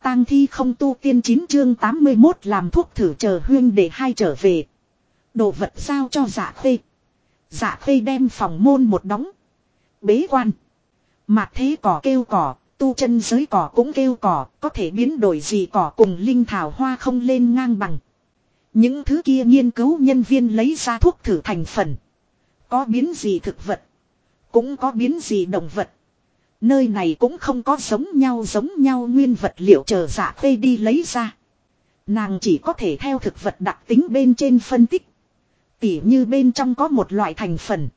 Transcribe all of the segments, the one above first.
tang thi không tu tiên 9 chương 81 làm thuốc thử chờ huyên để hai trở về. Đồ vật giao cho Dạ Khê. Dạ Khê đem phòng môn một đóng. Bế quan. Mạc thế cỏ kêu cỏ, tu chân giới cỏ cũng kêu cỏ, có thể biến đổi gì cỏ cùng linh thảo hoa không lên ngang bằng. Những thứ kia nghiên cứu nhân viên lấy ra thuốc thử thành phần. Có biến gì thực vật, cũng có biến gì động vật. Nơi này cũng không có giống nhau nguyên vật liệu chờ Dạ Khê đi lấy ra. Nàng chỉ có thể theo thực vật đặc tính bên trên phân tích. Tỉ như bên trong có một loại thành phần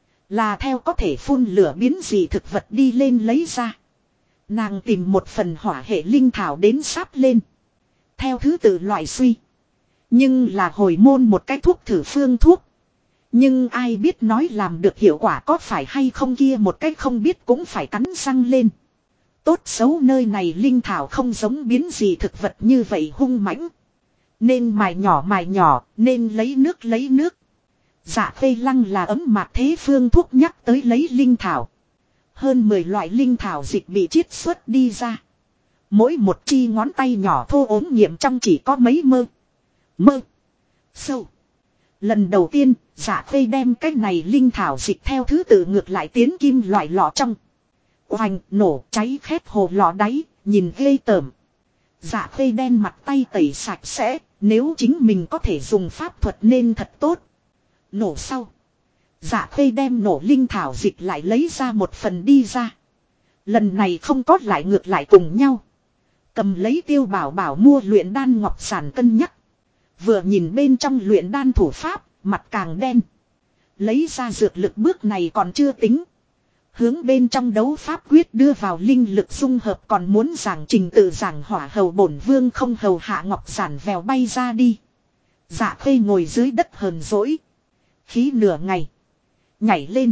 là theo có thể phun lửa biến dị thực vật đi lên lấy ra. Nàng tìm một phần hỏa hệ linh thảo đến sáp lên. Theo thứ tự loại suy. Nhưng là hồi môn một cái thuốc thử phương thuốc. Nhưng ai biết nói làm được hiệu quả có phải hay không kia một cái không biết cũng phải cắn răng lên. Tốt xấu nơi này linh thảo không giống biến dị thực vật như vậy hung mãnh. Nên mài nhỏ, nên lấy nước. Dạ Khê Lăng là ấm mạc thế phương thuốc nhắc tới lấy linh thảo. Hơn 10 loại linh thảo dịch bị chiết xuất đi ra. Mỗi một chi ngón tay nhỏ thô ốm nghiệm trong chỉ có mấy mơ. Sâu. Lần đầu tiên, Dạ Khê đem cái này linh thảo dịch theo thứ tự ngược lại tiến kim loại lọ trong. Oanh, nổ, cháy khét hồ lọ đáy, nhìn ghê tởm. Dạ Khê đen mặt tay tẩy sạch sẽ, nếu chính mình có thể dùng pháp thuật nên thật tốt. Nổ sau. Dạ Khê đem nổ linh thảo dịch lại lấy ra một phần đi ra. Lần này không có lại ngược lại cùng nhau. Cầm lấy Tiêu Bảo Bảo mua luyện đan ngọc sản cân nhắc. Vừa nhìn bên trong luyện đan thủ pháp, mặt càng đen. Lấy ra dược lực bước này còn chưa tính. Hướng bên trong đấu pháp quyết đưa vào linh lực dung hợp còn muốn giảng trình tự giảng hỏa hầu bổn vương không hầu hạ ngọc sản vèo bay ra đi. Dạ Khê ngồi dưới đất hờn dỗi. Khí nửa ngày. Nhảy lên.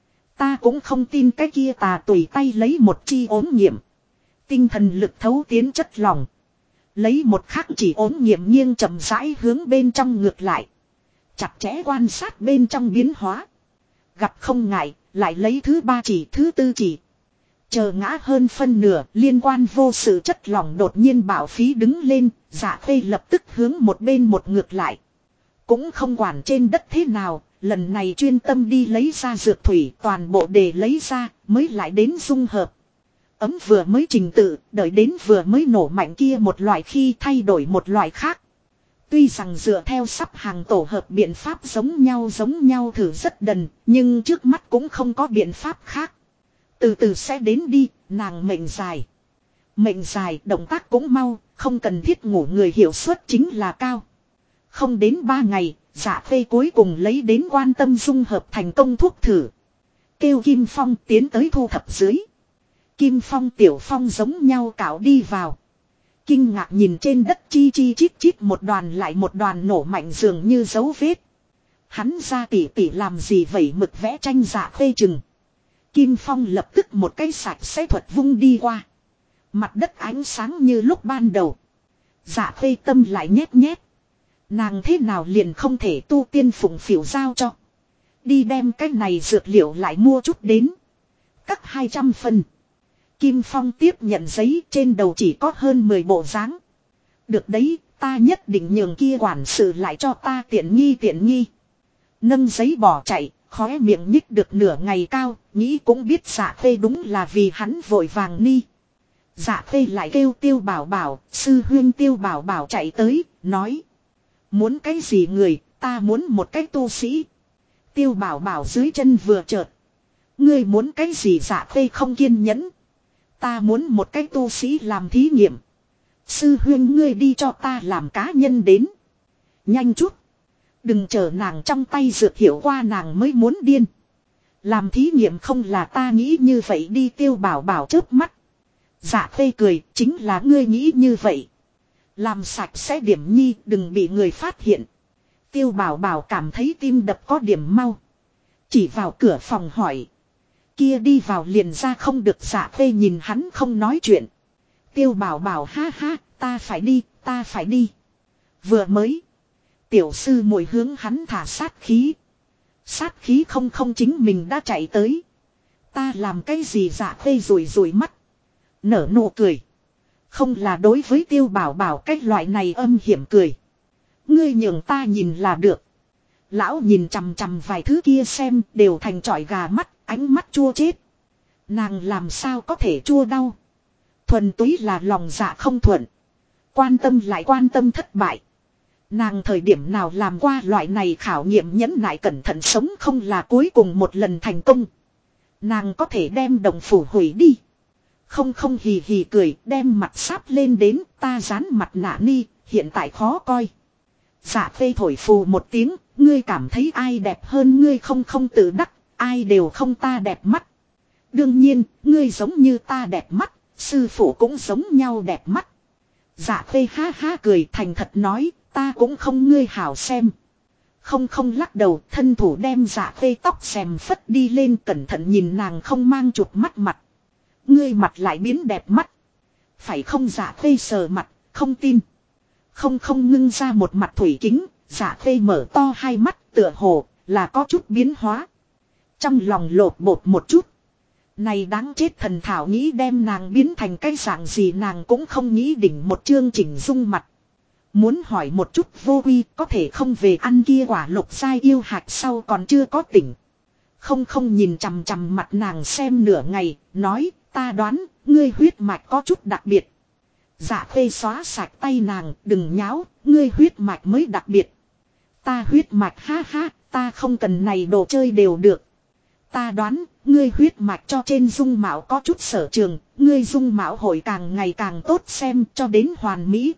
Ta cũng không tin cái kia tà tùy tay lấy một chi ốm nghiệm. Tinh thần lực thấu tiến chất lòng. Lấy một khắc chỉ ốm nghiệm nghiêng chậm rãi hướng bên trong ngược lại. Chặt chẽ quan sát bên trong biến hóa. Gặp không ngại, lại lấy thứ ba chỉ thứ tư chỉ. Chờ ngã hơn phân nửa, liên quan vô sự chất lỏng đột nhiên bảo phí đứng lên, Dạ Khê lập tức hướng một bên một ngược lại. Cũng không quản trên đất thế nào, lần này chuyên tâm đi lấy ra dược thủy toàn bộ để lấy ra, mới lại đến dung hợp. Ấm vừa mới trình tự, đợi đến vừa mới nổ mạnh kia một loại khi thay đổi một loại khác. Tuy rằng dựa theo sắp hàng tổ hợp biện pháp giống nhau thử rất đần, nhưng trước mắt cũng không có biện pháp khác. Từ từ sẽ đến đi, nàng mệnh dài. Mệnh dài, động tác cũng mau, không cần thiết ngủ người hiệu suất chính là cao. Không đến 3 ngày, Dạ Khê cuối cùng lấy đến quan tâm dung hợp thành công thuốc thử. Kêu Kim Phong tiến tới thu thập dưới. Kim Phong Tiểu Phong giống nhau cạo đi vào. Kinh ngạc nhìn trên đất chi chít một đoàn lại một đoàn nổ mạnh dường như dấu vết. Hắn ra tỉ làm gì vậy mực vẽ tranh Dạ Khê chừng. Kim Phong lập tức một cái sạch sẽ thuật vung đi qua. Mặt đất ánh sáng như lúc ban đầu. Dạ Khê tâm lại nhét. Nàng thế nào liền không thể tu tiên phụng phỉu giao cho. Đi đem cái này dược liệu lại mua chút đến. Cắt 200 phần. Kim Phong tiếp nhận giấy trên đầu chỉ có hơn 10 bộ dáng. Được đấy, ta nhất định nhường kia quản sự lại cho ta tiện nghi. Nâng giấy bỏ chạy, khóe miệng nhích được nửa ngày cao, nghĩ cũng biết Dạ Khê đúng là vì hắn vội vàng ni. Dạ Khê lại kêu Tiêu Bảo Bảo, sư huyên Tiêu Bảo Bảo chạy tới, nói. Muốn cái gì người, ta muốn một cái tu sĩ. Tiêu Bảo Bảo dưới chân vừa chợt. Ngươi muốn cái gì Dạ Khê không kiên nhẫn. Ta muốn một cái tu sĩ làm thí nghiệm. Sư huyên ngươi đi cho ta làm cá nhân đến. Nhanh chút. Đừng chờ nàng trong tay dược hiểu qua nàng mới muốn điên. Làm thí nghiệm không là ta nghĩ như vậy đi Tiêu Bảo Bảo chớp mắt. Dạ Khê cười, chính là ngươi nghĩ như vậy. Làm sạch sẽ điểm nhi, đừng bị người phát hiện. Tiêu Bảo Bảo cảm thấy tim đập có điểm mau. Chỉ vào cửa phòng hỏi. Kia đi vào liền ra không được Dạ Khê nhìn hắn không nói chuyện. Tiêu Bảo Bảo ha, ta phải đi. Vừa mới. Tiểu sư muội hướng hắn thả sát khí. Sát khí không chính mình đã chạy tới. Ta làm cái gì Dạ Khê rủi mắt. Nở nụ cười. Không là đối với Tiêu Bảo Bảo cái loại này âm hiểm cười. Ngươi nhường ta nhìn là được. Lão nhìn chằm chằm vài thứ kia xem đều thành trọi gà mắt, ánh mắt chua chết. Nàng làm sao có thể chua đau. Thuần túy là lòng dạ không thuận. Quan tâm lại quan tâm thất bại. Nàng thời điểm nào làm qua loại này khảo nghiệm nhẫn nại cẩn thận sống không là cuối cùng một lần thành công. Nàng có thể đem đồng phủ hủy đi. Không không hì hì cười đem mặt sáp lên đến ta dán mặt nạ ni, hiện tại khó coi. Dạ phê thổi phù một tiếng, ngươi cảm thấy ai đẹp hơn ngươi không không tự đắc, ai đều không ta đẹp mắt. Đương nhiên, ngươi giống như ta đẹp mắt, sư phụ cũng giống nhau đẹp mắt. Dạ phê ha ha cười thành thật nói, ta cũng không ngươi hảo xem. Không không lắc đầu, thân thủ đem dạ phê tóc xèm phất đi lên cẩn thận nhìn nàng không mang chụp mắt mặt. Ngươi mặt lại biến đẹp mắt. Phải không dạ phê sờ mặt, không tin. Không không ngưng ra một mặt thủy kính, dạ phê mở to hai mắt tựa hồ là có chút biến hóa. Trong lòng lột bột một chút. Này đáng chết thần thảo nghĩ đem nàng biến thành cái dạng gì nàng cũng không nghĩ đỉnh một chương chỉnh dung mặt. Muốn hỏi một chút vô quy có thể không về ăn kia quả lục sai yêu hạt sau còn chưa có tỉnh. Không không nhìn chằm chằm mặt nàng xem nửa ngày, nói ta đoán ngươi huyết mạch có chút đặc biệt. Dạ phê xóa sạch tay nàng, đừng nháo, ngươi huyết mạch mới đặc biệt. Ta huyết mạch ha ha, ta không cần này đồ chơi đều được. Ta đoán, ngươi huyết mạch cho trên dung mạo có chút sở trường, ngươi dung mạo hội càng ngày càng tốt xem cho đến hoàn mỹ.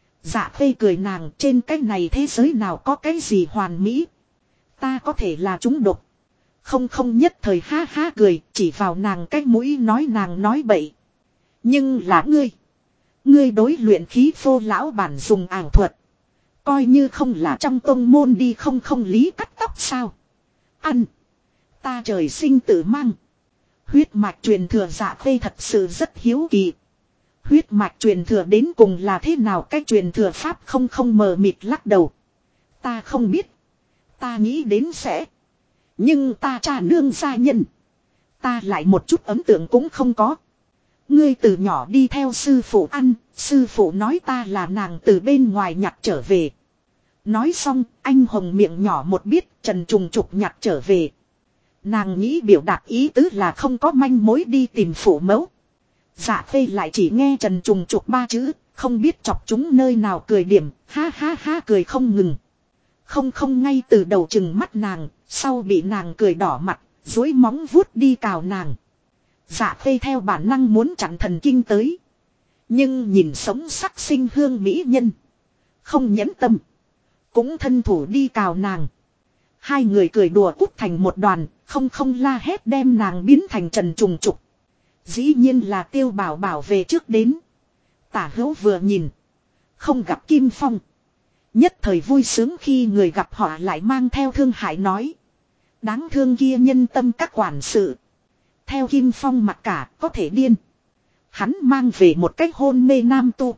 Dạ phê cười nàng trên cái này thế giới nào có cái gì hoàn mỹ. Ta có thể là chúng độc. Không không nhất thời ha ha cười, chỉ vào nàng cái mũi nói nàng nói bậy. Nhưng là ngươi. Ngươi đối luyện khí phô lão bản dùng ảo thuật. Coi như không là trong tông môn đi không không lý cắt tóc sao. Ăn. Ta trời sinh tự mang. Huyết mạch truyền thừa dạ phê thật sự rất hiếu kỳ. Huyết mạch truyền thừa đến cùng là thế nào cái truyền thừa pháp không không mờ mịt lắc đầu. Ta không biết. Ta nghĩ đến sẽ. Nhưng ta cha nương gia nhân. Ta lại một chút ấn tượng cũng không có. Ngươi từ nhỏ đi theo sư phụ ăn, sư phụ nói ta là nàng từ bên ngoài nhặt trở về. Nói xong, anh hồng miệng nhỏ một biết trần trùng trục nhặt trở về. Nàng nghĩ biểu đạt ý tứ là không có manh mối đi tìm phụ mẫu. Dạ phê lại chỉ nghe trần trùng trục ba chữ, không biết chọc chúng nơi nào cười điểm, ha ha ha cười không ngừng. Không không ngay từ đầu chừng mắt nàng, sau bị nàng cười đỏ mặt, dối móng vuốt đi cào nàng. Dạ phê theo bản năng muốn chặn thần kinh tới. Nhưng nhìn sống sắc sinh hương mỹ nhân. Không nhẫn tâm. Cũng thân thủ đi cào nàng. Hai người cười đùa cút thành một đoàn, không không la hét đem nàng biến thành trần trùng trục. Dĩ nhiên là Tiêu Bảo Bảo về trước đến. Tả hữu vừa nhìn. Không gặp Kim Phong. Nhất thời vui sướng khi người gặp họ lại mang theo thương hại nói. Đáng thương kia nhân tâm các quản sự. Theo Kim Phong mặc cả có thể điên. Hắn mang về một cách hôn mê nam tu.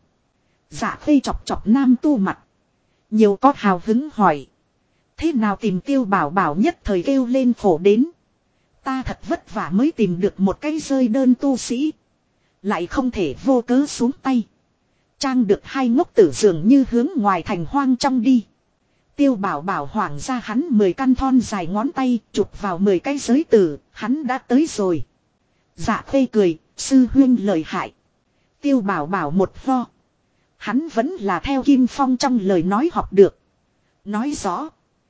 Dạ phê chọc chọc nam tu mặt. Nhiều có hào hứng hỏi. Thế nào tìm Tiêu Bảo Bảo nhất thời kêu lên khổ đến. Ta thật vất vả mới tìm được một cái rơi đơn tu sĩ. Lại không thể vô cớ xuống tay. Trang được hai ngốc tử dường như hướng ngoài thành hoang trong đi. Tiêu Bảo Bảo hoảng ra hắn 10 căn thon dài ngón tay chụp vào 10 cái giới tử, hắn đã tới rồi. Dạ phê cười, sư huyên lời hại. Tiêu Bảo Bảo một ho. Hắn vẫn là theo Kim Phong trong lời nói học được. Nói rõ.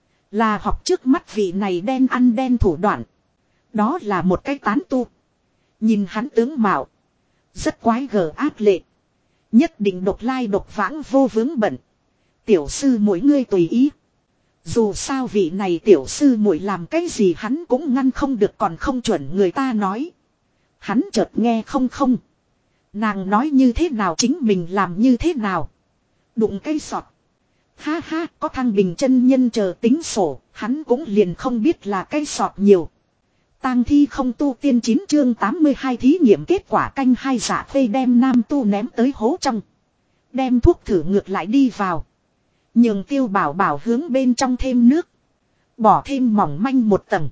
Là học trước mắt vị này đen ăn đen thủ đoạn. Đó là một cái tán tu. Nhìn hắn tướng mạo. Rất quái gở ác lệ. Nhất định độc lai độc vãng vô vướng bận. Tiểu sư mỗi ngươi tùy ý. Dù sao vị này tiểu sư muội làm cái gì hắn cũng ngăn không được còn không chuẩn người ta nói. Hắn chợt nghe không không. Nàng nói như thế nào chính mình làm như thế nào. Đụng cây sọt. Ha ha có thăng bình chân nhân chờ tính sổ. Hắn cũng liền không biết là cây sọt nhiều. Tang thi không tu tiên 9 chương 82 thí nghiệm kết quả canh hai dạ phê đem nam tu ném tới hố trong. Đem thuốc thử ngược lại đi vào. Nhường Tiêu Bảo Bảo hướng bên trong thêm nước. Bỏ thêm mỏng manh một tầng.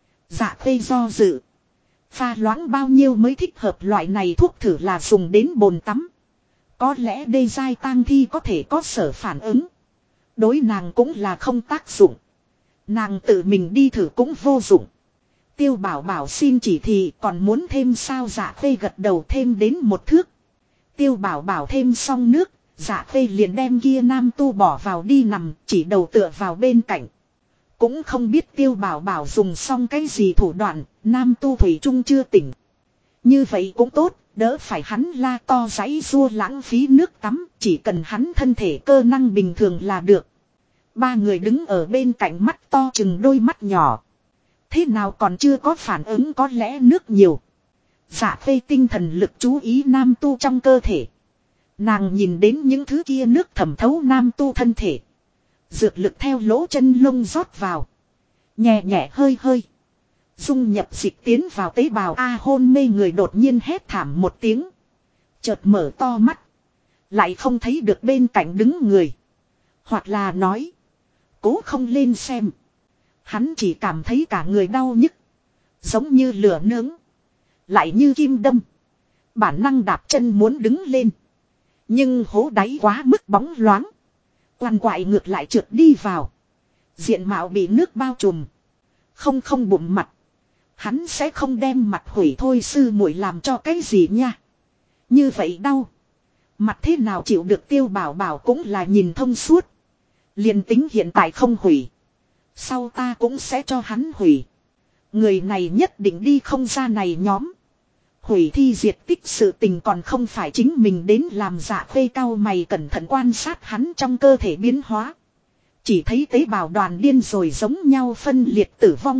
Dạ phê do dự. Pha loãng bao nhiêu mới thích hợp loại này thuốc thử là dùng đến bồn tắm. Có lẽ đê giai tang thi có thể có sở phản ứng. Đối nàng cũng là không tác dụng. Nàng tự mình đi thử cũng vô dụng. Tiêu bảo bảo xin chỉ thị còn muốn thêm sao Dạ Khê gật đầu thêm đến một thước. Tiêu bảo bảo thêm xong nước, Dạ Khê liền đem kia nam tu bỏ vào đi nằm, chỉ đầu tựa vào bên cạnh. Cũng không biết tiêu bảo bảo dùng xong cái gì thủ đoạn, nam tu thủy chung chưa tỉnh. Như vậy cũng tốt, đỡ phải hắn la to giãy giụa lãng phí nước tắm, chỉ cần hắn thân thể cơ năng bình thường là được. Ba người đứng ở bên cạnh mắt to chừng đôi mắt nhỏ. Thế nào còn chưa có phản ứng, có lẽ nước nhiều. Dạ Khê tinh thần lực chú ý nam tu trong cơ thể. Nàng nhìn đến những thứ kia nước thẩm thấu nam tu thân thể. Dược lực theo lỗ chân lông rót vào. Nhẹ nhẹ hơi hơi. Dung nhập dịch tiến vào tế bào. Hôn mê người đột nhiên hét thảm một tiếng. Chợt mở to mắt. Lại không thấy được bên cạnh đứng người. Hoặc là nói. Cố không lên xem. Hắn chỉ cảm thấy cả người đau nhức. Giống như lửa nướng. Lại như kim đâm. Bản năng đạp chân muốn đứng lên. Nhưng hố đáy quá mức bóng loáng. Quằn quại ngược lại trượt đi vào. Diện mạo bị nước bao trùm. Không bụng mặt. Hắn sẽ không đem mặt hủy thôi sư muội làm cho cái gì nha. Như vậy đau. Mặt thế nào chịu được tiêu bảo bảo cũng là nhìn thông suốt. Liền tính hiện tại không hủy. Sau ta cũng sẽ cho hắn hủy. Người này nhất định đi không ra này nhóm. Hủy thi diệt tích sự tình còn không phải chính mình đến làm. Dạ Khê cao mày cẩn thận quan sát hắn trong cơ thể biến hóa. Chỉ thấy tế bào đoàn điên rồi giống nhau phân liệt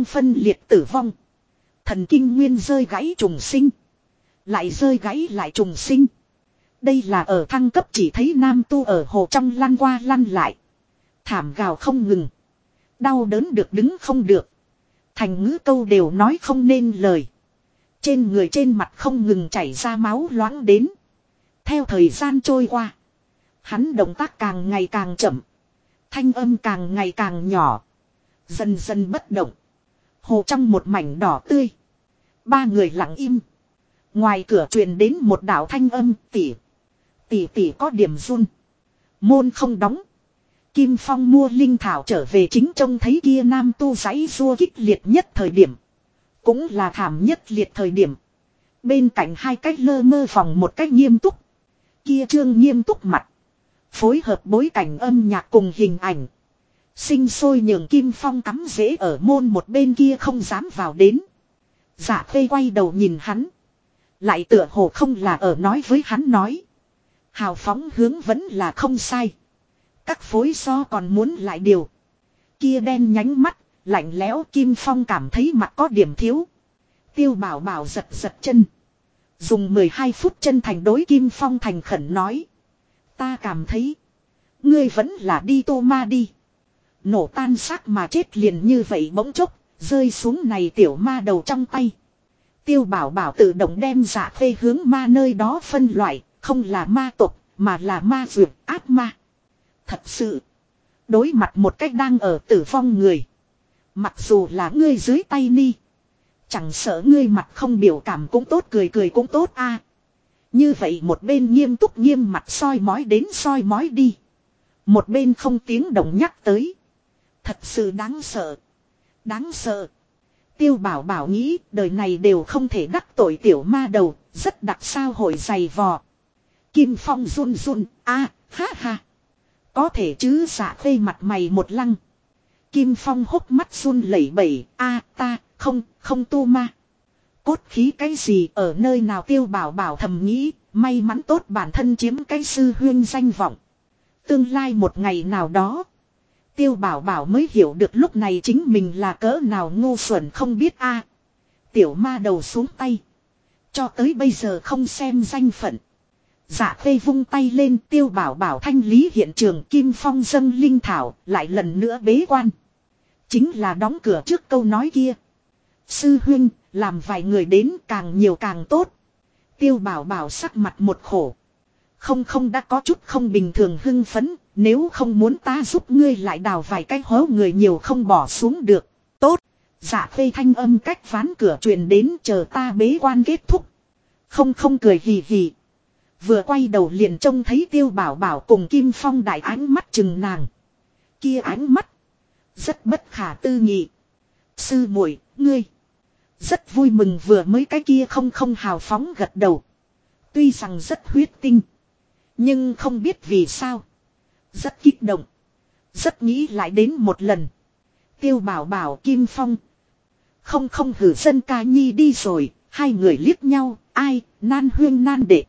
tử vong. Thần kinh nguyên rơi gãy trùng sinh. Lại rơi gãy lại trùng sinh. Đây là ở thăng cấp, chỉ thấy nam tu ở hồ trong lăn qua lăn lại. Thảm gào không ngừng. Đau đớn được đứng không được. Thành ngữ câu đều nói không nên lời. Trên người trên mặt không ngừng chảy ra máu loãng đến. Theo thời gian trôi qua. Hắn động tác càng ngày càng chậm. Thanh âm càng ngày càng nhỏ. Dần dần bất động. Hồ trong một mảnh đỏ tươi. Ba người lặng im. Ngoài cửa truyền đến một đạo thanh âm. Tỷ có điểm run. Môn không đóng. Kim Phong mua linh thảo trở về, chính trông thấy kia nam tu giãy giụa kích liệt nhất thời điểm. Cũng là thảm nhất liệt thời điểm. Bên cạnh hai cách lơ mơ vòng một cách nghiêm túc. Kia trương nghiêm túc mặt. Phối hợp bối cảnh âm nhạc cùng hình ảnh. Sinh sôi nhường Kim Phong cắm rễ ở môn một bên kia không dám vào đến. Dạ Khê quay đầu nhìn hắn. Lại tựa hồ không là ở nói với hắn nói. Hào phóng hướng vẫn là không sai. Các phối so còn muốn lại điều. Kia đen nhánh mắt, lạnh lẽo. Kim Phong cảm thấy mặt có điểm thiếu. Tiêu bảo bảo giật giật chân. Dùng 12 phút chân thành đối Kim Phong thành khẩn nói. Ta cảm thấy. Ngươi vẫn là đi Tô Ma đi. Nổ tan xác mà chết liền như vậy bỗng chốc. Rơi xuống này tiểu ma đầu trong tay. Tiêu bảo bảo tự động đem Dạ Khê hướng ma nơi đó phân loại. Không là ma tộc mà là ma dược ác ma. Thật sự. Đối mặt một cách đang ở tử vong người. Mặc dù là ngươi dưới tay ni. Chẳng sợ ngươi mặt không biểu cảm cũng tốt, cười cũng tốt a. Như vậy một bên nghiêm túc nghiêm mặt soi mói đến soi mói đi. Một bên không tiếng động nhắc tới. Thật sự đáng sợ. Đáng sợ. Tiêu bảo bảo nghĩ đời này đều không thể đắc tội tiểu ma đầu. Rất đặc sao hội dày vò. Kim Phong run run. Ha ha. Có thể chứ. Dạ Khê mặt mày một lăng. Kim Phong hốc mắt run lẩy bẩy. Ta không tu ma. Cốt khí cái gì ở nơi nào. Tiêu bảo bảo thầm nghĩ. May mắn tốt bản thân chiếm cái sư huyên danh vọng. Tương lai một ngày nào đó. Tiêu bảo bảo mới hiểu được lúc này chính mình là cỡ nào ngu xuẩn không biết Tiểu ma đầu xuống tay. Cho tới bây giờ không xem danh phận. Dạ Khê vung tay lên. Tiêu bảo bảo thanh lý hiện trường. Kim Phong dâng linh thảo. Lại lần nữa bế quan. Chính là đóng cửa trước câu nói kia. Sư huynh, làm vài người đến càng nhiều càng tốt. Tiêu bảo bảo sắc mặt một khổ. Không đã có chút không bình thường hưng phấn. Nếu không muốn ta giúp ngươi lại đào vài cái hố, người nhiều không bỏ xuống được. Tốt. Dạ Khê thanh âm cách ván cửa truyền đến, chờ ta bế quan kết thúc. Không cười hì hì. Vừa quay đầu liền trông thấy Tiêu Bảo Bảo cùng Kim Phong đại ánh mắt chừng nàng. Kia ánh mắt. Rất bất khả tư nghị. Sư muội, ngươi. Rất vui mừng vừa mới cái kia không hào phóng gật đầu. Tuy rằng rất huyết tinh. Nhưng không biết vì sao. Rất kích động. Rất nghĩ lại đến một lần. Tiêu Bảo Bảo Kim Phong. Không hử dân ca nhi đi rồi. Hai người liếc nhau. Ai nan huyên nan đệ.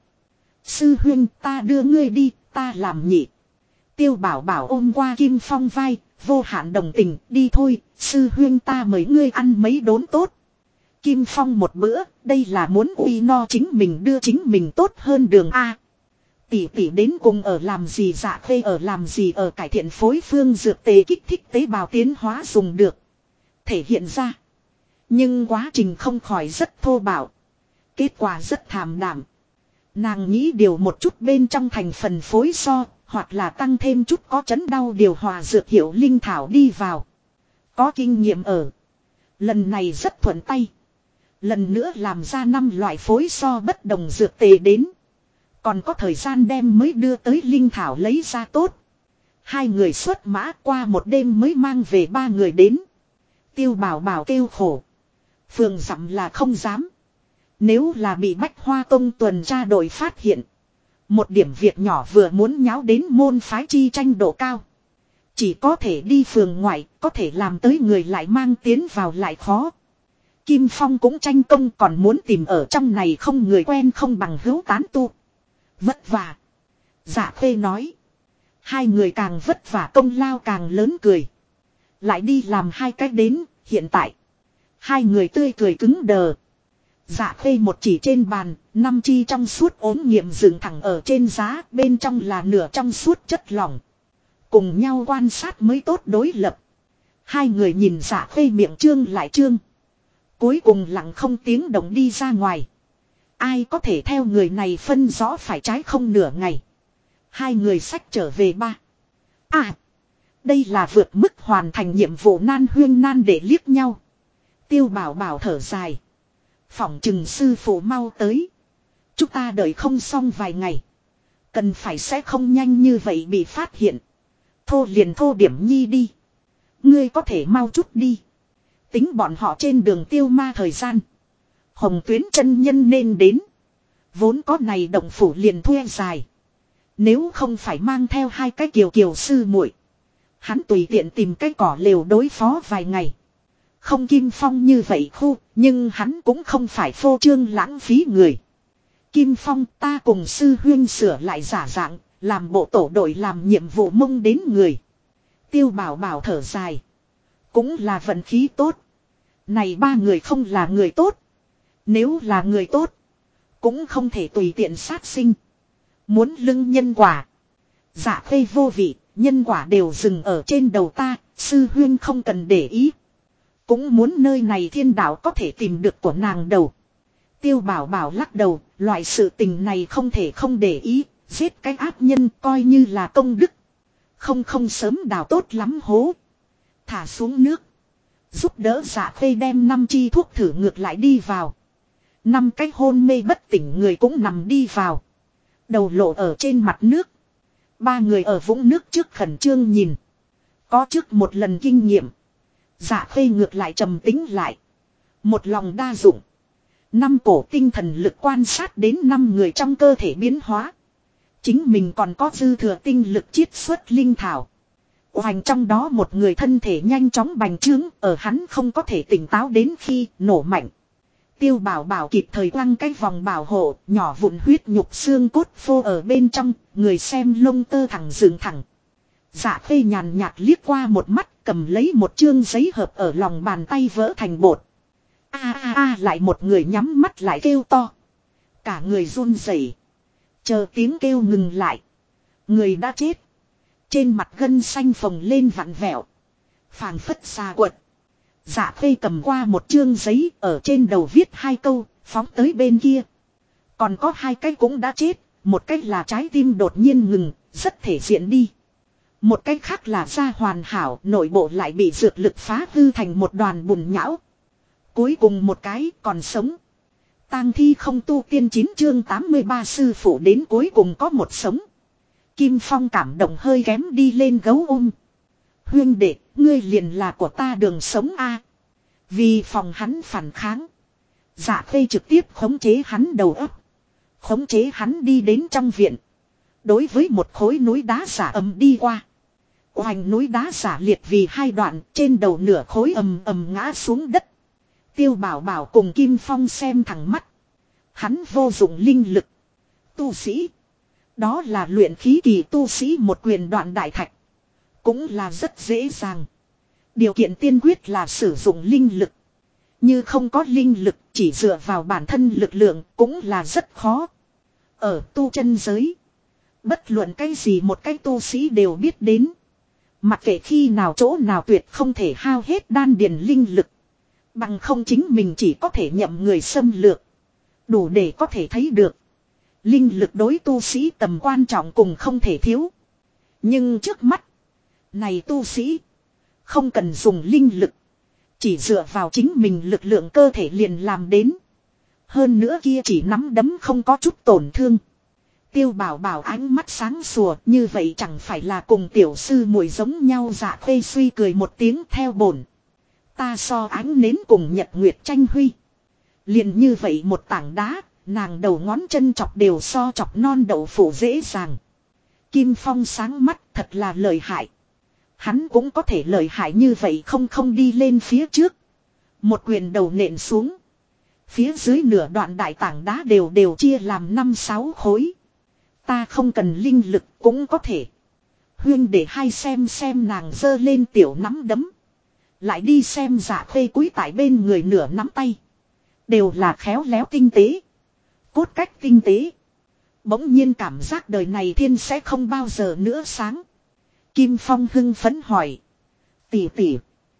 Sư huyên ta đưa ngươi đi. Ta làm nhị. Tiêu Bảo Bảo ôm qua Kim Phong vai. Vô hạn đồng tình đi thôi. Sư huyên ta mời ngươi ăn mấy đốn tốt. Kim Phong một bữa. Đây là muốn uy no chính mình đưa chính mình tốt hơn đường A. Tỷ tỷ đến cùng ở làm gì Dạ Khê ở làm gì ở cải thiện phối phương dược tề kích thích tế bào tiến hóa dùng được. Thể hiện ra. Nhưng quá trình không khỏi rất thô bạo. Kết quả rất thảm đảm. Nàng nghĩ điều một chút bên trong thành phần phối so. Hoặc là tăng thêm chút có chấn đau điều hòa dược hiệu linh thảo đi vào. Có kinh nghiệm ở. Lần này rất thuận tay. Lần nữa làm ra 5 loại phối so bất đồng dược tề đến. Còn có thời gian đem mới đưa tới linh thảo lấy ra tốt. Hai người xuất mã qua một đêm mới mang về 3 người đến. Tiêu Bảo Bảo kêu khổ. Phường dặm là không dám. Nếu là bị Bách Hoa Tông tuần tra đội phát hiện. Một điểm việc nhỏ vừa muốn nháo đến môn phái chi tranh độ cao. Chỉ có thể đi phường ngoại, có thể làm tới người lại mang tiến vào lại khó. Kim Phong cũng tranh công còn muốn tìm ở trong này không người quen không bằng hữu tán tu. Vất vả. Dạ Khê nói. Hai người càng vất vả công lao càng lớn cười. Lại đi làm 2 cách đến, hiện tại. Hai người tươi cười cứng đờ. Dạ Khê một chỉ trên bàn, 5 chi trong suốt ốm nghiệm dựng thẳng ở trên giá, bên trong là nửa trong suốt chất lỏng. Cùng nhau quan sát mới tốt đối lập. Hai người nhìn Dạ Khê miệng trương lại trương. Cuối cùng lặng không tiếng động đi ra ngoài. Ai có thể theo người này phân rõ phải trái không nửa ngày. Hai người xách trở về 3. Đây là vượt mức hoàn thành nhiệm vụ nan huyên nan để liếc nhau. Tiêu Bảo Bảo thở dài. Phỏng chừng sư phụ mau tới. Chúng ta đợi không xong vài ngày. Cần phải sẽ không nhanh như vậy bị phát hiện. Thô liền thô điểm nhi đi. Ngươi có thể mau chút đi. Tính bọn họ trên đường tiêu ma thời gian. Hồng Tuyến chân nhân nên đến. Vốn có này động phủ liền thuê dài. Nếu không phải mang theo 2 cái kiều sư muội, hắn tùy tiện tìm cái cỏ lều đối phó vài ngày. Không Kim Phong như vậy khu, nhưng hắn cũng không phải phô trương lãng phí người. Kim Phong ta cùng sư huyên sửa lại giả dạng, làm bộ tổ đội làm nhiệm vụ mông đến người. Tiêu Bảo Bảo thở dài. Cũng là vận khí tốt. Này 3 người không là người tốt. Nếu là người tốt, cũng không thể tùy tiện sát sinh. Muốn lưng nhân quả. Dạ Khê vô vị, nhân quả đều dừng ở trên đầu ta, sư huyên không cần để ý. Cũng muốn nơi này thiên đạo có thể tìm được của nàng đầu. Tiêu Bảo Bảo lắc đầu, loại sự tình này không thể không để ý, giết cái ác nhân coi như là công đức. Không sớm đào tốt lắm hố. Thả xuống nước. Giúp đỡ Dạ Khê đem 5 chi thuốc thử ngược lại đi vào. 5 cái hôn mê bất tỉnh người cũng nằm đi vào. Đầu lộ ở trên mặt nước. 3 người ở vũng nước trước khẩn trương nhìn. Có trước một lần kinh nghiệm. Dạ Khê ngược lại trầm tính lại. Một lòng đa dụng. 5 cổ tinh thần lực quan sát đến 5 người trong cơ thể biến hóa. Chính mình còn có dư thừa tinh lực chiết xuất linh thảo. Hoành trong đó một người thân thể nhanh chóng bành trướng, ở hắn không có thể tỉnh táo đến khi nổ mạnh. Tiêu Bảo Bảo kịp thời quăng cái vòng bảo hộ, nhỏ vụn huyết nhục xương cốt phô ở bên trong, người xem lông tơ thẳng dựng thẳng. Dạ Khê nhàn nhạt liếc qua một mắt, cầm lấy một chương giấy hợp ở lòng bàn tay vỡ thành bột. Lại một người nhắm mắt lại kêu to. Cả người run rẩy. Chờ tiếng kêu ngừng lại. Người đã chết. Trên mặt gân xanh phồng lên vặn vẹo. Phảng phất xa quật. Dạ Khê cầm qua một chương giấy ở trên đầu viết 2 câu, phóng tới bên kia. Còn có 2 cái cũng đã chết, một cái là trái tim đột nhiên ngừng, rất thể diện đi. Một cái khác là da hoàn hảo, nội bộ lại bị dược lực phá hư thành một đoàn bùn nhão. Cuối cùng một cái còn sống. Tang thi không tu tiên 9 chương 83 sư phụ đến cuối cùng có một sống. Kim Phong cảm động hơi kém đi lên gấu ôm. Huyên đệ, ngươi liền là của ta đường sống a. Vì phòng hắn phản kháng. Dạ Khê trực tiếp khống chế hắn đầu óc. Khống chế hắn đi đến trong viện. Đối với một khối núi đá giả ầm đi qua. Oanh, núi đá giả liệt vì hai đoạn, trên đầu nửa khối ầm ầm ngã xuống đất. Tiêu Bảo Bảo cùng Kim Phong xem thẳng mắt. Hắn vô dụng linh lực. Tu sĩ. Đó là luyện khí kỳ tu sĩ một quyền đoạn đại thạch. Cũng là rất dễ dàng. Điều kiện tiên quyết là sử dụng linh lực. Như không có linh lực, chỉ dựa vào bản thân lực lượng cũng là rất khó. Ở tu chân giới, bất luận cái gì một cái tu sĩ đều biết đến. Mặc kệ khi nào chỗ nào tuyệt không thể hao hết đan điền linh lực. Bằng không chính mình chỉ có thể nhậm người xâm lược. Đủ để có thể thấy được. Linh lực đối tu sĩ tầm quan trọng cùng không thể thiếu. Nhưng trước mắt, này tu sĩ không cần dùng linh lực. Chỉ dựa vào chính mình lực lượng cơ thể liền làm đến. Hơn nữa kia chỉ nắm đấm không có chút tổn thương. Tiêu Bảo Bảo ánh mắt sáng sủa, như vậy chẳng phải là cùng tiểu sư muội giống nhau. Dạ Khê suy cười một tiếng theo bổn. Ta so ánh nến cùng nhật nguyệt tranh huy. Liền như vậy một tảng đá, nàng đầu ngón chân chọc đều so chọc non đậu phụ dễ dàng. Kim Phong sáng mắt, thật là lợi hại. Hắn cũng có thể lợi hại như vậy không đi lên phía trước. Một quyền đầu nện xuống. Phía dưới nửa đoạn đại tảng đá đều chia làm 5-6 khối. Ta không cần linh lực cũng có thể. Huyên để hai xem nàng giơ lên tiểu nắm đấm. Lại đi xem Dạ Khê cúi tại bên người nửa nắm tay. Đều là khéo léo tinh tế. Cốt cách tinh tế. Bỗng nhiên cảm giác đời này thiên sẽ không bao giờ nữa sáng. Kim Phong hưng phấn hỏi. Tỷ tỷ.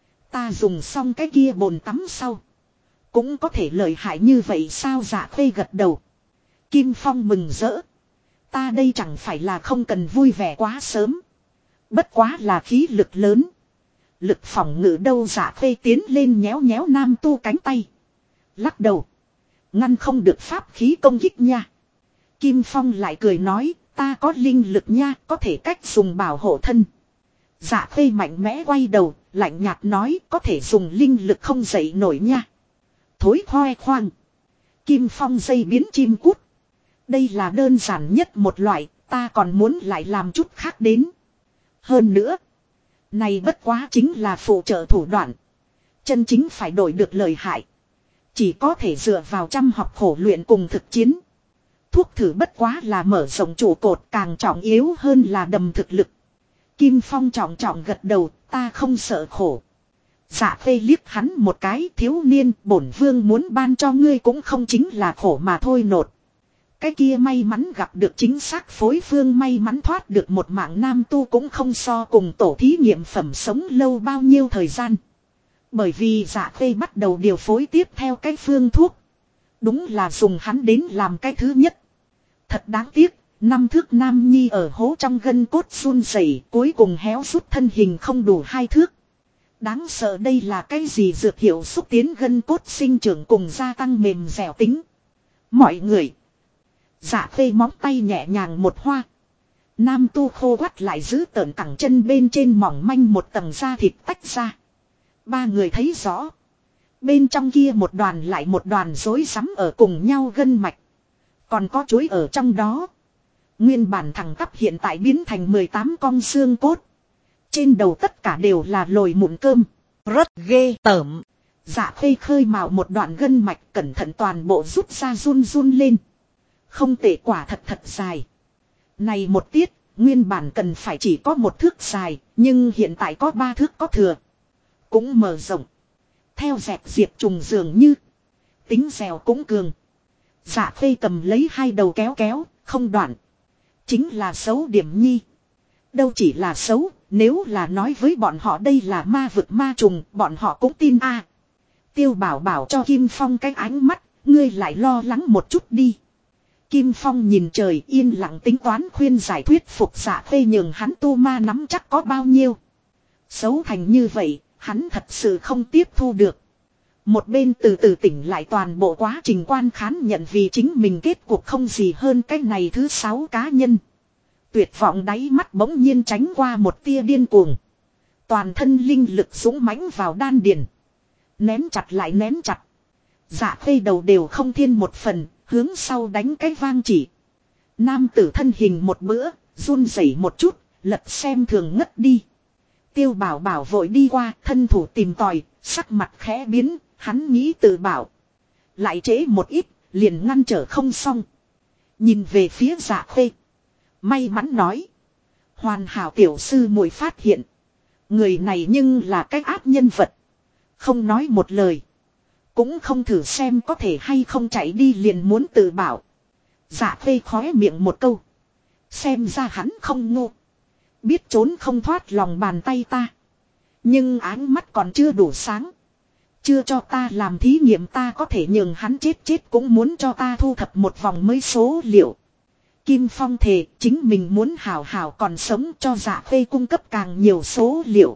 Ta dùng xong cái kia bồn tắm sau. Cũng có thể lợi hại như vậy sao? Dạ Khê gật đầu. Kim Phong mừng rỡ. Ta đây chẳng phải là không cần vui vẻ quá sớm. Bất quá là khí lực lớn. Lực phòng ngự đâu? Dạ Khê tiến lên nhéo nhéo nam tu cánh tay. Lắc đầu. Ngăn không được pháp khí công kích nha. Kim Phong lại cười nói. Ta có linh lực nha, có thể cách dùng bảo hộ thân. Dạ Khê mạnh mẽ quay đầu, lạnh nhạt nói có thể dùng linh lực không dậy nổi nha. Thối khoe khoang. Kim Phong dây biến chim cút. Đây là đơn giản nhất một loại, ta còn muốn lại làm chút khác đến. Hơn nữa, này bất quá chính là phụ trợ thủ đoạn. Chân chính phải đổi được lợi hại. Chỉ có thể dựa vào chăm học khổ luyện cùng thực chiến. Thuốc thử bất quá là mở rộng trụ cột, càng trọng yếu hơn là đầm thực lực. Kim Phong trọng trọng gật đầu, ta không sợ khổ. Dạ Khê liếc hắn một cái, thiếu niên, bổn vương muốn ban cho ngươi cũng không chính là khổ mà thôi nột. Cái kia may mắn gặp được chính xác phối phương, may mắn thoát được một mạng nam tu cũng không so cùng tổ thí nghiệm phẩm sống lâu bao nhiêu thời gian. Bởi vì Dạ Khê bắt đầu điều phối tiếp theo cái phương thuốc. Đúng là dùng hắn đến làm cái thứ nhất. Thật đáng tiếc, 5 thước nam nhi ở hố trong gân cốt run rẩy, cuối cùng héo rút thân hình không đủ 2 thước. Đáng sợ đây là cái gì? Dược hiệu xúc tiến gân cốt sinh trưởng cùng gia tăng mềm dẻo tính. Mọi người. Dạ Khê móng tay nhẹ nhàng một hoa. Nam tu khô quắt lại giữ tợn cẳng chân bên trên mỏng manh một tầng da thịt tách ra. Ba người thấy rõ. Bên trong kia một đoàn lại một đoàn rối rắm ở cùng nhau gân mạch. Còn có chuối ở trong đó. Nguyên bản thẳng tắp hiện tại biến thành 18 con xương cốt. Trên đầu tất cả đều là lồi mụn cơm. Rất ghê tởm. Dạ Khê khơi mào một đoạn gân mạch, cẩn thận toàn bộ rút ra run run lên. Không tệ, quả thật dài. Này một tiết, nguyên bản cần phải chỉ có 1 thước dài, nhưng hiện tại có 3 thước có thừa. Cũng mở rộng. Theo dẹp diệp trùng dường như. Tính dẻo cũng cường. Dạ Khê cầm lấy 2 đầu kéo, không đoạn. Chính là xấu điểm nhi. Đâu chỉ là xấu, nếu là nói với bọn họ đây là ma vực ma trùng, bọn họ cũng tin a. Tiêu Bảo Bảo cho Kim Phong cái ánh mắt, ngươi lại lo lắng một chút đi. Kim Phong nhìn trời yên lặng tính toán khuyên giải thuyết phục Dạ Khê nhường hắn tu ma nắm chắc có bao nhiêu. Xấu thành như vậy, hắn thật sự không tiếp thu được. Một bên từ từ tỉnh lại toàn bộ quá trình quan khán nhận vì chính mình kết cuộc không gì hơn cái này thứ 6 cá nhân. Tuyệt vọng đáy mắt bỗng nhiên tránh qua một tia điên cuồng. Toàn thân linh lực dũng mãnh vào đan điền. Nén chặt lại nén chặt. Dạ Khê đầu đều không thiên một phần, hướng sau đánh cái vang chỉ. Nam tử thân hình một bữa, run rẩy một chút, lật xem thường ngất đi. Tiêu Bảo Bảo vội đi qua, thân thủ tìm tòi, sắc mặt khẽ biến, hắn nghĩ tự bảo. Lại trễ một ít, liền ngăn trở không xong. Nhìn về phía Dạ Khê. May mắn nói. Hoàn hảo tiểu sư muội phát hiện. Người này nhưng là cái ác nhân vật. Không nói một lời. Cũng không thử xem có thể hay không chạy đi liền muốn tự bảo. Dạ Khê khóe miệng một câu. Xem ra hắn không ngu. Biết trốn không thoát lòng bàn tay ta. Nhưng ánh mắt còn chưa đủ sáng. Chưa cho ta làm thí nghiệm ta có thể nhường hắn chết cũng muốn cho ta thu thập một vòng mới số liệu. Kim Phong thề chính mình muốn hảo hảo còn sống cho Dạ Khê cung cấp càng nhiều số liệu.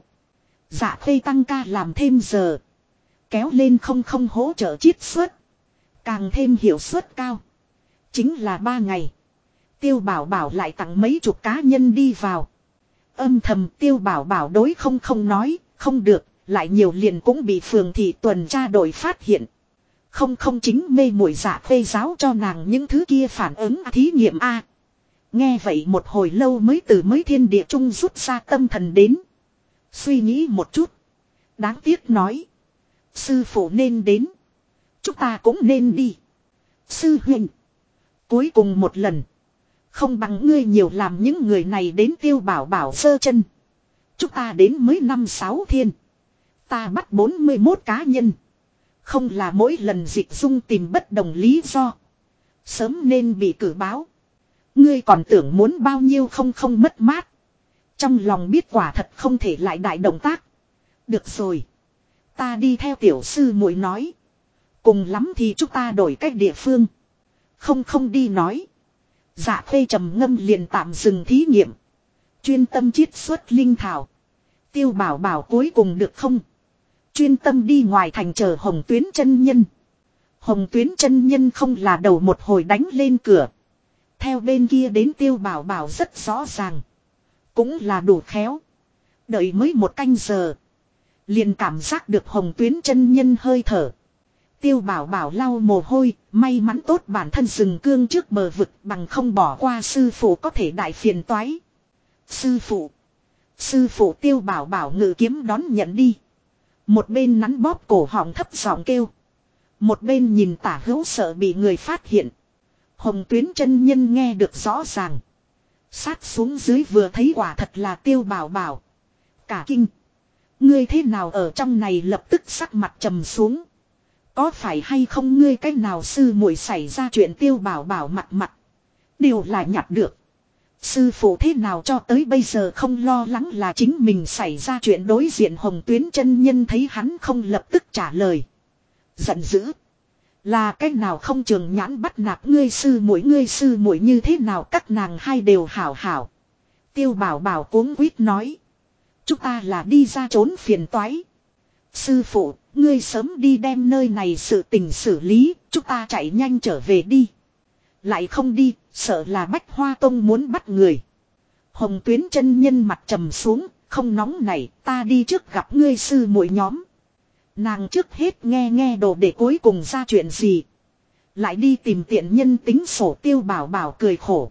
Dạ Khê tăng ca làm thêm giờ. Kéo lên không hỗ trợ chiết xuất. Càng thêm hiệu suất cao. Chính là 3 ngày. Tiêu Bảo Bảo lại tặng mấy chục cá nhân đi vào. Âm thầm Tiêu Bảo Bảo đối không nói, không được, lại nhiều liền cũng bị phường thị tuần tra đội phát hiện. Không chính mê muội Dạ Khê giáo cho nàng những thứ kia phản ứng thí nghiệm A. Nghe vậy một hồi lâu mới từ thiên địa trung rút ra tâm thần đến. Suy nghĩ một chút. Đáng tiếc nói. Sư phụ nên đến. Chúng ta cũng nên đi. Sư huynh. Cuối cùng một lần. Không bằng ngươi nhiều làm những người này đến. Tiêu Bảo Bảo sơ chân. Chúng ta đến mới 5-6 thiên. Ta bắt 41 cá nhân. Không là mỗi lần dịch dung tìm bất đồng lý do. Sớm nên bị cử báo. Ngươi còn tưởng muốn bao nhiêu không mất mát. Trong lòng biết quả thật không thể lại đại động tác. Được rồi. Ta đi theo tiểu sư muội nói. Cùng lắm thì chúng ta đổi cách địa phương. Không đi nói. Dạ Khê trầm ngâm liền tạm dừng thí nghiệm. Chuyên tâm chiết xuất linh thảo. Tiêu Bảo Bảo cuối cùng được không? Chuyên tâm đi ngoài thành chờ Hồng Tuyến chân nhân. Hồng Tuyến chân nhân không là đầu một hồi đánh lên cửa. Theo bên kia đến Tiêu Bảo Bảo rất rõ ràng. Cũng là đủ khéo. Đợi mới 1 canh giờ. Liền cảm giác được Hồng Tuyến chân nhân hơi thở. Tiêu Bảo Bảo lau mồ hôi, may mắn tốt bản thân dừng cương trước bờ vực bằng không bỏ qua sư phụ có thể đại phiền toái. Sư phụ Tiêu Bảo Bảo ngự kiếm đón nhận đi. Một bên nắn bóp cổ họng thấp giọng kêu. Một bên nhìn tả hữu sợ bị người phát hiện. Hồng Tuyến chân nhân nghe được rõ ràng. Sát xuống dưới vừa thấy quả thật là Tiêu Bảo Bảo. Cả kinh. Ngươi thế nào ở trong này lập tức sắc mặt trầm xuống. Có phải hay không ngươi cái nào sư muội xảy ra chuyện Tiêu Bảo Bảo mặt. Đều là nhặt được. Sư phụ thế nào cho tới bây giờ không lo lắng là chính mình xảy ra chuyện đối diện Hồng Tuyến chân nhân thấy hắn không lập tức trả lời. Giận dữ. Là cái nào không trường nhãn bắt nạt ngươi sư muội như thế nào các nàng hai đều hảo hảo. Tiêu Bảo Bảo cuống quýt nói. Chúng ta là đi ra trốn phiền toái. Sư phụ, ngươi sớm đi đem nơi này sự tình xử lý, chúng ta chạy nhanh trở về đi. Lại không đi, sợ là Bách Hoa Tông muốn bắt người. Hồng Tuyến chân nhân mặt trầm xuống, không nóng này, ta đi trước gặp ngươi sư muội nhóm. Nàng trước hết nghe đồ để cuối cùng ra chuyện gì. Lại đi tìm tiện nhân tính sổ. Tiêu Bảo Bảo cười khổ.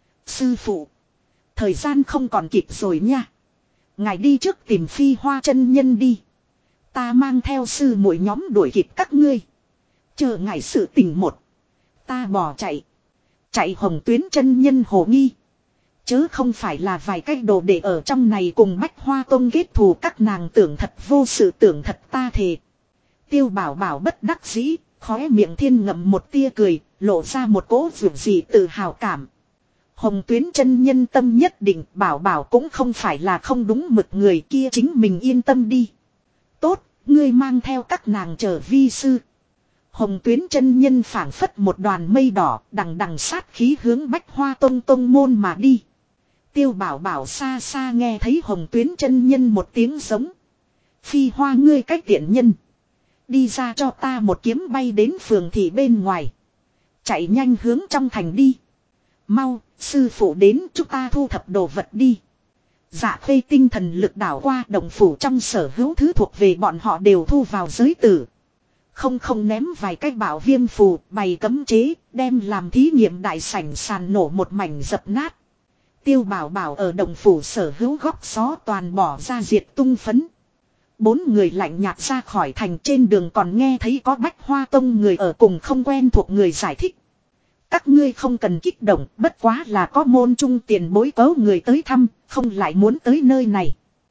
Sư phụ, thời gian không còn kịp rồi nha. Ngài đi trước tìm Phi Hoa chân nhân đi. Ta mang theo sư muội nhóm đuổi kịp các ngươi. Chờ ngài sự tình một. Ta bỏ chạy. Chạy Hồng Tuyến chân nhân hồ nghi. Chớ không phải là vài cái đồ để ở trong này cùng Bách Hoa Tông kết thù các nàng tưởng thật vô sự tưởng thật ta thề. Tiêu Bảo Bảo bất đắc dĩ, khóe miệng thiên ngậm một tia cười, lộ ra một cỗ vượt gì tự hào cảm. Hồng Tuyến chân nhân tâm nhất định Bảo Bảo cũng không phải là không đúng mực người kia chính mình yên tâm đi. Tốt, ngươi mang theo các nàng trở vi sư. Hồng Tuyến chân nhân phảng phất một đoàn mây đỏ đằng sát khí hướng Bách Hoa Tông môn mà đi. Tiêu Bảo Bảo xa xa nghe thấy Hồng Tuyến chân nhân một tiếng giống. Phi Hoa ngươi cách tiện nhân. Đi ra cho ta một kiếm bay đến phường thị bên ngoài. Chạy nhanh hướng trong thành đi. Mau, sư phụ đến chúng ta thu thập đồ vật đi. Dạ Khê tinh thần lực đảo qua động phủ trong sở hữu thứ thuộc về bọn họ đều thu vào giới tử. Không ném vài cái bảo viêm phù bày cấm chế, đem làm thí nghiệm đại sảnh sàn nổ một mảnh dập nát. Tiêu Bảo Bảo ở động phủ sở hữu góc xó toàn bỏ ra diệt tung phấn. 4 người lạnh nhạt ra khỏi thành, trên đường còn nghe thấy có Bách Hoa Tông người ở cùng không quen thuộc người giải thích. Các ngươi không cần kích động, bất quá là có môn trung tiền bối cớ người tới thăm, không lại muốn tới nơi này.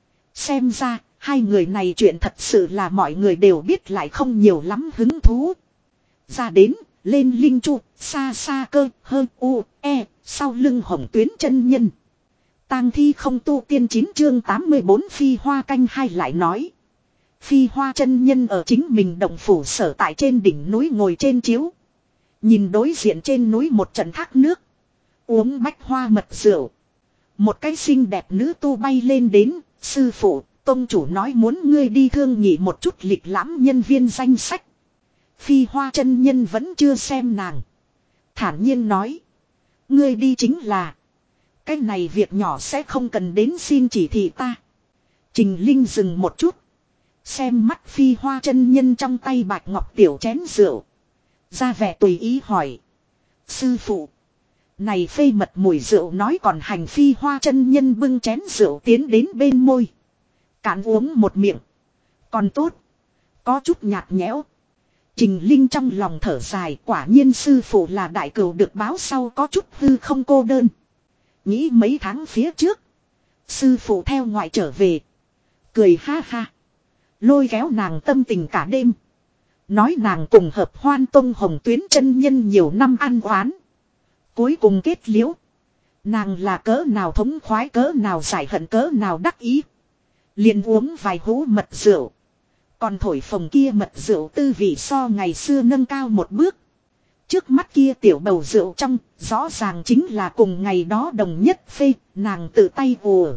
Xem ra, hai người này chuyện thật sự là mọi người đều biết lại không nhiều lắm hứng thú. Ra đến, lên linh chu, xa xa cơ, hơn u, e, sau lưng Hồng Tuyến chân nhân. Tang thi không tu tiên 9 chương 84 Phi Hoa canh hai lại nói. Phi Hoa chân nhân ở chính mình động phủ sở tại trên đỉnh núi ngồi trên chiếu. Nhìn đối diện trên núi một trận thác nước. Uống bách hoa mật rượu. Một cái xinh đẹp nữ tu bay lên đến. Sư phụ, tông chủ nói muốn ngươi đi thương nghị một chút lịch lãm nhân viên danh sách. Phi Hoa chân nhân vẫn chưa xem nàng. Thản nhiên nói. Ngươi đi chính là. Cái này việc nhỏ sẽ không cần đến xin chỉ thị ta. Trình Linh dừng một chút. Xem mắt Phi Hoa chân nhân trong tay bạch ngọc tiểu chén rượu. Ra vẻ tùy ý hỏi. Sư phụ. Này phê mật mùi rượu nói còn hành. Phi Hoa chân nhân bưng chén rượu tiến đến bên môi. Cạn uống một miệng. Còn tốt. Có chút nhạt nhẽo. Trình Linh trong lòng thở dài. Quả nhiên sư phụ là đại cửu được báo sau có chút hư không cô đơn. Nghĩ mấy tháng phía trước. Sư phụ theo ngoại trở về. Cười ha ha. Lôi kéo nàng tâm tình cả đêm. Nói nàng cùng hợp Hoan Tông Hồng Tuyến chân nhân nhiều năm ăn oán. Cuối cùng kết liễu. Nàng là cỡ nào thống khoái, cỡ nào giải hận, cỡ nào đắc ý. Liền uống vài hũ mật rượu. Còn thổi phồng kia mật rượu tư vị so ngày xưa nâng cao một bước. Trước mắt kia tiểu bầu rượu trong, rõ ràng chính là cùng ngày đó đồng nhất phê, nàng tự tay ùa.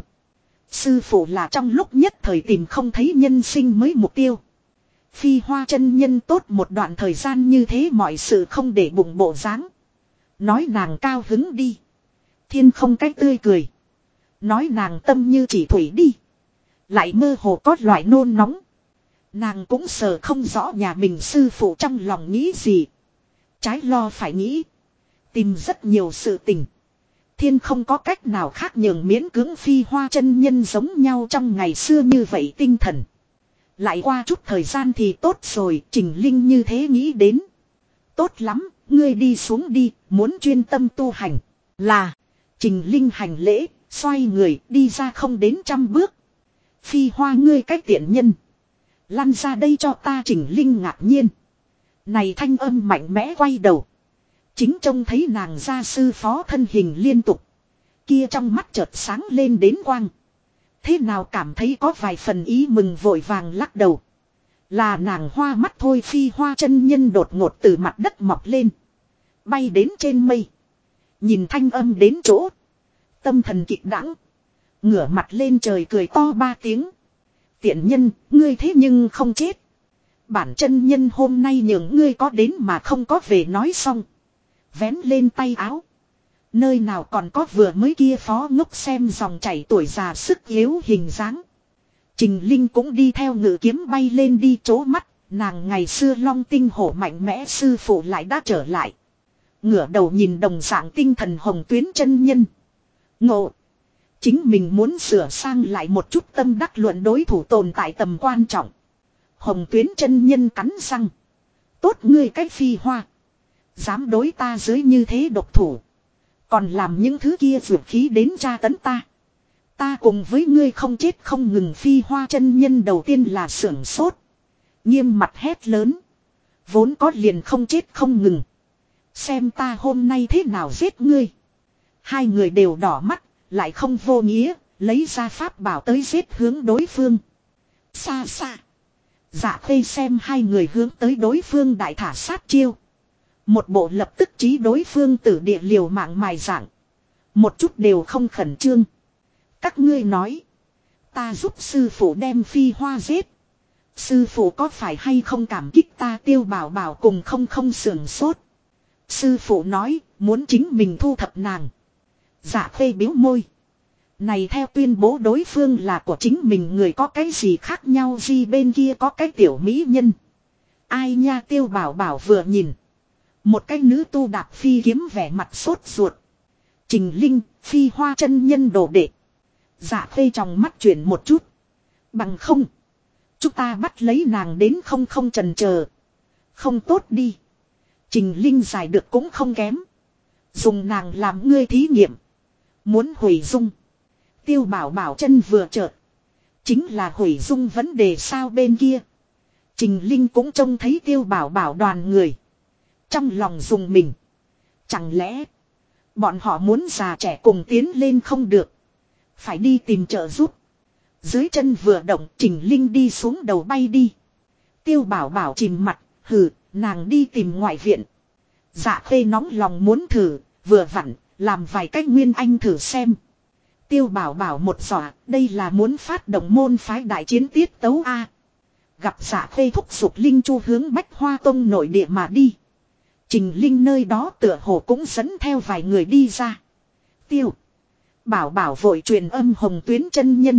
Sư phụ là trong lúc nhất thời tìm không thấy nhân sinh mới mục tiêu. Phi Hoa chân nhân tốt một đoạn thời gian như thế mọi sự không để bụng bộ dáng. Nói nàng cao hứng đi. Thiên không cách tươi cười. Nói nàng tâm như chỉ thủy đi. Lại mơ hồ có loại nôn nóng. Nàng cũng sợ không rõ nhà mình sư phụ trong lòng nghĩ gì. Trái lo phải nghĩ. Tìm rất nhiều sự tình. Thiên không có cách nào khác nhường miễn cưỡng Phi Hoa chân nhân giống nhau trong ngày xưa như vậy tinh thần. Lại qua chút thời gian thì tốt rồi, Trình Linh như thế nghĩ đến. Tốt lắm, ngươi đi xuống đi, muốn chuyên tâm tu hành. Là, Trình Linh hành lễ, xoay người đi ra không đến 100 bước. Phi Hoa ngươi cách tiện nhân. Lăn ra đây cho ta. Trình Linh ngạc nhiên. Này thanh âm mạnh mẽ quay đầu. Chính trông thấy nàng gia sư phó thân hình liên tục. Kia trong mắt chợt sáng lên đến quang. Thế nào cảm thấy có vài phần ý mừng vội vàng lắc đầu. Là nàng hoa mắt thôi. Phi Hoa chân nhân đột ngột từ mặt đất mọc lên. Bay đến trên mây. Nhìn thanh âm đến chỗ. Tâm thần kịch đãng. Ngửa mặt lên trời cười to 3 tiếng. Tiện nhân, ngươi thế nhưng không chết. Bản chân nhân hôm nay nhường ngươi có đến mà không có về nói xong. Vén lên tay áo. Nơi nào còn có vừa mới kia phó ngốc xem dòng chảy tuổi già sức yếu hình dáng. Trình Linh cũng đi theo ngự kiếm bay lên đi chố mắt. Nàng ngày xưa long tinh hổ mạnh mẽ sư phụ lại đã trở lại. Ngửa đầu nhìn đồng dạng tinh thần Hồng Tuyến chân nhân. Ngộ. Chính mình muốn sửa sang lại một chút tâm đắc luận đối thủ tồn tại tầm quan trọng. Hồng Tuyến chân nhân cắn răng. Tốt ngươi cách Phi Hoa. Dám đối ta dưới như thế độc thủ. Còn làm những thứ kia vượt khí đến tra tấn ta. Ta cùng với ngươi không chết không ngừng. Phi Hoa chân nhân đầu tiên là sưởng sốt. Nghiêm mặt hét lớn. Vốn có liền không chết không ngừng. Xem ta hôm nay thế nào giết ngươi. Hai người đều đỏ mắt. Lại không vô nghĩa. Lấy ra pháp bảo tới giết hướng đối phương. Xa xa. Dạ Khê xem hai người hướng tới đối phương đại thả sát chiêu. Một bộ lập tức trí đối phương tử địa liều mạng mài dạng. Một chút đều không khẩn trương. Các ngươi nói. Ta giúp sư phụ đem Phi Hoa giết. Sư phụ có phải hay không cảm kích ta? Tiêu Bảo Bảo cùng không sườn sốt. Sư phụ nói muốn chính mình thu thập nàng. Dạ Khê bĩu môi. Này theo tuyên bố đối phương là của chính mình người có cái gì khác nhau gì, bên kia có cái tiểu mỹ nhân. Ai nha? Tiêu Bảo Bảo vừa nhìn. Một cái nữ tu đạp phi kiếm vẻ mặt sốt ruột. Trình Linh, Phi Hoa chân nhân đồ đệ. Dạ Khê trong mắt chuyển một chút. Bằng không. Chúng ta bắt lấy nàng đến không chần chờ. Không tốt đi. Trình Linh giải được cũng không kém. Dùng nàng làm ngươi thí nghiệm. Muốn hủy dung. Tiêu Bảo Bảo chân vừa chợt. Chính là hủy dung vấn đề sao? Bên kia Trình Linh cũng trông thấy Tiêu Bảo Bảo đoàn người. Trong lòng dùng mình. Chẳng lẽ bọn họ muốn già trẻ cùng tiến lên không được. Phải đi tìm trợ giúp. Dưới chân vừa động, Trình Linh đi xuống đầu bay đi. Tiêu Bảo Bảo chìm mặt. Hừ, nàng đi tìm ngoại viện. Dạ Khê nóng lòng muốn thử. Vừa vặn, làm vài cách nguyên anh thử xem. Tiêu Bảo Bảo một dọa, đây là muốn phát động môn phái đại chiến tiết tấu A. Gặp Dạ Khê thúc giục Linh Chu hướng Bách Hoa Tông nội địa mà đi. Trình Linh nơi đó tựa hồ cũng dẫn theo vài người đi ra. Tiêu Bảo Bảo vội truyền âm Hồng Tuyến chân nhân.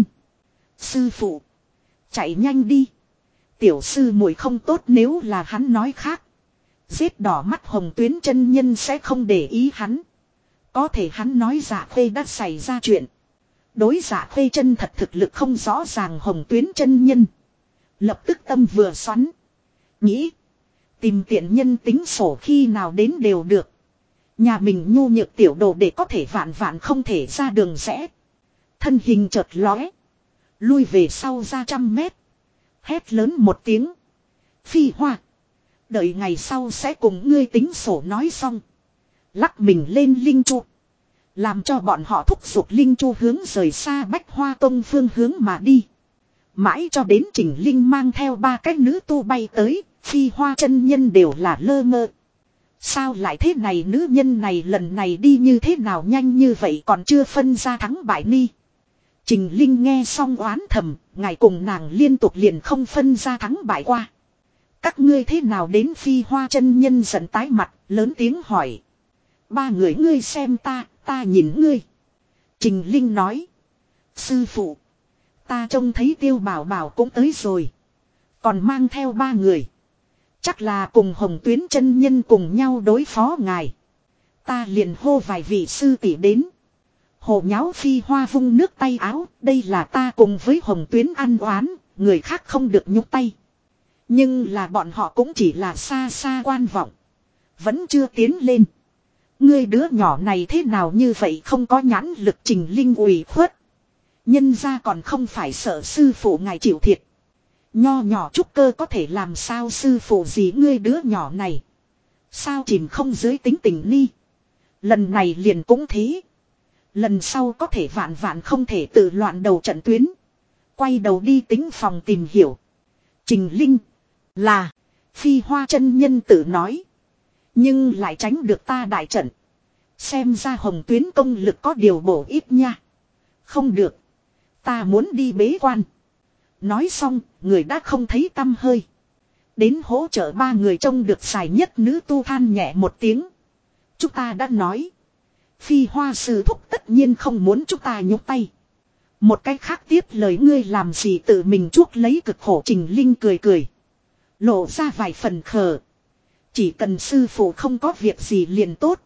Sư phụ, chạy nhanh đi. Tiểu sư muội không tốt, nếu là hắn nói khác. Giết đỏ mắt Hồng Tuyến chân nhân sẽ không để ý hắn. Có thể hắn nói Dạ Khê đã xảy ra chuyện. Đối Dạ Khê chân thật thực lực không rõ ràng Hồng Tuyến chân nhân. Lập tức tâm vừa xoắn. Nghĩ. Tìm tiện nhân tính sổ khi nào đến đều được. Nhà mình nhu nhược tiểu đồ để có thể vạn không thể ra đường rẽ. Thân hình chợt lóe. Lui về sau ra 100 mét. Hét lớn một tiếng. Phi Hoa. Đợi ngày sau sẽ cùng ngươi tính sổ nói xong. Lắc mình lên Linh Chu. Làm cho bọn họ thúc giục Linh Chu hướng rời xa Bách Hoa Tông phương hướng mà đi. Mãi cho đến Trình Linh mang theo 3 cái nữ tu bay tới. Phi Hoa chân nhân đều là lơ ngơ. Sao lại thế này, nữ nhân này lần này đi như thế nào nhanh như vậy còn chưa phân ra thắng bại ni. Trình Linh nghe xong oán thầm, ngài cùng nàng liên tục liền không phân ra thắng bại qua. Các ngươi thế nào đến? Phi Hoa chân nhân giận tái mặt, lớn tiếng hỏi. 3 người ngươi xem ta, ta nhìn ngươi. Trình Linh nói. Sư phụ, ta trông thấy Tiêu Bảo Bảo cũng tới rồi. Còn mang theo 3 người. Chắc là cùng Hồng Tuyến chân nhân cùng nhau đối phó ngài. Ta liền hô vài vị sư tỷ đến. Hồ nháo Phi Hoa vung nước tay áo. Đây là ta cùng với Hồng Tuyến ăn oán. Người khác không được nhúc tay. Nhưng là bọn họ cũng chỉ là xa xa quan vọng. Vẫn chưa tiến lên. Ngươi đứa nhỏ này thế nào như vậy, không có nhãn lực. Trình Linh ủy khuất. Nhân ra còn không phải sợ sư phụ ngài chịu thiệt. Nho nhỏ trúc cơ có thể làm sao sư phụ gì, ngươi đứa nhỏ này. Sao chìm không dưới tính tình ni. Lần này liền cũng thế. Lần sau có thể vạn không thể tự loạn đầu trận tuyến. Quay đầu đi tính phòng tìm hiểu. Trình Linh là Phi Hoa chân nhân tự nói. Nhưng lại tránh được ta đại trận. Xem ra Hồng Tuyến công lực có điều bổ ít nha. Không được. Ta muốn đi bế quan. Nói xong, người đã không thấy tăm hơi. Đến hỗ trợ 3 người trông được dài nhất nữ tu than nhẹ một tiếng. Chúng ta đã nói. Phi Hoa sư thúc tất nhiên không muốn chúng ta nhúc tay. Một cách khác tiếp lời, ngươi làm gì tự mình chuốc lấy cực khổ. Trình Linh cười cười. Lộ ra vài phần khờ. Chỉ cần sư phụ không có việc gì liền tốt.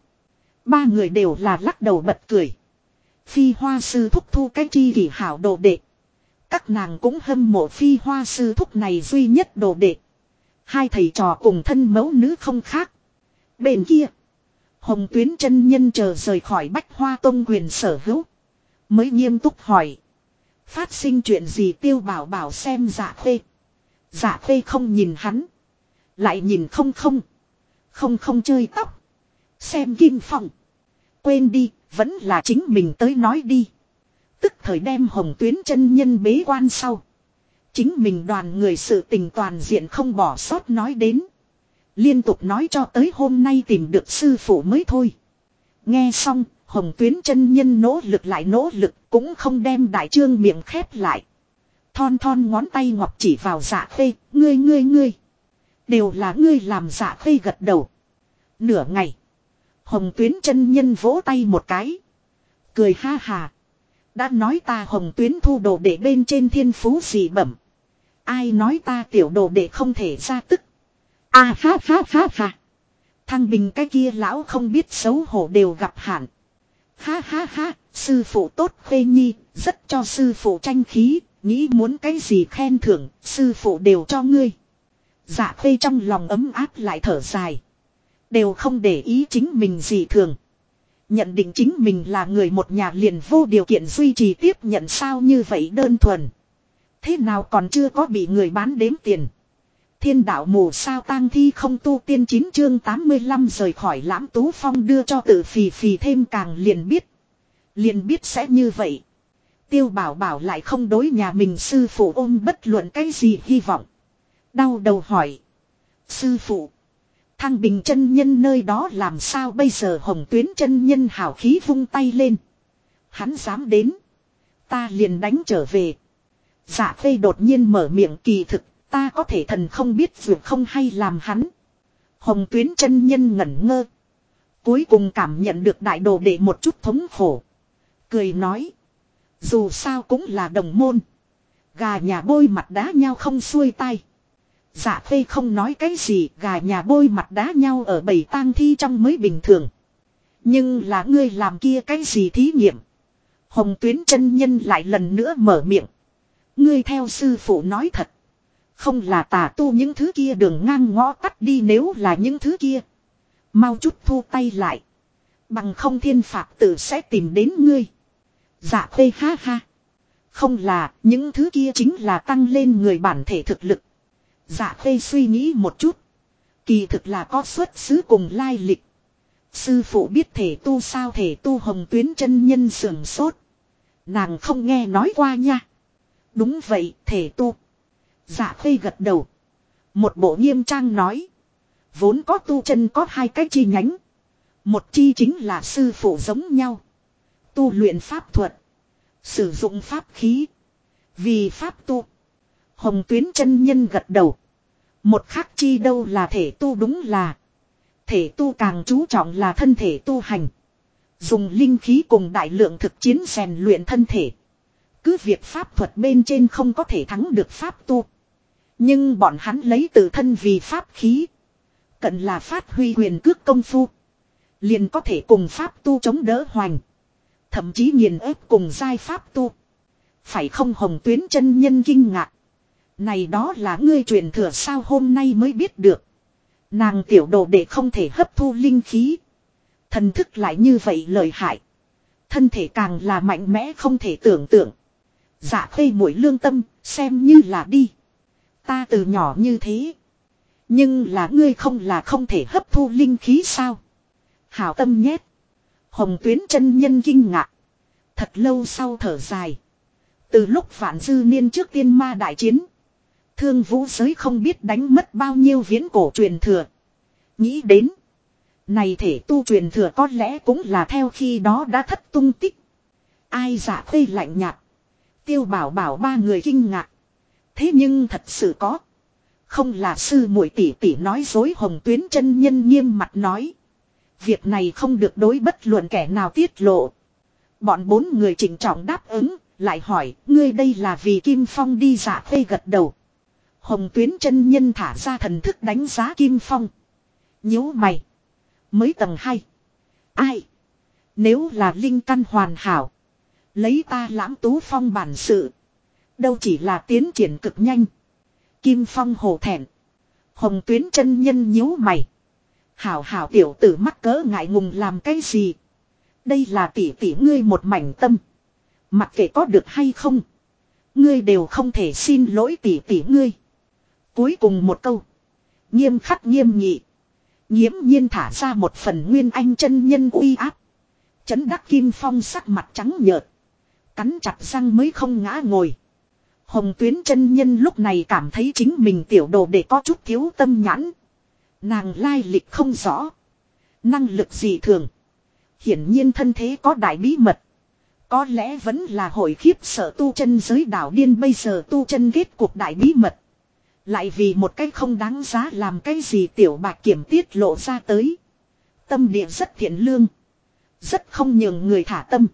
3 người đều là lắc đầu bật cười. Phi Hoa sư thúc thu cái chi kỷ hảo đồ đệ. Các nàng cũng hâm mộ Phi Hoa sư thúc này duy nhất đồ đệ. 2 thầy trò cùng thân mẫu nữ không khác. Bên kia, Hồng Tuyến chân nhân chờ rời khỏi Bách Hoa Tông quyền sở hữu. Mới nghiêm túc hỏi. Phát sinh chuyện gì? Tiêu Bảo Bảo xem Dạ Khê. Dạ Khê không nhìn hắn. Lại nhìn không chơi tóc. Xem Kim Phong. Quên đi, vẫn là chính mình tới nói đi. Tức thời đem Hồng Tuyến chân nhân bế quan sau. Chính mình đoàn người sự tình toàn diện không bỏ sót nói đến. Liên tục nói cho tới hôm nay tìm được sư phụ mới thôi. Nghe xong, Hồng Tuyến chân nhân nỗ lực lại nỗ lực cũng không đem đại trương miệng khép lại. Thon thon ngón tay ngọc chỉ vào Dạ Khê, ngươi. Đều là ngươi làm. Dạ Khê gật đầu. Nửa ngày. Hồng Tuyến chân nhân vỗ tay một cái. Cười ha hà. Đã nói ta Hồng Tuyến thu đồ đệ bên trên thiên phú dị bẩm. Ai nói ta tiểu đồ đệ không thể ra tức. À ha. Thăng Bình cái kia lão không biết xấu hổ đều gặp hạn. Ha, sư phụ tốt Khê Nhi, rất cho sư phụ tranh khí, nghĩ muốn cái gì khen thưởng, sư phụ đều cho ngươi. Dạ Khê trong lòng ấm áp lại thở dài. Đều không để ý chính mình gì thường. Nhận định chính mình là người một nhà liền vô điều kiện duy trì tiếp nhận sao như vậy đơn thuần. Thế nào còn chưa có bị người bán đếm tiền. Thiên đạo mù sao tang thi không tu tiên 9 chương 85 rời khỏi Lãm Tú Phong đưa cho tự phì thêm càng liền biết. Liền biết sẽ như vậy. Tiêu Bảo Bảo lại không đối nhà mình sư phụ ôm bất luận cái gì hy vọng. Đau đầu hỏi. Sư phụ. Thăng Bình chân nhân nơi đó làm sao bây giờ? Hồng Tuyến chân nhân hào khí vung tay lên. Hắn dám đến. Ta liền đánh trở về. Dạ Khê đột nhiên mở miệng kỳ thực. Ta có thể thần không biết vượt không hay làm hắn. Hồng Tuyến chân nhân ngẩn ngơ. Cuối cùng cảm nhận được đại đồ đệ một chút thống khổ. Cười nói. Dù sao cũng là đồng môn. Gà nhà bôi mặt đá nhau không xuôi tay. Dạ Khê không nói cái gì. Gà nhà bôi mặt đá nhau ở bầy tang thi trong mới bình thường. Nhưng là ngươi làm kia cái gì thí nghiệm. Hồng Tuyến chân nhân lại lần nữa mở miệng. Ngươi theo sư phụ nói thật. Không là tà tu những thứ kia đường ngang ngõ tắt đi, nếu là những thứ kia. Mau chút thu tay lại. Bằng không thiên phạt tử sẽ tìm đến ngươi. Dạ Khê ha. Không là, những thứ kia chính là tăng lên người bản thể thực lực. Dạ Khê suy nghĩ một chút. Kỳ thực là có xuất xứ cùng lai lịch. Sư phụ biết thể tu sao? Thể tu? Hồng Tuyến chân nhân sườn sốt. Nàng không nghe nói qua nha. Đúng vậy, thể tu. Dạ Khê gật đầu. Một bộ nghiêm trang nói. Vốn có tu chân có hai cái chi nhánh. Một chi chính là sư phụ giống nhau. Tu luyện pháp thuật. Sử dụng pháp khí. Vì pháp tu. Hồng Tuyến chân nhân gật đầu. Một khác chi đâu là thể tu? Đúng là. Thể tu càng chú trọng là thân thể tu hành. Dùng linh khí cùng đại lượng thực chiến rèn luyện thân thể. Cứ việc pháp thuật bên trên không có thể thắng được pháp tu. Nhưng bọn hắn lấy tự thân vì pháp khí. Cận là phát huy quyền cước công phu. Liền có thể cùng pháp tu chống đỡ hoành. Thậm chí nghiền ép cùng giai pháp tu. Phải không? Hồng Tuyến chân nhân kinh ngạc. Này đó là ngươi truyền thừa sao? Hôm nay mới biết được. Nàng tiểu đồ đệ không thể hấp thu linh khí. Thần thức lại như vậy lợi hại. Thân thể càng là mạnh mẽ không thể tưởng tượng. Dạ Khê mũi lương tâm, xem như là đi. Ta từ nhỏ như thế. Nhưng là ngươi không là không thể hấp thu linh khí sao? Hảo tâm nhét. Hồng Tuyến chân nhân kinh ngạc. Thật lâu sau thở dài. Từ lúc Vạn Dư Niên trước tiên ma đại chiến. Thương vũ giới không biết đánh mất bao nhiêu viễn cổ truyền thừa. Nghĩ đến. Này thể tu truyền thừa có lẽ cũng là theo khi đó đã thất tung tích. Ai? Dạ Khê lạnh nhạt. Tiêu Bảo Bảo ba người kinh ngạc. Thế nhưng thật sự có. Không là sư muội tỷ tỷ nói dối. Hồng Tuyến chân nhân nghiêm mặt nói. Việc này không được đối bất luận kẻ nào tiết lộ. Bọn bốn người trịnh trọng đáp ứng. Lại hỏi, ngươi đây là vì Kim Phong đi? Dạ Khê gật đầu. Hồng Tuyến chân nhân thả ra thần thức đánh giá Kim Phong. Nhíu mày. Mới tầng 2. Ai? Nếu là linh căn hoàn hảo. Lấy ta Lãm Tú Phong bản sự. Đâu chỉ là tiến triển cực nhanh. Kim Phong hổ thẹn. Hồng Tuyến chân nhân nhíu mày. Hảo tiểu tử mắc cỡ ngại ngùng làm cái gì? Đây là tỷ tỷ ngươi một mảnh tâm. Mặc kệ có được hay không. Ngươi đều không thể xin lỗi tỷ tỷ ngươi. Cuối cùng một câu. Nghiêm khắc nghiêm nghị. Nghiễm nhiên thả ra một phần Nguyên Anh chân nhân uy áp. Chấn đắc Kim Phong sắc mặt trắng nhợt. Cắn chặt răng mới không ngã ngồi. Hồng Tuyến chân nhân lúc này cảm thấy chính mình tiểu đồ để có chút thiếu tâm nhãn. Nàng lai lịch không rõ. Năng lực gì thường. Hiển nhiên thân thế có đại bí mật. Có lẽ vẫn là hội khiếp sợ tu chân giới đảo điên bây giờ tu chân kết cuộc đại bí mật. Lại vì một cái không đáng giá làm cái gì tiểu bạch kiểm tiết lộ ra tới. Tâm địa rất thiện lương. Rất không nhường người thả tâm.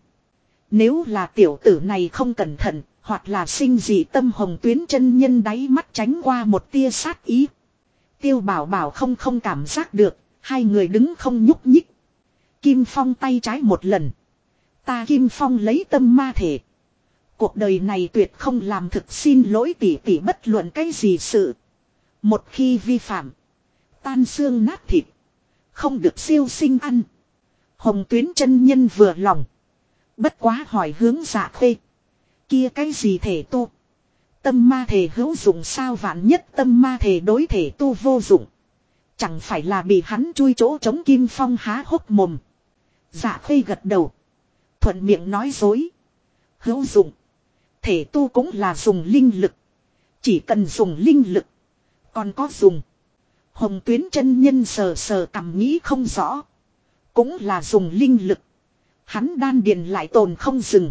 Nếu là tiểu tử này không cẩn thận, hoặc là sinh dị tâm Hồng Tuyến chân nhân đáy mắt tránh qua một tia sát ý. Tiêu Bảo Bảo không cảm giác được, hai người đứng không nhúc nhích. Kim Phong tay trái một lần. Ta Kim Phong lấy tâm ma thể. Cuộc đời này tuyệt không làm thực xin lỗi tỷ tỷ bất luận cái gì sự. Một khi vi phạm, tan xương nát thịt, không được siêu sinh ăn. Hồng Tuyến chân nhân vừa lòng. Bất quá hỏi hướng Dạ Khê. Kia cái gì thể tu? Tâm ma thể hữu dụng sao vạn nhất tâm ma thể đối thể tu vô dụng. Chẳng phải là bị hắn chui chỗ chống Kim Phong há hốc mồm. Dạ Khê gật đầu. Thuận miệng nói dối. Hữu dụng. Thể tu cũng là dùng linh lực. Chỉ cần dùng linh lực. Còn có dùng. Hồng Tuyến chân nhân sờ sờ cằm nghĩ không rõ. Cũng là dùng linh lực. Hắn đan điền lại tồn không dừng.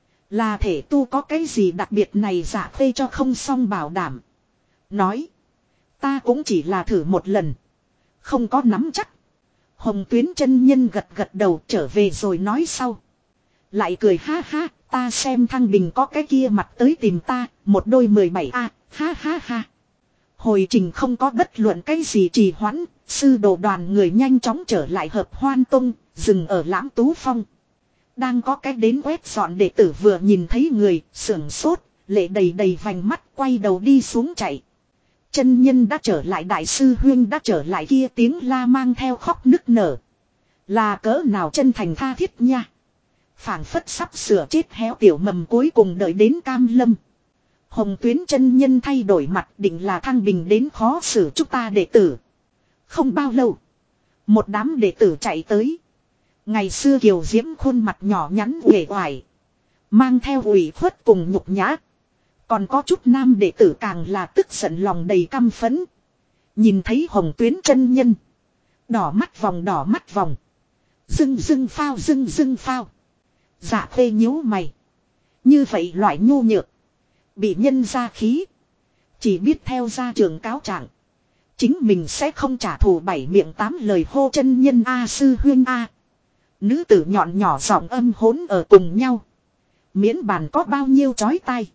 Là thể tu có cái gì đặc biệt này Dạ Khê cho không xong bảo đảm. Nói. Ta cũng chỉ là thử một lần. Không có nắm chắc. Hồng Tuyến chân nhân gật gật đầu trở về rồi nói sau. Lại cười ha ha. Ta xem Thăng Bình có cái kia mặt tới tìm ta. Một đôi 17A. Ha ha ha. Hồi trình không có bất luận cái gì trì hoãn. Sư đồ đoàn người nhanh chóng trở lại hợp Hoan Tông. Dừng ở Lãm Tú Phong. Đang có cái đến quét dọn đệ tử vừa nhìn thấy người, sưởng sốt, lệ đầy đầy vành mắt quay đầu đi xuống chạy. Chân nhân đã trở lại đại sư huyên đã trở lại kia tiếng la mang theo khóc nức nở. Là cỡ nào chân thành tha thiết nha. Phảng phất sắp sửa chết héo tiểu mầm cuối cùng đợi đến cam lâm. Hồng Tuyến chân nhân thay đổi mặt định là Thăng Bình đến khó xử chúng ta đệ tử. Không bao lâu. Một đám đệ tử chạy tới. Ngày xưa Kiều Diễm khuôn mặt nhỏ nhắn uể oải. Mang theo ủy khuất cùng nhục nhã. Còn có chút nam đệ tử càng là tức giận lòng đầy căm phẫn. Nhìn thấy Hồng Tuyến chân nhân. Đỏ mắt vòng. Dưng phao. Dạ Khê nhíu mày. Như vậy loại nhu nhược. Bị nhân ra khí. Chỉ biết theo gia trường cáo trạng. Chính mình sẽ không trả thù bảy miệng tám lời hô chân nhân A sư huyên A. Nữ tử nhọn nhỏ giọng âm hỗn ở cùng nhau. Miễn bàn có bao nhiêu chói tai.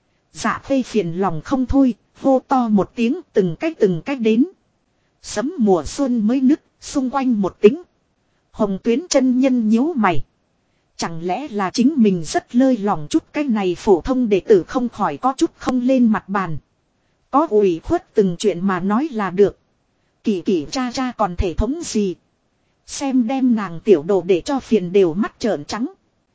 Dạ Khê phiền lòng không thôi, hô to một tiếng từng cách đến. Sấm mùa xuân mới nứt, xung quanh một tính. Hồng Tuyến chân nhân nhíu mày. Chẳng lẽ là chính mình rất lơi lòng chút cái này phổ thông đệ tử không khỏi có chút không lên mặt bàn. Có ủy khuất từng chuyện mà nói là được. Kỳ cha còn thể thống gì. Xem đem nàng tiểu đồ để cho phiền đều mắt trợn trắng.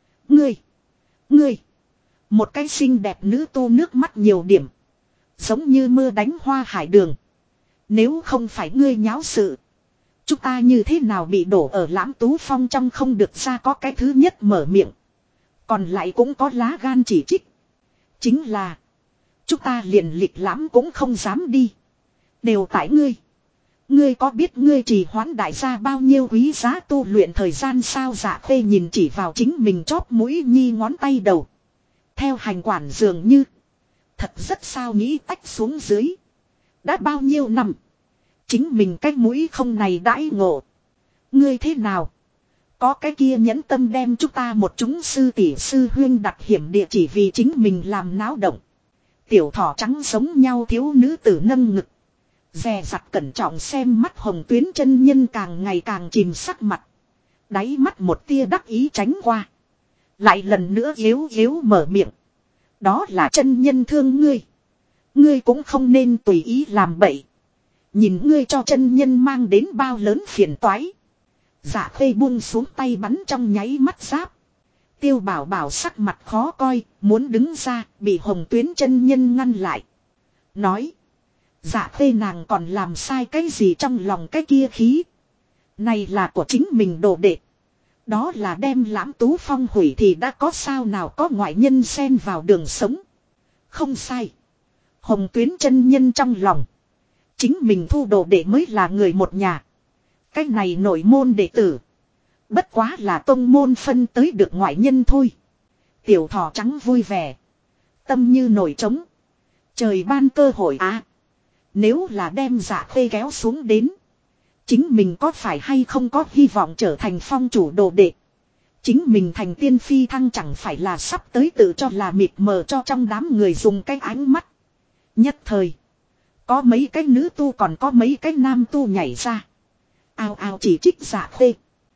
Ngươi. Một cái xinh đẹp nữ tu nước mắt nhiều điểm. Giống như mưa đánh hoa hải đường. Nếu không phải ngươi nháo sự. Chúng ta như thế nào bị đổ ở Lãm Tú Phong trong không được ra có cái thứ nhất mở miệng. Còn lại cũng có lá gan chỉ trích. Chính là. Chúng ta liền lịch lãm cũng không dám đi. Đều tại ngươi. Ngươi có biết ngươi trì hoãn đại gia bao nhiêu quý giá tu luyện thời gian sao Dạ Khê nhìn chỉ vào chính mình chóp mũi nhi ngón tay đầu. Theo hành quản dường như. Thật rất sao nghĩ tách xuống dưới. Đã bao nhiêu năm. Chính mình cái mũi không này đãi ngộ. Ngươi thế nào? Có cái kia nhẫn tâm đem chúng ta một chúng sư tỷ sư huyên đặt hiểm địa chỉ vì chính mình làm náo động. Tiểu thỏ trắng giống nhau thiếu nữ tử nâng ngực. Dè dặt cẩn trọng xem mắt Hồng Tuyến chân nhân càng ngày càng chìm sắc mặt. Đáy mắt một tia đắc ý tránh qua. Lại lần nữa yếu mở miệng. Đó là chân nhân thương ngươi. Ngươi cũng không nên tùy ý làm bậy. Nhìn ngươi cho chân nhân mang đến bao lớn phiền toái. Dạ Khê buông xuống tay bắn trong nháy mắt giáp. Tiêu Bảo Bảo sắc mặt khó coi, muốn đứng ra, bị Hồng Tuyến chân nhân ngăn lại. Nói. Dạ Khê nàng còn làm sai cái gì trong lòng cái kia khí. Này là của chính mình đồ đệ. Đó là đem Lãm Tú Phong hủy thì đã có sao nào có ngoại nhân xen vào đường sống. Không sai. Hồng Tuyến chân nhân trong lòng. Chính mình thu đồ đệ mới là người một nhà. Cái này nội môn đệ tử. Bất quá là tông môn phân tới được ngoại nhân thôi. tiểu thỏ trắng vui vẻ. Tâm như nổi trống. Trời ban cơ hội á. Nếu là đem Dạ Khê kéo xuống đến. Chính mình có phải hay không có hy vọng trở thành phong chủ đồ đệ. Chính mình thành tiên phi thăng chẳng phải là sắp tới tự cho là mịt mờ cho trong đám người dùng cái ánh mắt. Nhất thời. Có mấy cái nữ tu còn có mấy cái nam tu nhảy ra. Ao ao chỉ trích Dạ Khê.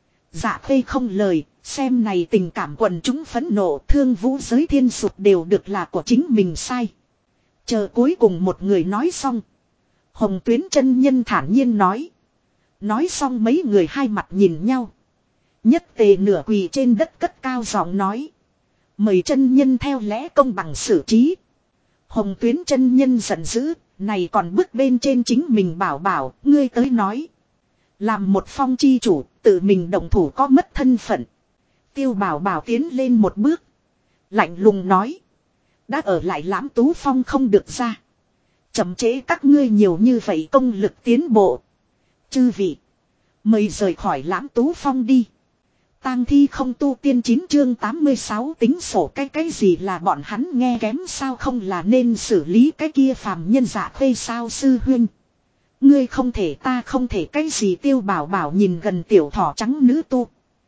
Dạ Khê không lời. Xem này tình cảm quần chúng phẫn nộ thương vũ giới thiên sụp đều được là của chính mình sai. Chờ cuối cùng một người nói xong. Hồng Tuyến chân nhân thản nhiên nói. Nói xong mấy người hai mặt nhìn nhau. Nhất tề nửa quỳ trên đất cất cao giọng nói. Mời chân nhân theo lẽ công bằng xử trí. Hồng Tuyến chân nhân giận dữ. Này còn bước bên trên chính mình bảo ngươi tới nói. Làm một phong chi chủ tự mình động thủ có mất thân phận. Tiêu bảo tiến lên một bước. Lạnh lùng nói. Đã ở lại Lãm Tú Phong không được ra. Chậm trễ các ngươi nhiều như vậy công lực tiến bộ. Chư vị. Mời rời khỏi Lãm Tú Phong đi. Tang thi không tu tiên 9 chương 86 tính sổ cái gì là bọn hắn nghe kém sao không là nên xử lý cái kia phàm nhân Dạ Khê sao sư huynh. Ngươi không thể ta không thể cái gì Tiêu bảo nhìn gần tiểu thỏ trắng nữ tu.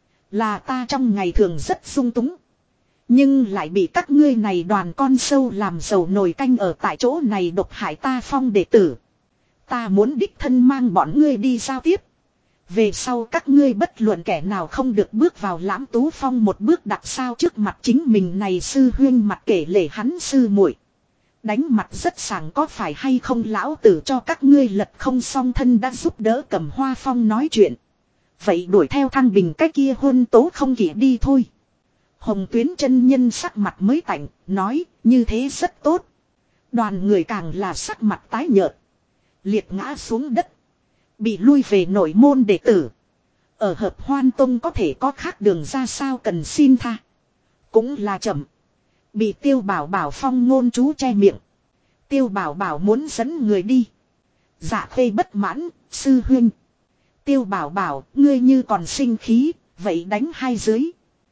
Là ta trong ngày thường rất sung túng. Nhưng lại bị các ngươi này đoàn con sâu làm dầu nồi canh ở tại chỗ này độc hại ta phong đệ tử. Ta muốn đích thân mang bọn ngươi đi giao tiếp. Về sau các ngươi bất luận kẻ nào không được bước vào Lãm Tú Phong một bước đặt sao trước mặt chính mình này sư huyên mặt kể lể hắn sư muội đánh mặt rất sảng có phải hay không lão tử cho các ngươi lật không song thân đã giúp đỡ Cẩm Hoa Phong nói chuyện. Vậy đuổi theo Thăng Bình cái kia hôn tố không kịp đi thôi. Hồng Tuyến chân nhân sắc mặt mới tạnh, nói như thế rất tốt. Đoàn người càng là sắc mặt tái nhợt. Liệt ngã xuống đất. Bị lui về nội môn đệ tử. Ở Hợp Hoan Tông có thể có khác đường ra sao cần xin tha. Cũng là chậm. Bị Tiêu bảo phong ngôn chú che miệng. Tiêu bảo muốn dẫn người đi. Dạ Khê bất mãn, sư huynh. Tiêu bảo ngươi như còn sinh khí, vậy đánh hai dưới.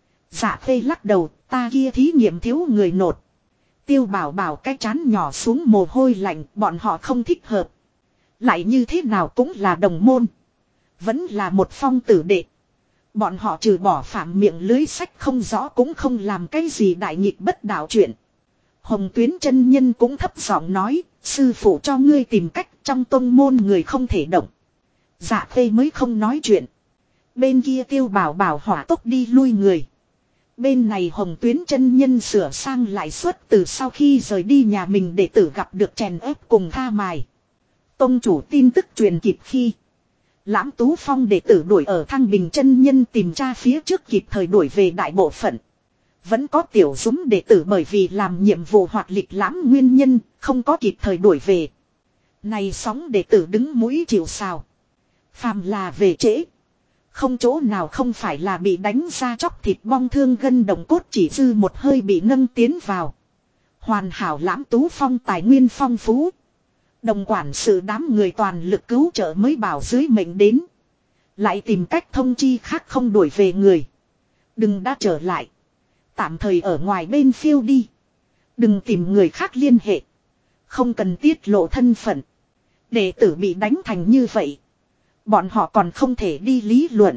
Dạ Khê lắc đầu, ta kia thí nghiệm thiếu người nột. Tiêu bảo cái chán nhỏ xuống mồ hôi lạnh, bọn họ không thích hợp. Lại như thế nào cũng là đồng môn. Vẫn là một phong tử đệ. Bọn họ trừ bỏ phạm miệng lưới sách không rõ cũng không làm cái gì đại nghịch bất đạo chuyện. Hồng Tuyến chân nhân cũng thấp giọng nói, sư phụ cho ngươi tìm cách trong tông môn người không thể động. Dạ Khê mới không nói chuyện. Bên kia Tiêu bảo hỏa tốc đi lui người. Bên này Hồng Tuyến chân nhân sửa sang lại suất từ sau khi rời đi nhà mình để tử gặp được chèn ép cùng tha mài. Tông chủ tin tức truyền kịp khi Lãm Tú Phong đệ tử đuổi ở Thăng Bình chân nhân tìm tra phía trước kịp thời đuổi về đại bộ phận. Vẫn có tiểu dũng đệ tử bởi vì làm nhiệm vụ hoạt lịch lãm nguyên nhân không có kịp thời đuổi về. Này sóng đệ tử đứng mũi chịu sào. Phàm là về trễ. Không chỗ nào không phải là bị đánh ra chóc thịt bong thương gân đồng cốt chỉ dư một hơi bị nâng tiến vào. Hoàn hảo Lãm Tú Phong tài nguyên phong phú. Đồng quản sự đám người toàn lực cứu trợ mới bảo dưới mệnh đến. Lại tìm cách thông chi khác không đuổi về người. Đừng đã trở lại. Tạm thời ở ngoài bên phiêu đi. Đừng tìm người khác liên hệ. Không cần tiết lộ thân phận. Đệ tử bị đánh thành như vậy. Bọn họ còn không thể đi lý luận.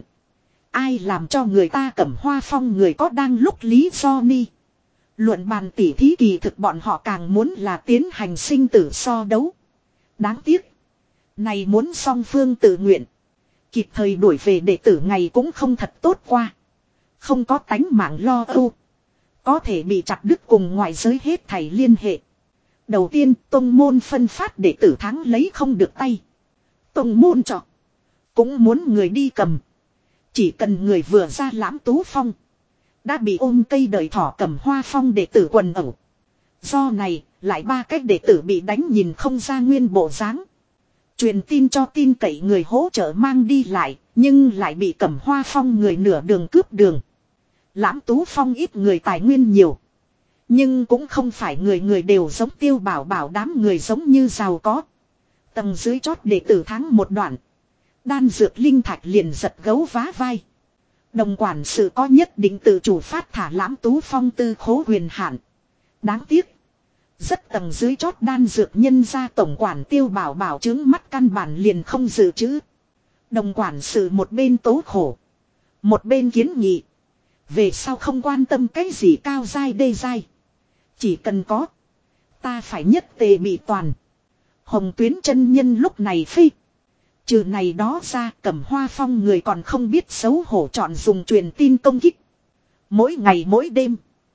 Ai làm cho người ta Cẩm Hoa Phong người có đang lúc lý do ni. Luận bàn tỉ thí kỳ thực bọn họ càng muốn là tiến hành sinh tử so đấu. Đáng tiếc. Này muốn song phương tự nguyện. Kịp thời đuổi về đệ tử ngày cũng không thật tốt qua. Không có tánh mạng lo âu. Có thể bị chặt đứt cùng ngoại giới hết thảy liên hệ. Đầu tiên tông môn phân phát đệ tử thắng lấy không được tay. Tông môn cho. Cũng muốn người đi cầm. Chỉ cần người vừa ra Lãm Tú Phong. Đã bị ôm cây đời thỏ Cẩm Hoa Phong đệ tử quần ẩu. Do này lại ba cách đệ tử bị đánh nhìn không ra nguyên bộ dáng. Truyền tin cho tin cậy người hỗ trợ mang đi lại. Nhưng lại bị Cẩm Hoa Phong người nửa đường cướp đường. Lãm Tú Phong ít người tài nguyên nhiều. Nhưng cũng không phải người người đều giống Tiêu bảo đám người giống như giàu có. Tầng dưới chót đệ tử thắng một đoạn. Đan dược linh thạch liền giật gấu vá vai. Đồng quản sự có nhất định tự chủ phát thả Lãm Tú Phong tư khố quyền hạn. Đáng tiếc. Rất tầng dưới chót đan dược nhân ra tổng quản Tiêu Bảo Bảo chứng mắt căn bản liền không dự trữ. Đồng quản sự một bên tố khổ. Một bên kiến nghị. Về sau không quan tâm cái gì cao dai đê dai. Chỉ cần có. Ta phải nhất tề bị toàn. Hồng Tuyến chân nhân lúc này phi. Trừ này đó ra Cẩm Hoa Phong người còn không biết xấu hổ chọn dùng truyền tin công kích. Mỗi ngày mỗi đêm.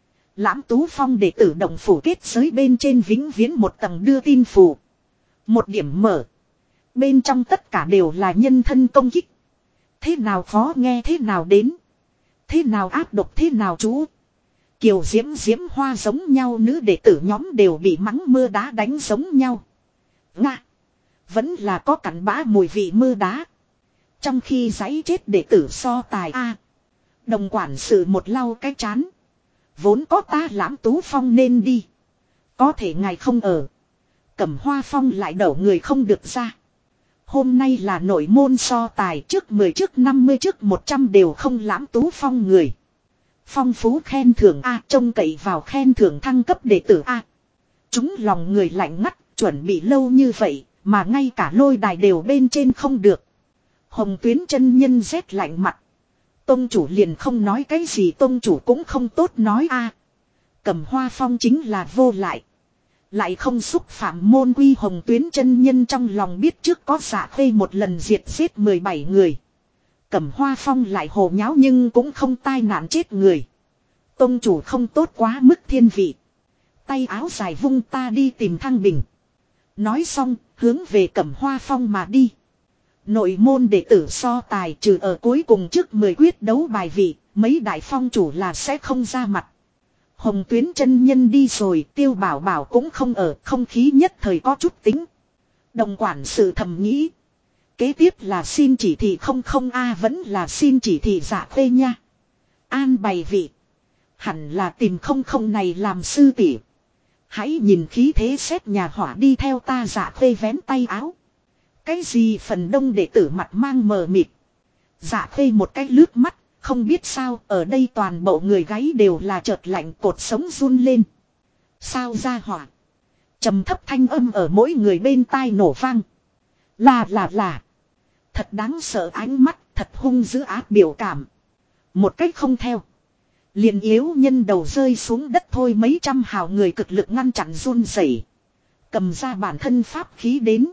Lãm Tú Phong để tử động phủ kết giới bên trên vĩnh viễn một tầng đưa tin phù. Một điểm mở. Bên trong tất cả đều là nhân thân công kích. Thế nào khó nghe thế nào đến. Thế nào áp độc thế nào chú. Kiều diễm diễm hoa giống nhau nữ đệ tử nhóm đều bị mắng mưa đá đánh giống nhau. Nga. Vẫn là có cặn bã mùi vị mưa đá. Trong khi giấy chết đệ tử so tài A. Đồng quản sự một lau cái chán. Vốn có ta Lãm Tú Phong nên đi. Có thể ngài không ở. Cẩm Hoa Phong lại đổ người không được ra. Hôm nay là nội môn so tài trước 10 trước 50 trước 100 đều không Lãm Tú Phong người. Phong phú khen thưởng A trông cậy vào khen thưởng thăng cấp đệ tử A. Chúng lòng người lạnh ngắt chuẩn bị lâu như vậy mà ngay cả lôi đài đều bên trên không được. Hồng Tuyến chân nhân rét lạnh mặt. Tông chủ liền không nói cái gì tông chủ cũng không tốt nói a. Cẩm Hoa Phong chính là vô lại. Lại không xúc phạm môn quy Hồng Tuyến chân nhân trong lòng biết trước có Dạ Khê một lần diệt giết 17 người. Cẩm Hoa Phong lại hồ nháo nhưng cũng không tai nạn chết người. Tông chủ không tốt quá mức thiên vị. Tay áo dài vung ta đi tìm Thăng Bình. Nói xong hướng về Cẩm Hoa Phong mà đi. Nội môn đệ tử so tài trừ ở cuối cùng trước 10 quyết đấu bài vị, mấy đại phong chủ là sẽ không ra mặt. Hồng Tuyến chân nhân đi rồi, Tiêu Bảo Bảo cũng không ở, không khí nhất thời có chút tính. Đồng quản sự thầm nghĩ. Kế tiếp là xin chỉ thị không a vẫn là xin chỉ thị Dạ Khê nha. An bày vị. Hẳn là tìm không này làm sư tỷ. Hãy nhìn khí thế xét nhà hỏa đi theo ta Dạ Khê vén tay áo. Cái gì phần đông đệ tử mặt mang mờ mịt. Dạ Khê một cái lướt mắt, không biết sao ở đây toàn bộ người gáy đều là chợt lạnh cột sống run lên. Sao ra hỏa. Trầm thấp thanh âm ở mỗi người bên tai nổ vang. Là. Thật đáng sợ ánh mắt, thật hung dữ ác biểu cảm. Một cách không theo. Liền yếu nhân đầu rơi xuống đất thôi mấy trăm hào người cực lực ngăn chặn run rẩy. Cầm ra bản thân pháp khí đến.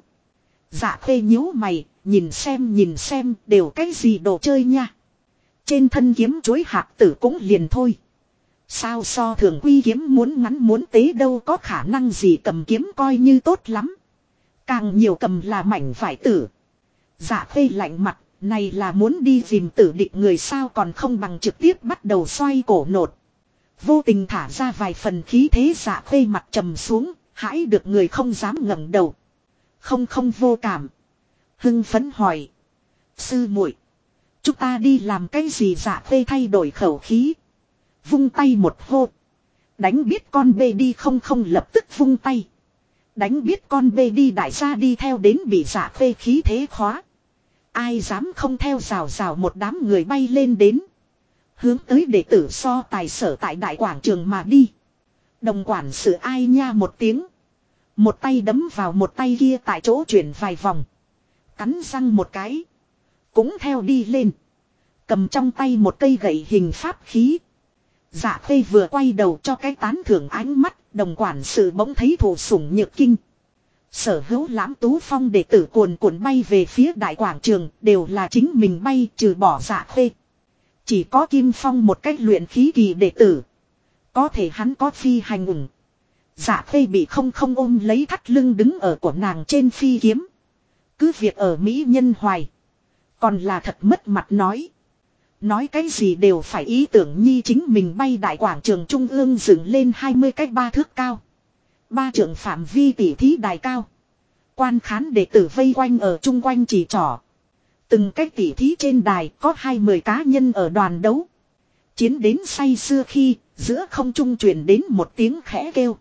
Dạ Khê nhíu mày, nhìn xem, đều cái gì đồ chơi nha. Trên thân kiếm chuối hạt tử cũng liền thôi. Sao so thường quy kiếm muốn ngắn muốn tế đâu có khả năng gì cầm kiếm coi như tốt lắm. Càng nhiều cầm là mảnh vải tử. Dạ Khê lạnh mặt, này là muốn đi tìm tử địch người sao còn không bằng trực tiếp bắt đầu xoay cổ nột. Vô tình thả ra vài phần khí thế Dạ Khê mặt trầm xuống, hãi được người không dám ngẩng đầu. Không vô cảm. Hưng phấn hỏi. Sư muội, chúng ta đi làm cái gì Dạ Khê thay đổi khẩu khí. Vung tay một hô. Đánh biết con bê đi không lập tức vung tay. Đánh biết con bê đi đại gia đi theo đến bị Dạ Khê khí thế khóa. Ai dám không theo rào một đám người bay lên đến. Hướng tới đệ tử so tài sở tại đại quảng trường mà đi. Đồng quản sự ai nha một tiếng. Một tay đấm vào một tay kia tại chỗ chuyển vài vòng. Cắn răng một cái. Cũng theo đi lên. Cầm trong tay một cây gậy hình pháp khí. Dạ Khê vừa quay đầu cho cái tán thưởng ánh mắt. Đồng quản sự bỗng thấy thủ sủng nhược kinh. Sở hữu Lãm Tú Phong đệ tử cuồn cuộn bay về phía đại quảng trường. Đều là chính mình bay trừ bỏ Dạ Khê. Chỉ có Kim Phong một cách luyện khí kỳ đệ tử. Có thể hắn có phi hành ủng. Dạ Khê bị không ôm lấy thắt lưng đứng ở của nàng trên phi kiếm. Cứ việc ở Mỹ nhân hoài. Còn là thật mất mặt nói. Nói cái gì đều phải ý tưởng nhi chính mình bay đại quảng trường trung ương dựng lên 20 cái 3 thước cao. 3 trượng phạm vi tỉ thí đài cao. Quan khán đệ tử vây quanh ở chung quanh chỉ trỏ. Từng cái tỉ thí trên đài có 20 cá nhân ở đoàn đấu. Chiến đến say xưa khi giữa không trung truyền đến một tiếng khẽ kêu.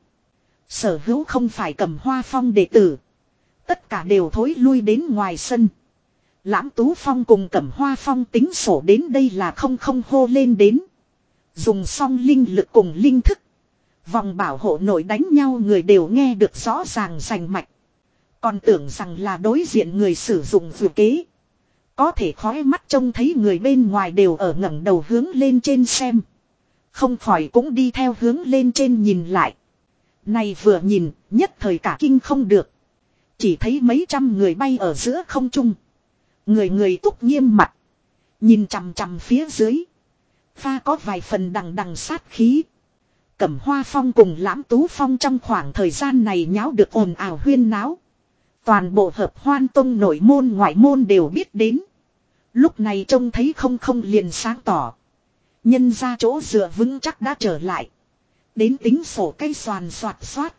Sở hữu không phải Cẩm Hoa Phong đệ tử. Tất cả đều thối lui đến ngoài sân. Lãm Tú Phong cùng Cẩm Hoa Phong tính sổ đến đây là không hô lên đến. Dùng xong linh lực cùng linh thức. Vòng bảo hộ nội đánh nhau người đều nghe được rõ ràng rành mạch. Còn tưởng rằng là đối diện người sử dụng vừa kế. Có thể khói mắt trông thấy người bên ngoài đều ở ngẩng đầu hướng lên trên xem. Không khỏi cũng đi theo hướng lên trên nhìn lại. Này vừa nhìn, nhất thời cả kinh không được. Chỉ thấy mấy trăm người bay ở giữa không trung. Người người túc nghiêm mặt. Nhìn chằm chằm phía dưới. Pha có vài phần đằng đằng sát khí. Cẩm Hoa Phong cùng Lãm Tú Phong trong khoảng thời gian này nháo được ồn ào huyên náo. Toàn bộ Hợp Hoan Tông nội môn ngoại môn đều biết đến. Lúc này trông thấy không liền sáng tỏ. Nhân ra chỗ dựa vững chắc đã trở lại. Đến tính sổ cây xoàn xoạt xoát.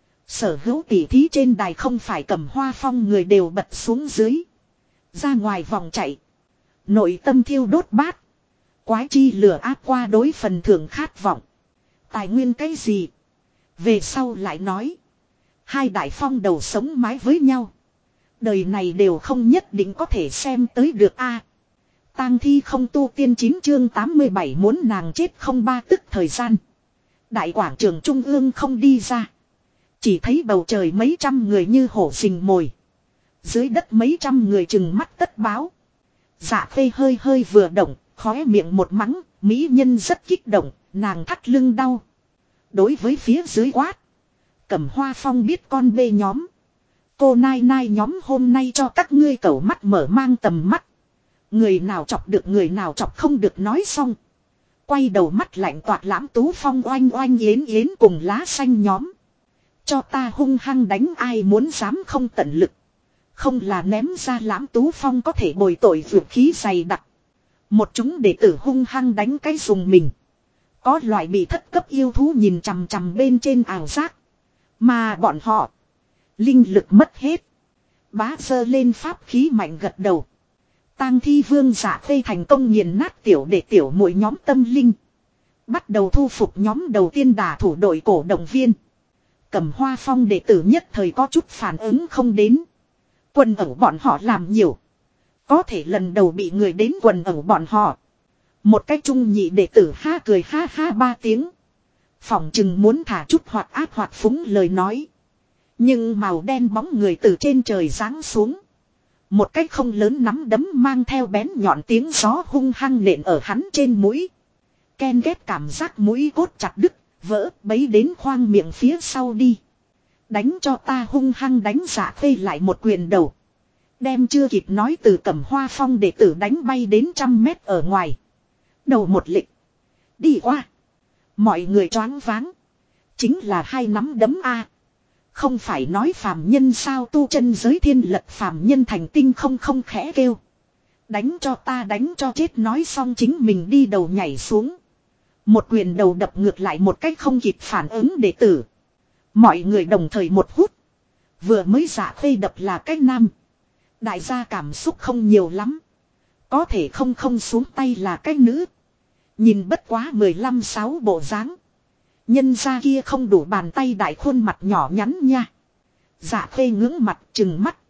Sở hữu tỉ thí trên đài không phải Cẩm Hoa Phong người đều bật xuống dưới. Ra ngoài vòng chạy. Nội tâm thiêu đốt bát. Quái chi lửa áp qua đối phần thưởng khát vọng. Tài nguyên cái gì? Về sau lại nói. Hai đại phong đầu sống mái với nhau. Đời này đều không nhất định có thể xem tới được a. Tang thi không tu tiên 9 chương 87 muốn nàng chết không ba tức thời gian. Đại quảng trường trung ương không đi ra. Chỉ thấy bầu trời mấy trăm người như hổ rình mồi. Dưới đất mấy trăm người chừng mắt tất báo. Dạ Phê hơi vừa động, khóe miệng một mắng, mỹ nhân rất kích động, nàng thắt lưng đau. Đối với phía dưới quát. Cẩm Hoa Phong biết con bê nhóm. Cô nai nai nhóm hôm nay cho các ngươi cẩu mắt mở mang tầm mắt. Người nào chọc được người nào chọc không được nói xong. Quay đầu mắt lạnh toạt Lãm Tú Phong oanh oanh yến yến cùng lá xanh nhóm. Cho ta hung hăng đánh ai muốn dám không tận lực. Không là ném ra Lãm Tú Phong có thể bồi tội vượt khí dày đặc. Một chúng đệ tử hung hăng đánh cái dùng mình. Có loại bị thất cấp yêu thú nhìn chằm chằm bên trên ảo giác. Mà bọn họ. Linh lực mất hết. Bá giơ lên pháp khí mạnh gật đầu. Tang Thi Vương Dạ Phê thành công nghiền nát tiểu để tiểu mỗi nhóm tâm linh. Bắt đầu thu phục nhóm đầu tiên đả thủ đội cổ động viên. Cẩm Hoa Phong đệ tử nhất thời có chút phản ứng không đến. Quần ẩu bọn họ làm nhiều. Có thể lần đầu bị người đến quần ẩu bọn họ. Một cái trung nhị đệ tử ha cười ha ha ba tiếng. Phỏng chừng muốn thả chút hoạt áp hoạt phúng lời nói. Nhưng màu đen bóng người từ trên trời giáng xuống. Một cách không lớn nắm đấm mang theo bén nhọn tiếng gió hung hăng nện ở hắn trên mũi. Ken ghét cảm giác mũi cốt chặt đứt, vỡ bấy đến khoang miệng phía sau đi. Đánh cho ta hung hăng đánh Dạ Phê lại một quyền đầu. Đem chưa kịp nói từ Cẩm Hoa Phong đệ tử đánh bay đến 100 mét ở ngoài. Đầu một lịch. Đi qua. Mọi người choáng váng. Chính là hai nắm đấm A. Không phải nói phàm nhân sao tu chân giới thiên lật phàm nhân thành tinh không khẽ kêu. Đánh cho ta đánh cho chết nói xong chính mình đi đầu nhảy xuống. Một quyền đầu đập ngược lại một cách không kịp phản ứng đệ tử. Mọi người đồng thời một hút. Vừa mới Dạ Phê đập là cái nam. Đại gia cảm xúc không nhiều lắm. Có thể không xuống tay là cái nữ. Nhìn bất quá 15-6 bộ dáng. Nhân ra kia không đủ bàn tay đại khuôn mặt nhỏ nhắn nha. Dạ Phê ngưỡng mặt trừng mắt.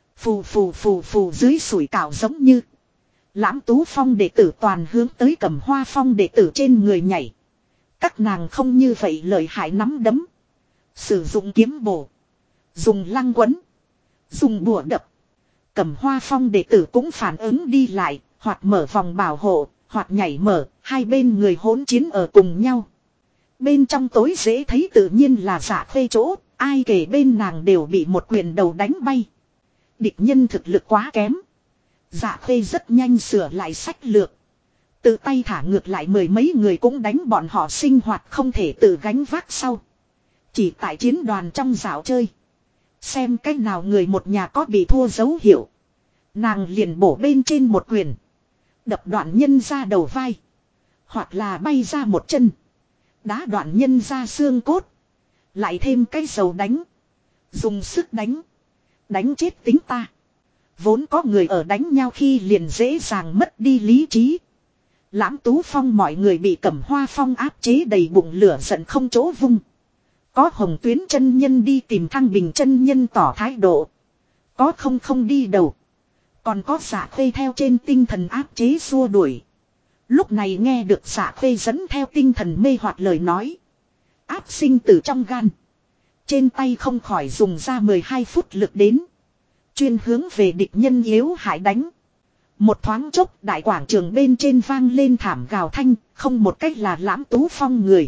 Phù dưới sủi cảo giống như. Lãm Tú Phong đệ tử toàn hướng tới Cẩm Hoa Phong đệ tử trên người nhảy. Các nàng không như vậy lợi hại nắm đấm. Sử dụng kiếm bổ. Dùng lăng quấn. Dùng bùa đập. Cẩm Hoa Phong đệ tử cũng phản ứng đi lại. Hoặc mở vòng bảo hộ. Hoặc nhảy mở. Hai bên người hỗn chiến ở cùng nhau. Bên trong tối dễ thấy tự nhiên là Dạ Phê chỗ. Ai kể bên nàng đều bị một quyền đầu đánh bay. Địch nhân thực lực quá kém. Dạ Phê rất nhanh sửa lại sách lược. Tự tay thả ngược lại mười mấy người cũng đánh bọn họ sinh hoạt không thể tự gánh vác sau. Chỉ tại chiến đoàn trong dạo chơi. Xem cách nào người một nhà có bị thua dấu hiệu. Nàng liền bổ bên trên một quyền. Đập đoạn nhân ra đầu vai. Hoặc là bay ra một chân. Đá đoạn nhân ra xương cốt. Lại thêm cái dầu đánh. Dùng sức đánh. Đánh chết tính ta. Vốn có người ở đánh nhau khi liền dễ dàng mất đi lý trí. Lãm Tú Phong mọi người bị Cẩm Hoa Phong áp chế đầy bụng lửa giận không chỗ vung. Có Hồng Tuyến chân nhân đi tìm Thăng Bình chân nhân tỏ thái độ. Có không đi đầu. Còn có Dạ Khê theo trên tinh thần áp chế xua đuổi. Lúc này nghe được Dạ Khê dẫn theo tinh thần mê hoặc lời nói. Áp sinh từ trong gan. Trên tay không khỏi dùng ra 12 phút lực đến. Chuyên hướng về địch nhân yếu hại đánh. Một thoáng chốc đại quảng trường bên trên vang lên thảm gào thanh. Không một cách là Lãm Tú Phong người.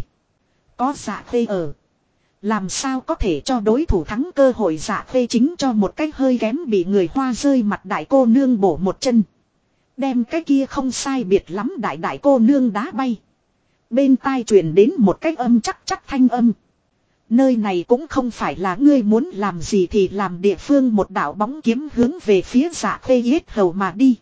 Có Dạ Khê ở. Làm sao có thể cho đối thủ thắng cơ hội. Dạ Khê chính cho một cách hơi kém bị người Hoa rơi mặt đại cô nương bổ một chân. Đem cái kia không sai biệt lắm đại cô nương đá bay. Bên tai truyền đến một cách âm chắc thanh âm. Nơi này cũng không phải là ngươi muốn làm gì thì làm địa phương. Một đạo bóng kiếm hướng về phía Dạ Khê yết hầu mà đi.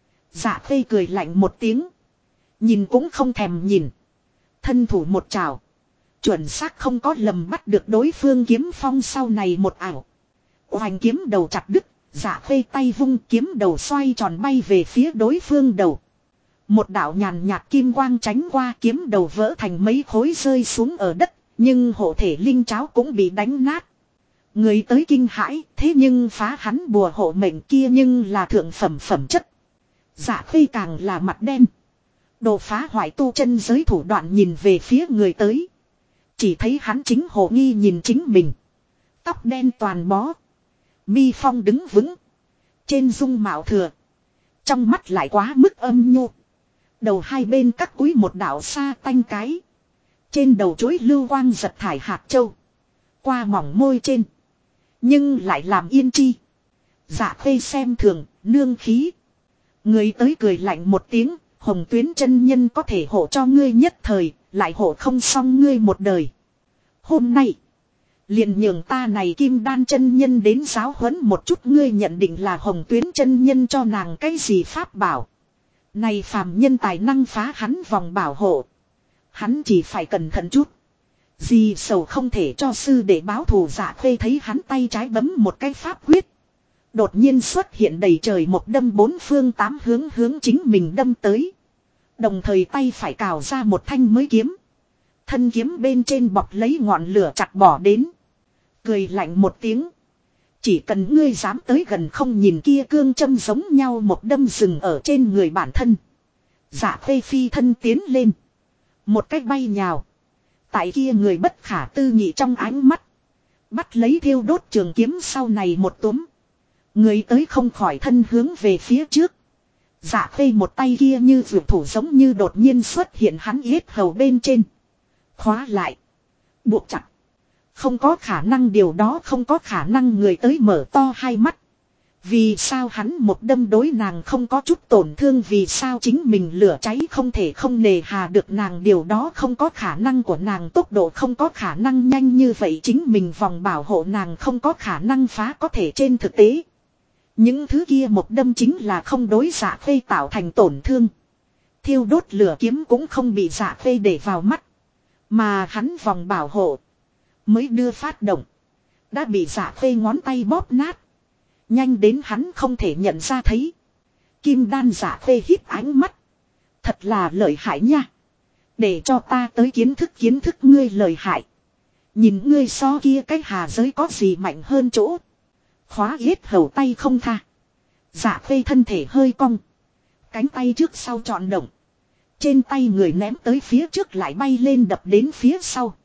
Dạ Khê cười lạnh một tiếng. Nhìn cũng không thèm nhìn. Thân thủ một trào. Chuẩn xác không có lầm bắt được đối phương kiếm phong sau này một ảo. Hoành kiếm đầu chặt đứt. Dạ Khê tay vung kiếm đầu xoay tròn bay về phía đối phương đầu. Một đạo nhàn nhạt kim quang tránh qua, kiếm đầu vỡ thành mấy khối rơi xuống ở đất. Nhưng hộ thể linh cháo cũng bị đánh nát. Người tới kinh hãi, thế nhưng phá hắn bùa hộ mệnh kia nhưng là thượng phẩm phẩm chất. Dạ Khê càng là mặt đen. Đồ phá hoại tu chân giới thủ đoạn nhìn về phía người tới. Chỉ thấy hắn chính hồ nghi nhìn chính mình. Tóc đen toàn bó. Mi phong đứng vững. Trên dung mạo thừa. Trong mắt lại quá mức âm nhu. Đầu hai bên cắt cúi một đạo sa tanh cái. Trên đầu chuối lưu quang giật thải hạt châu. Qua mỏng môi trên. Nhưng lại làm yên chi. Dạ Khê xem thường, nương khí. Người tới cười lạnh một tiếng. Hồng Tuyến chân nhân có thể hộ cho ngươi nhất thời. Lại hộ không xong ngươi một đời. Hôm nay. Liền nhường ta này Kim Đan chân nhân đến giáo huấn một chút. Ngươi nhận định là Hồng Tuyến chân nhân cho nàng cái gì pháp bảo. Này phàm nhân tài năng phá hắn vòng bảo hộ. Hắn chỉ phải cẩn thận chút. Gì sầu không thể cho sư để báo thù. Dạ Khê thấy hắn tay trái bấm một cái pháp quyết. Đột nhiên xuất hiện đầy trời một đâm bốn phương tám hướng chính mình đâm tới. Đồng thời tay phải cào ra một thanh mới kiếm. Thân kiếm bên trên bọc lấy ngọn lửa chặt bỏ đến. Cười lạnh một tiếng. Chỉ cần ngươi dám tới gần không nhìn kia cương châm giống nhau một đâm rừng ở trên người bản thân. Dạ Khê phi thân tiến lên. Một cách bay nhào. Tại kia người bất khả tư nghị trong ánh mắt. Bắt lấy thiêu đốt trường kiếm sau này một túm. Người tới không khỏi thân hướng về phía trước. Dạ Khê một tay kia như vượt thủ giống như đột nhiên xuất hiện hắn yết hầu bên trên. Khóa lại. Buộc chặt. Không có khả năng, điều đó không có khả năng. Người tới mở to hai mắt. Vì sao hắn một đâm đối nàng không có chút tổn thương. Vì sao chính mình lửa cháy không thể không nề hà được nàng. Điều đó không có khả năng, của nàng tốc độ không có khả năng nhanh như vậy. Chính mình vòng bảo hộ nàng không có khả năng phá. Có thể trên thực tế những thứ kia một đâm chính là không đối Dạ Khê tạo thành tổn thương. Thiêu đốt lửa kiếm cũng không bị Dạ Khê để vào mắt. Mà hắn vòng bảo hộ mới đưa phát động. Đã bị Dạ Khê ngón tay bóp nát. Nhanh đến hắn không thể nhận ra thấy. Kim Đan Dạ Khê híp ánh mắt. Thật là lợi hại nha. Để cho ta tới kiến thức ngươi lợi hại. Nhìn ngươi so kia cái hà giới có gì mạnh hơn chỗ. Khóa yết hầu tay không tha. Dạ Khê thân thể hơi cong. Cánh tay trước sau trọn động. Trên tay người ném tới phía trước lại bay lên đập đến phía sau.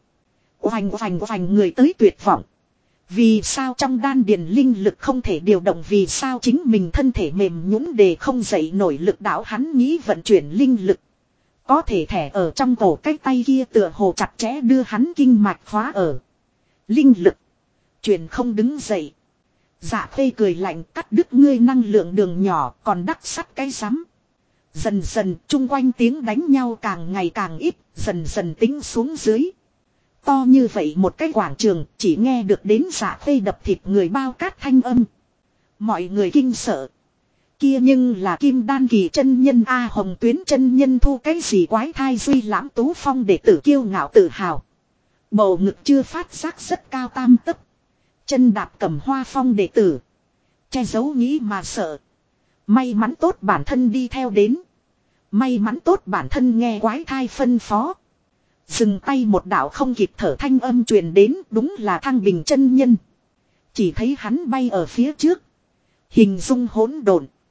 Oành người tới tuyệt vọng. Vì sao trong đan điền linh lực không thể điều động. Vì sao chính mình thân thể mềm nhũn để không dậy nổi lực đạo. Hắn nghĩ vận chuyển linh lực. Có thể thẻ ở trong cổ cái tay kia tựa hồ chặt chẽ đưa hắn kinh mạch khóa ở. Linh lực. Chuyển không đứng dậy. Dạ Khê cười lạnh, cắt đứt ngươi năng lượng đường nhỏ còn đắc sắt cái rắm. Dần dần chung quanh tiếng đánh nhau càng ngày càng ít. Dần dần tính xuống dưới. To như vậy một cái quảng trường chỉ nghe được đến Dạ Khê đập thịt người bao cát thanh âm. Mọi người kinh sợ. Kia nhưng là Kim Đan kỳ chân nhân A. Hồng Tuyến chân nhân thu cái gì quái thai duy Lãm Tú Phong đệ tử kiêu ngạo tự hào. Bầu ngực chưa phát giác rất cao tam tấc. Chân đạp cầm hoa phong đệ tử. Che giấu nghĩ mà sợ. May mắn tốt bản thân đi theo đến. May mắn tốt bản thân nghe quái thai phân phó. Dừng tay một đạo không kịp thở thanh âm truyền đến, đúng là Thăng Bình chân nhân. Chỉ thấy hắn bay ở phía trước. Hình dung hỗn độn.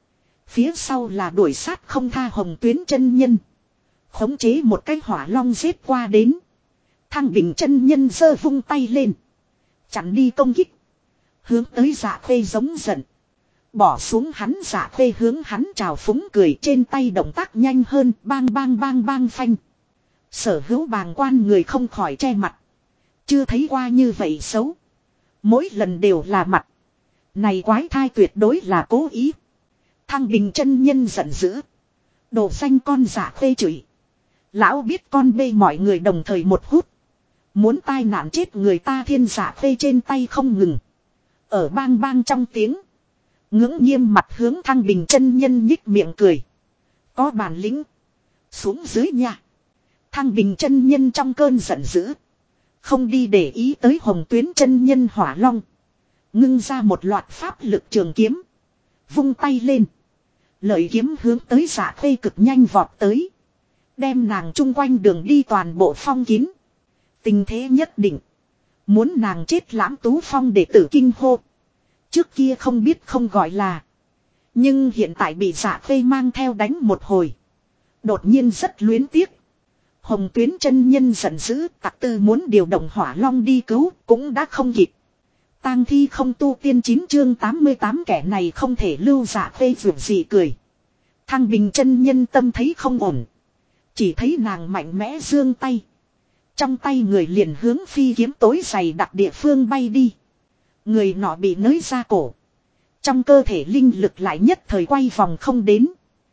Phía sau là đuổi sát không tha Hồng Tuyến chân nhân. Khống chế một cái hỏa long giết qua đến. Thăng Bình chân nhân giơ vung tay lên. Chặn đi công kích. Hướng tới Dạ Khê giống giận. Bỏ xuống hắn Dạ Khê hướng hắn chào phúng cười, trên tay động tác nhanh hơn, bang bang bang bang phanh. Sở Hữu bàng quan người không khỏi che mặt. Chưa thấy qua như vậy xấu. Mỗi lần đều là mặt. Này quái thai tuyệt đối là cố ý. Thăng Bình chân nhân giận dữ. Đồ danh con Dạ Khê chửi. Lão biết con bê mọi người đồng thời một hút. Muốn tai nạn chết người ta thiên Dạ Khê trên tay không ngừng. Ở bang bang trong tiếng. Ngưỡng nghiêm mặt hướng Thăng Bình chân nhân nhích miệng cười. Có bản lĩnh. Xuống dưới nhà. Thăng Bình chân nhân trong cơn giận dữ. Không đi để ý tới Hồng Tuyến chân nhân hỏa long. Ngưng ra một loạt pháp lực trường kiếm. Vung tay lên. Lợi kiếm hướng tới Dạ Khê cực nhanh vọt tới. Đem nàng chung quanh đường đi toàn bộ phong kín. Tình thế nhất định. Muốn nàng chết Lãm Tú Phong đệ tử kinh hô. Trước kia không biết không gọi là. Nhưng hiện tại bị Dạ Khê mang theo đánh một hồi. Đột nhiên rất luyến tiếc. Hồng Tuyến chân nhân giận dữ, tặc tư muốn điều động hỏa long đi cứu, cũng đã không kịp. Tang thi không tu tiên 9 chương 88 kẻ này không thể lưu. Dạ Khê vượt gì cười. Thăng Bình chân nhân tâm thấy không ổn. Chỉ thấy nàng mạnh mẽ giương tay. Trong tay người liền hướng phi kiếm tối dày đặc địa phương bay đi. Người nọ bị nới ra cổ. Trong cơ thể linh lực lại nhất thời quay vòng không đến.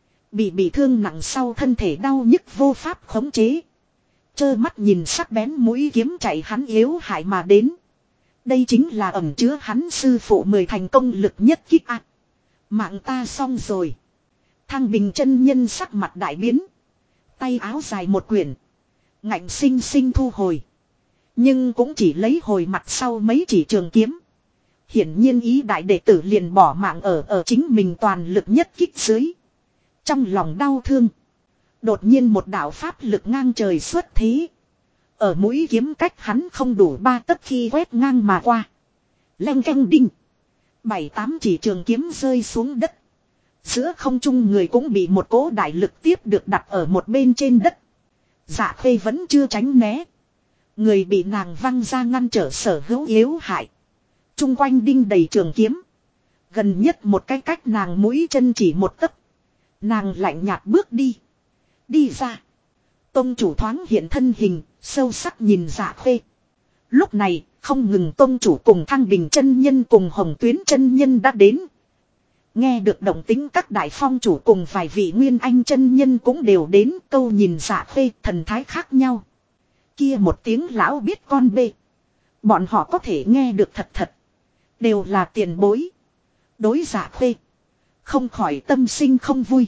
Bị thương nặng sau thân thể đau nhức vô pháp khống chế. Trơ mắt nhìn sắc bén mũi kiếm chạy hắn yếu hại mà đến. Đây chính là ẩn chứa hắn sư phụ 10 thành công lực nhất kích ác. Mạng ta xong rồi. Thăng Bình chân nhân sắc mặt đại biến. Tay áo dài một quyển. Ngạnh sinh sinh thu hồi. Nhưng cũng chỉ lấy hồi mặt sau mấy chỉ trường kiếm. Hiển nhiên ý đại đệ tử liền bỏ mạng ở chính mình toàn lực nhất kích dưới. Trong lòng đau thương. Đột nhiên một đạo pháp lực ngang trời xuất thế. Ở mũi kiếm cách hắn không đủ 3 tấc khi quét ngang mà qua. Leng canh đinh. 7-8 chỉ trường kiếm rơi xuống đất. Giữa không trung người cũng bị một cỗ đại lực tiếp được đặt ở một bên trên đất. Dạ Khê vẫn chưa tránh né. Người bị nàng văng ra ngăn trở Sở Hữu yếu hại. Trung quanh đinh đầy trường kiếm. Gần nhất một cái cách nàng mũi chân chỉ một tấc. Nàng lạnh nhạt bước đi. Đi ra. Tông chủ thoáng hiện thân hình, sâu sắc nhìn Dạ Khê. Lúc này, không ngừng tông chủ cùng Thăng Bình chân nhân cùng Hồng Tuyến chân nhân đã đến. Nghe được động tính các đại phong chủ cùng vài vị nguyên anh chân nhân cũng đều đến, câu nhìn Dạ Khê thần thái khác nhau. Kia một tiếng lão biết con bê. Bọn họ có thể nghe được thật thật. Đều là tiền bối. Đối Dạ Khê. Không khỏi tâm sinh không vui.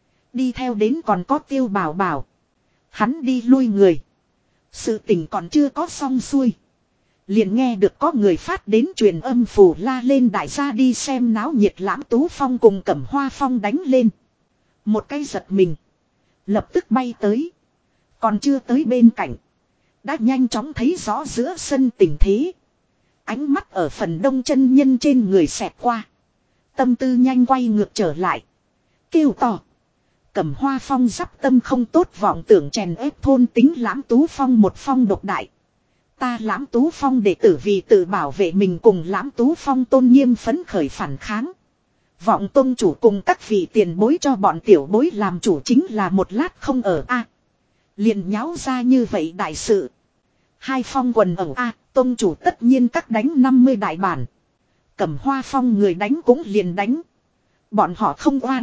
Đi theo đến còn có Tiêu Bảo Bảo. Hắn đi lui người. Sự tình còn chưa có xong xuôi. Liền nghe được có người phát đến truyền âm phủ la lên đại gia đi xem náo nhiệt. Lãm Tú Phong cùng Cẩm Hoa Phong đánh lên. Một cái giật mình. Lập tức bay tới. Còn chưa tới bên cạnh. Đã nhanh chóng thấy rõ giữa sân tình thế. Ánh mắt ở phần đông chân nhân trên người xẹt qua. Tâm tư nhanh quay ngược trở lại. Kêu to. Cẩm Hoa Phong giáp tâm không tốt vọng tưởng chèn ép thôn tính Lãm Tú Phong một phong độc đại. Ta Lãm Tú Phong đệ tử vì tự bảo vệ mình cùng Lãm Tú Phong tôn nghiêm phấn khởi phản kháng. Vọng tôn chủ cùng các vị tiền bối cho bọn tiểu bối làm chủ chính là một lát không ở a. Liền nháo ra như vậy đại sự. Hai phong quần ở a, tôn chủ tất nhiên các đánh 50 đại bản. Cẩm Hoa Phong người đánh cũng liền đánh. Bọn họ không oan.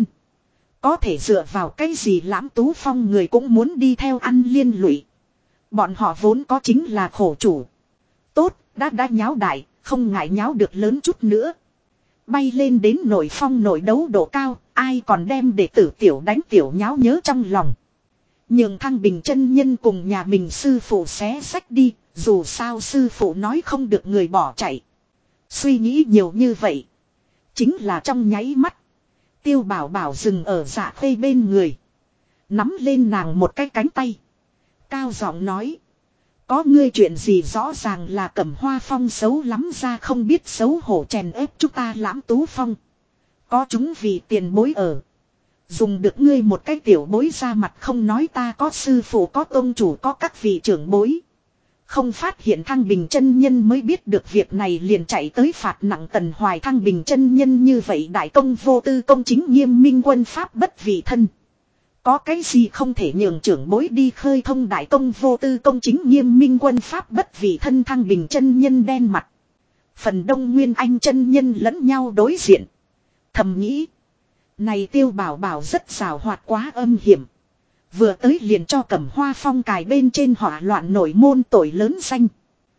Có thể dựa vào cái gì Lãm Tú Phong người cũng muốn đi theo ăn liên lụy. Bọn họ vốn có chính là khổ chủ. Tốt, đã nháo đại, không ngại nháo được lớn chút nữa. Bay lên đến nội phong nội đấu độ cao, ai còn đem đệ tử tiểu đánh tiểu nháo nhớ trong lòng. Nhường Thăng Bình chân nhân cùng nhà mình sư phụ xé sách đi, dù sao sư phụ nói không được người bỏ chạy. Suy nghĩ nhiều như vậy. Chính là trong nháy mắt. Tiêu Bảo Bảo dừng ở Dạ Khê bên người. Nắm lên nàng một cái cánh tay. Cao giọng nói. Có ngươi chuyện gì rõ ràng là Cẩm Hoa Phong xấu lắm ra không biết xấu hổ chèn ép chúng ta Lãm Tú Phong. Có chúng vì tiền bối ở. Dùng được ngươi một cái tiểu bối ra mặt không nói ta có sư phụ có tông chủ có các vị trưởng bối. Không phát hiện Thăng Bình chân nhân mới biết được việc này liền chạy tới phạt nặng Tần Hoài. Thăng Bình chân nhân như vậy đại công vô tư công chính nghiêm minh quân pháp bất vị thân. Có cái gì không thể nhường trưởng bối đi khơi thông đại công vô tư công chính nghiêm minh quân pháp bất vị thân. Thăng Bình chân nhân đen mặt. Phần đông Nguyên Anh chân nhân lẫn nhau đối diện. Thầm nghĩ. Này Tiêu Bảo Bảo rất xảo hoạt quá âm hiểm. Vừa tới liền cho Cẩm Hoa Phong cài bên trên hỏa loạn nổi môn tội lớn danh.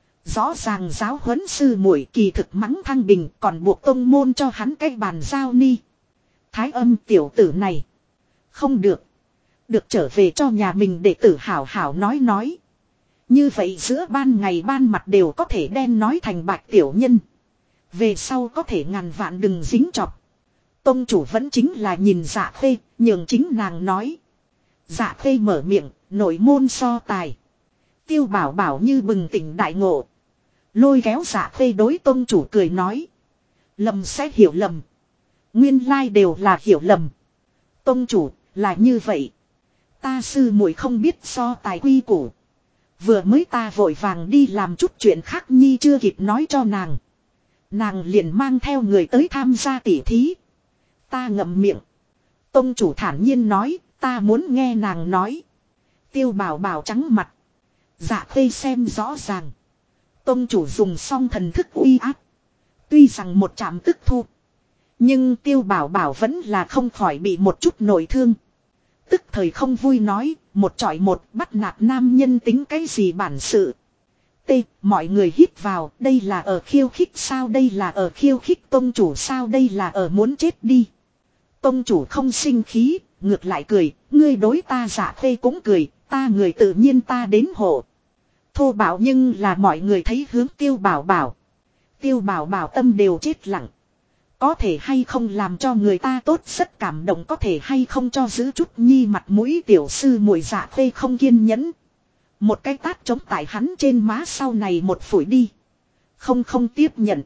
Rõ ràng giáo huấn sư muội kỳ thực mắng Thăng Bình còn buộc tông môn cho hắn cái bàn giao ni. Thái Âm tiểu tử này. Không được. Được trở về cho nhà mình để tử hảo hảo nói. Như vậy giữa ban ngày ban mặt đều có thể đen nói thành bạch tiểu nhân. Về sau có thể ngàn vạn đừng dính chọc. Tông chủ vẫn chính là nhìn Dạ Khê, nhường chính nàng nói. Dạ Khê mở miệng, nội môn so tài. Tiêu Bảo Bảo như bừng tỉnh đại ngộ. Lôi kéo Dạ Khê đối tông chủ cười nói. Lầm sẽ hiểu lầm. Nguyên lai đều là hiểu lầm. Tông chủ, là như vậy. Ta sư muội không biết so tài quy củ. Vừa mới ta vội vàng đi làm chút chuyện khác nhi chưa kịp nói cho nàng. Nàng liền mang theo người tới tham gia tỉ thí. Ta ngậm miệng. Tông chủ thản nhiên nói, ta muốn nghe nàng nói. Tiêu Bảo Bảo trắng mặt. Dạ Khê xem rõ ràng. Tông chủ dùng xong thần thức uy áp. Tuy rằng một chạm tức thu. Nhưng Tiêu Bảo Bảo vẫn là không khỏi bị một chút nội thương. Tức thời không vui nói, một chọi một bắt nạt nam nhân tính cái gì bản sự. T, mọi người hít vào, đây là ở khiêu khích sao, đây là ở khiêu khích tông chủ sao, đây là ở muốn chết đi. Tông chủ không sinh khí, ngược lại cười, ngươi đối ta Dạ Khê cũng cười, ta người tự nhiên ta đến hộ. Thô bạo nhưng là mọi người thấy hướng Tiêu Bảo Bảo. Tiêu Bảo Bảo tâm đều chết lặng. Có thể hay không làm cho người ta tốt rất cảm động, có thể hay không cho giữ chút nhi mặt mũi tiểu sư muội Dạ Khê không kiên nhẫn. Một cái tát chống tại hắn trên má sau này một phủi đi. Không tiếp nhận.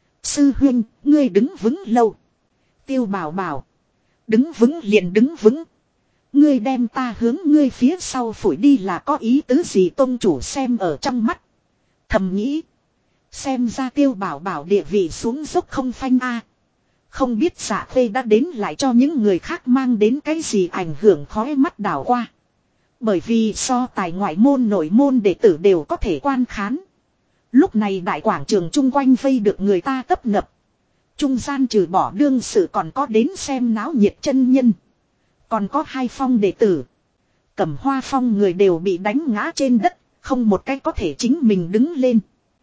Sư huynh, ngươi đứng vững lâu. Tiêu Bảo Bảo. Đứng vững liền đứng vững. Ngươi đem ta hướng ngươi phía sau phủi đi là có ý tứ gì, tông chủ xem ở trong mắt. Thầm nghĩ. Xem ra Tiêu Bảo Bảo địa vị xuống dốc không phanh a. Không biết Dạ Khê đã đến lại cho những người khác mang đến cái gì ảnh hưởng khói mắt đảo qua. Bởi vì so tài ngoại môn nội môn đệ tử đều có thể quan khán. Lúc này đại quảng trường chung quanh vây được người ta tấp nập. Trung gian trừ bỏ đương sự còn có đến xem náo nhiệt chân nhân. Còn có 2 phong đệ tử. Cẩm Hoa Phong người đều bị đánh ngã trên đất. Không một cái có thể chính mình đứng lên.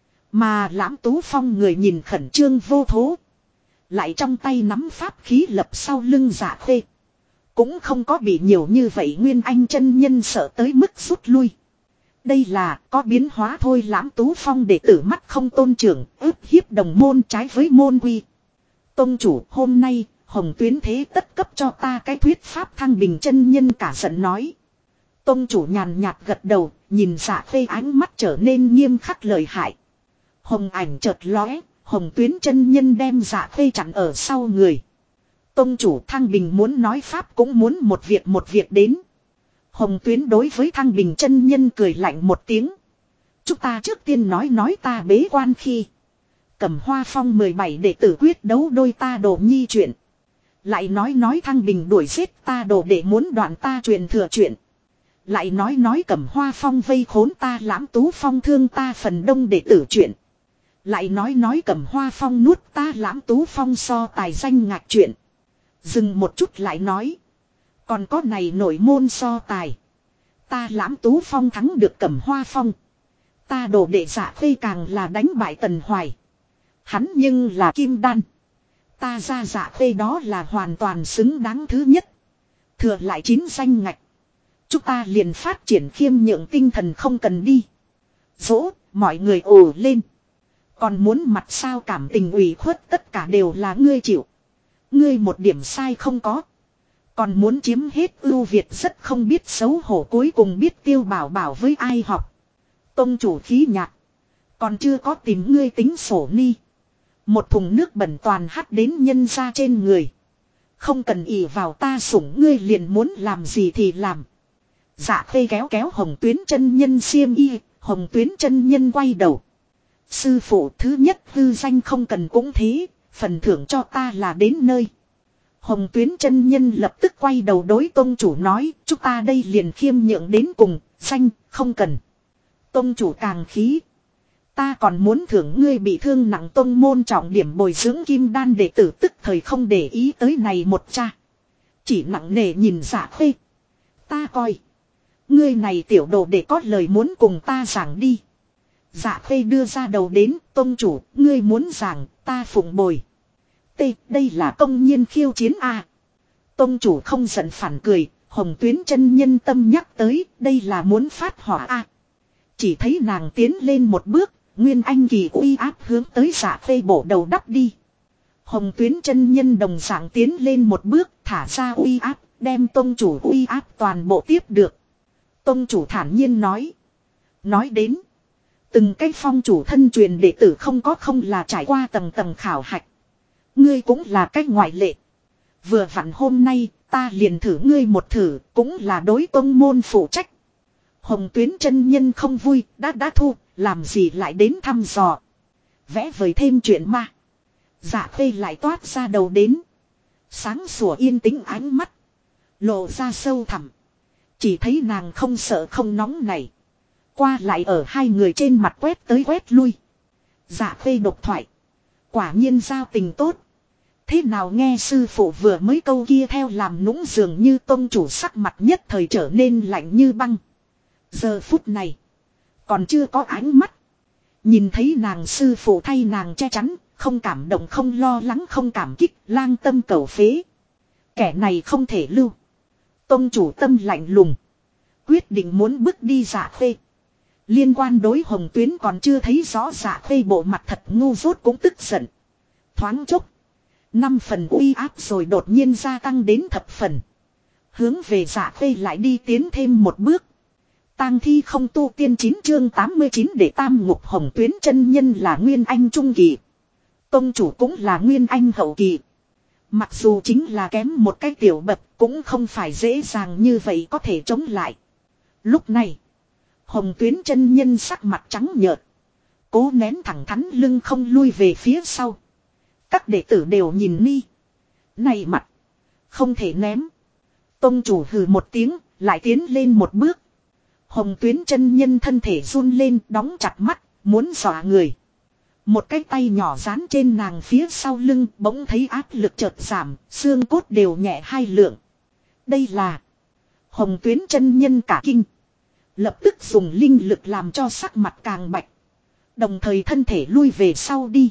Mà Lãm Tú Phong người nhìn khẩn trương vô thố. Lại trong tay nắm pháp khí lập sau lưng Dạ Khê. Cũng không có bị nhiều như vậy Nguyên Anh chân nhân sợ tới mức rút lui. Đây là có biến hóa thôi. Lãm Tú Phong đệ tử mắt không tôn trưởng, ức hiếp đồng môn trái với môn quy. Tông chủ, hôm nay Hồng Tuyến thế tất cấp cho ta cái thuyết pháp. Thăng Bình chân nhân cả giận nói. Tông chủ nhàn nhạt gật đầu, nhìn Dạ Khê ánh mắt trở nên nghiêm khắc lợi hại. Hồng ảnh chợt lóe, Hồng Tuyến chân nhân đem Dạ Khê chặn ở sau người. Tông chủ, Thăng Bình muốn nói pháp cũng muốn một việc đến. Hồng Tuyến đối với Thăng Bình chân nhân cười lạnh một tiếng. Chúng ta trước tiên nói ta bế quan khi Cẩm Hoa Phong 17 đệ tử quyết đấu đôi ta đồ nhi chuyện. Lại nói Thăng Bình đuổi giết ta đồ để muốn đoạn ta truyền thừa chuyện. Lại nói Cẩm Hoa Phong vây khốn ta Lãm Tú Phong thương ta phần đông đệ tử chuyện. Lại nói Cẩm Hoa Phong nuốt ta Lãm Tú Phong so tài danh ngạch chuyện. Dừng một chút lại nói. Còn có này nội môn so tài. Ta Lãm Tú Phong thắng được Cẩm Hoa Phong. Ta đồ đệ Dạ Khê càng là đánh bại Tần Hoài. Hắn nhưng là kim đan. Ta ra Dạ Khê đó là hoàn toàn xứng đáng thứ nhất. Thừa lại 9 danh ngạch. Chúng ta liền phát triển khiêm nhượng tinh thần không cần đi. Dỗ, mọi người ồ lên. Còn muốn mặt sao cảm tình ủy khuất tất cả đều là ngươi chịu. Ngươi một điểm sai không có. Còn muốn chiếm hết ưu việt rất không biết xấu hổ, cuối cùng biết Tiêu Bảo Bảo với ai học. Tông chủ khí nhạt. Còn chưa có tìm ngươi tính sổ ni. Một thùng nước bẩn toàn hắt đến nhân ra trên người. Không cần ỷ vào ta sủng ngươi liền muốn làm gì thì làm. Dạ khê kéo kéo Hồng Tuyến chân nhân xiêm y. Hồng Tuyến chân nhân quay đầu. Sư phụ, thứ nhất hư danh không cần cũng thế. Phần thưởng cho ta là đến nơi. Hồng Tuyến chân nhân lập tức quay đầu đối tông chủ nói. Chúng ta đây liền khiêm nhượng đến cùng. Danh không cần. Tông chủ càng khí. Ta còn muốn thưởng ngươi bị thương nặng, tông môn trọng điểm bồi dưỡng kim đan đệ tử tức thời không để ý tới này một cha. Chỉ nặng nề nhìn Dạ khê. Ta coi. Ngươi này tiểu đồ để có lời muốn cùng ta giảng đi. Dạ khê đưa ra đầu đến, tông chủ, ngươi muốn giảng, ta phụng bồi. Đây là công nhiên khiêu chiến a. Tông chủ không giận phản cười, Hồng Tuyến chân nhân tâm nhắc tới, đây là muốn phát hỏa a. Chỉ thấy nàng tiến lên một bước, nguyên anh kỳ uy áp hướng tới Dạ khê bổ đầu đắp đi. Hồng Tuyến chân nhân đồng dạng tiến lên một bước, thả ra uy áp, đem tông chủ uy áp toàn bộ tiếp được. Tông chủ thản nhiên nói. Nói đến. Từng cái phong chủ thân truyền đệ tử không là trải qua tầng tầng khảo hạch. Ngươi cũng là cái ngoại lệ. Vừa vặn hôm nay ta liền thử ngươi một thử, cũng là đối tông môn phụ trách. Hồng Tuyến chân nhân không vui, đã thu, làm gì lại đến thăm dò. Vẽ vời thêm chuyện ma. Dạ khê lại toát ra đầu đến. Sáng sủa yên tĩnh ánh mắt. Lộ ra sâu thẳm. Chỉ thấy nàng không sợ không nóng này. Qua lại ở hai người trên mặt quét tới quét lui. Dạ khê độc thoại. Quả nhiên giao tình tốt. Thế nào nghe sư phụ vừa mới câu kia theo làm nũng dường như tông chủ sắc mặt nhất thời trở nên lạnh như băng. Giờ phút này. Còn chưa có ánh mắt. Nhìn thấy nàng sư phụ thay nàng che chắn. Không cảm động, không lo lắng, không cảm kích, lang tâm cầu phế. Kẻ này không thể lưu. Tông chủ tâm lạnh lùng. Quyết định muốn bước đi Dạ khê. Liên quan đối Hồng Tuyến còn chưa thấy rõ Dạ khê bộ mặt thật ngu dốt cũng tức giận. Thoáng chốc. 5 phần uy áp rồi đột nhiên gia tăng đến thập phần. Hướng về Dạ khê lại đi tiến thêm một bước. Tang thi không tu tiên 9 chương 89 để tam ngục. Hồng Tuyến chân nhân là nguyên anh trung kỳ. Tông chủ cũng là nguyên anh hậu kỳ. Mặc dù chính là kém một cái tiểu bậc cũng không phải dễ dàng như vậy có thể chống lại. Lúc này, Hồng Tuyến chân nhân sắc mặt trắng nhợt. Cố nén thẳng thắn lưng không lui về phía sau. Các đệ tử đều nhìn ni. Này mặt, không thể ném. Tông chủ hừ một tiếng, lại tiến lên một bước. Hồng Tuyến chân nhân thân thể run lên, đóng chặt mắt, muốn dọa người. Một cái tay nhỏ dán trên nàng phía sau lưng, bỗng thấy áp lực chợt giảm, xương cốt đều nhẹ 2 lượng. Đây là Hồng Tuyến chân nhân cả kinh. Lập tức dùng linh lực làm cho sắc mặt càng bạch. Đồng thời thân thể lui về sau đi.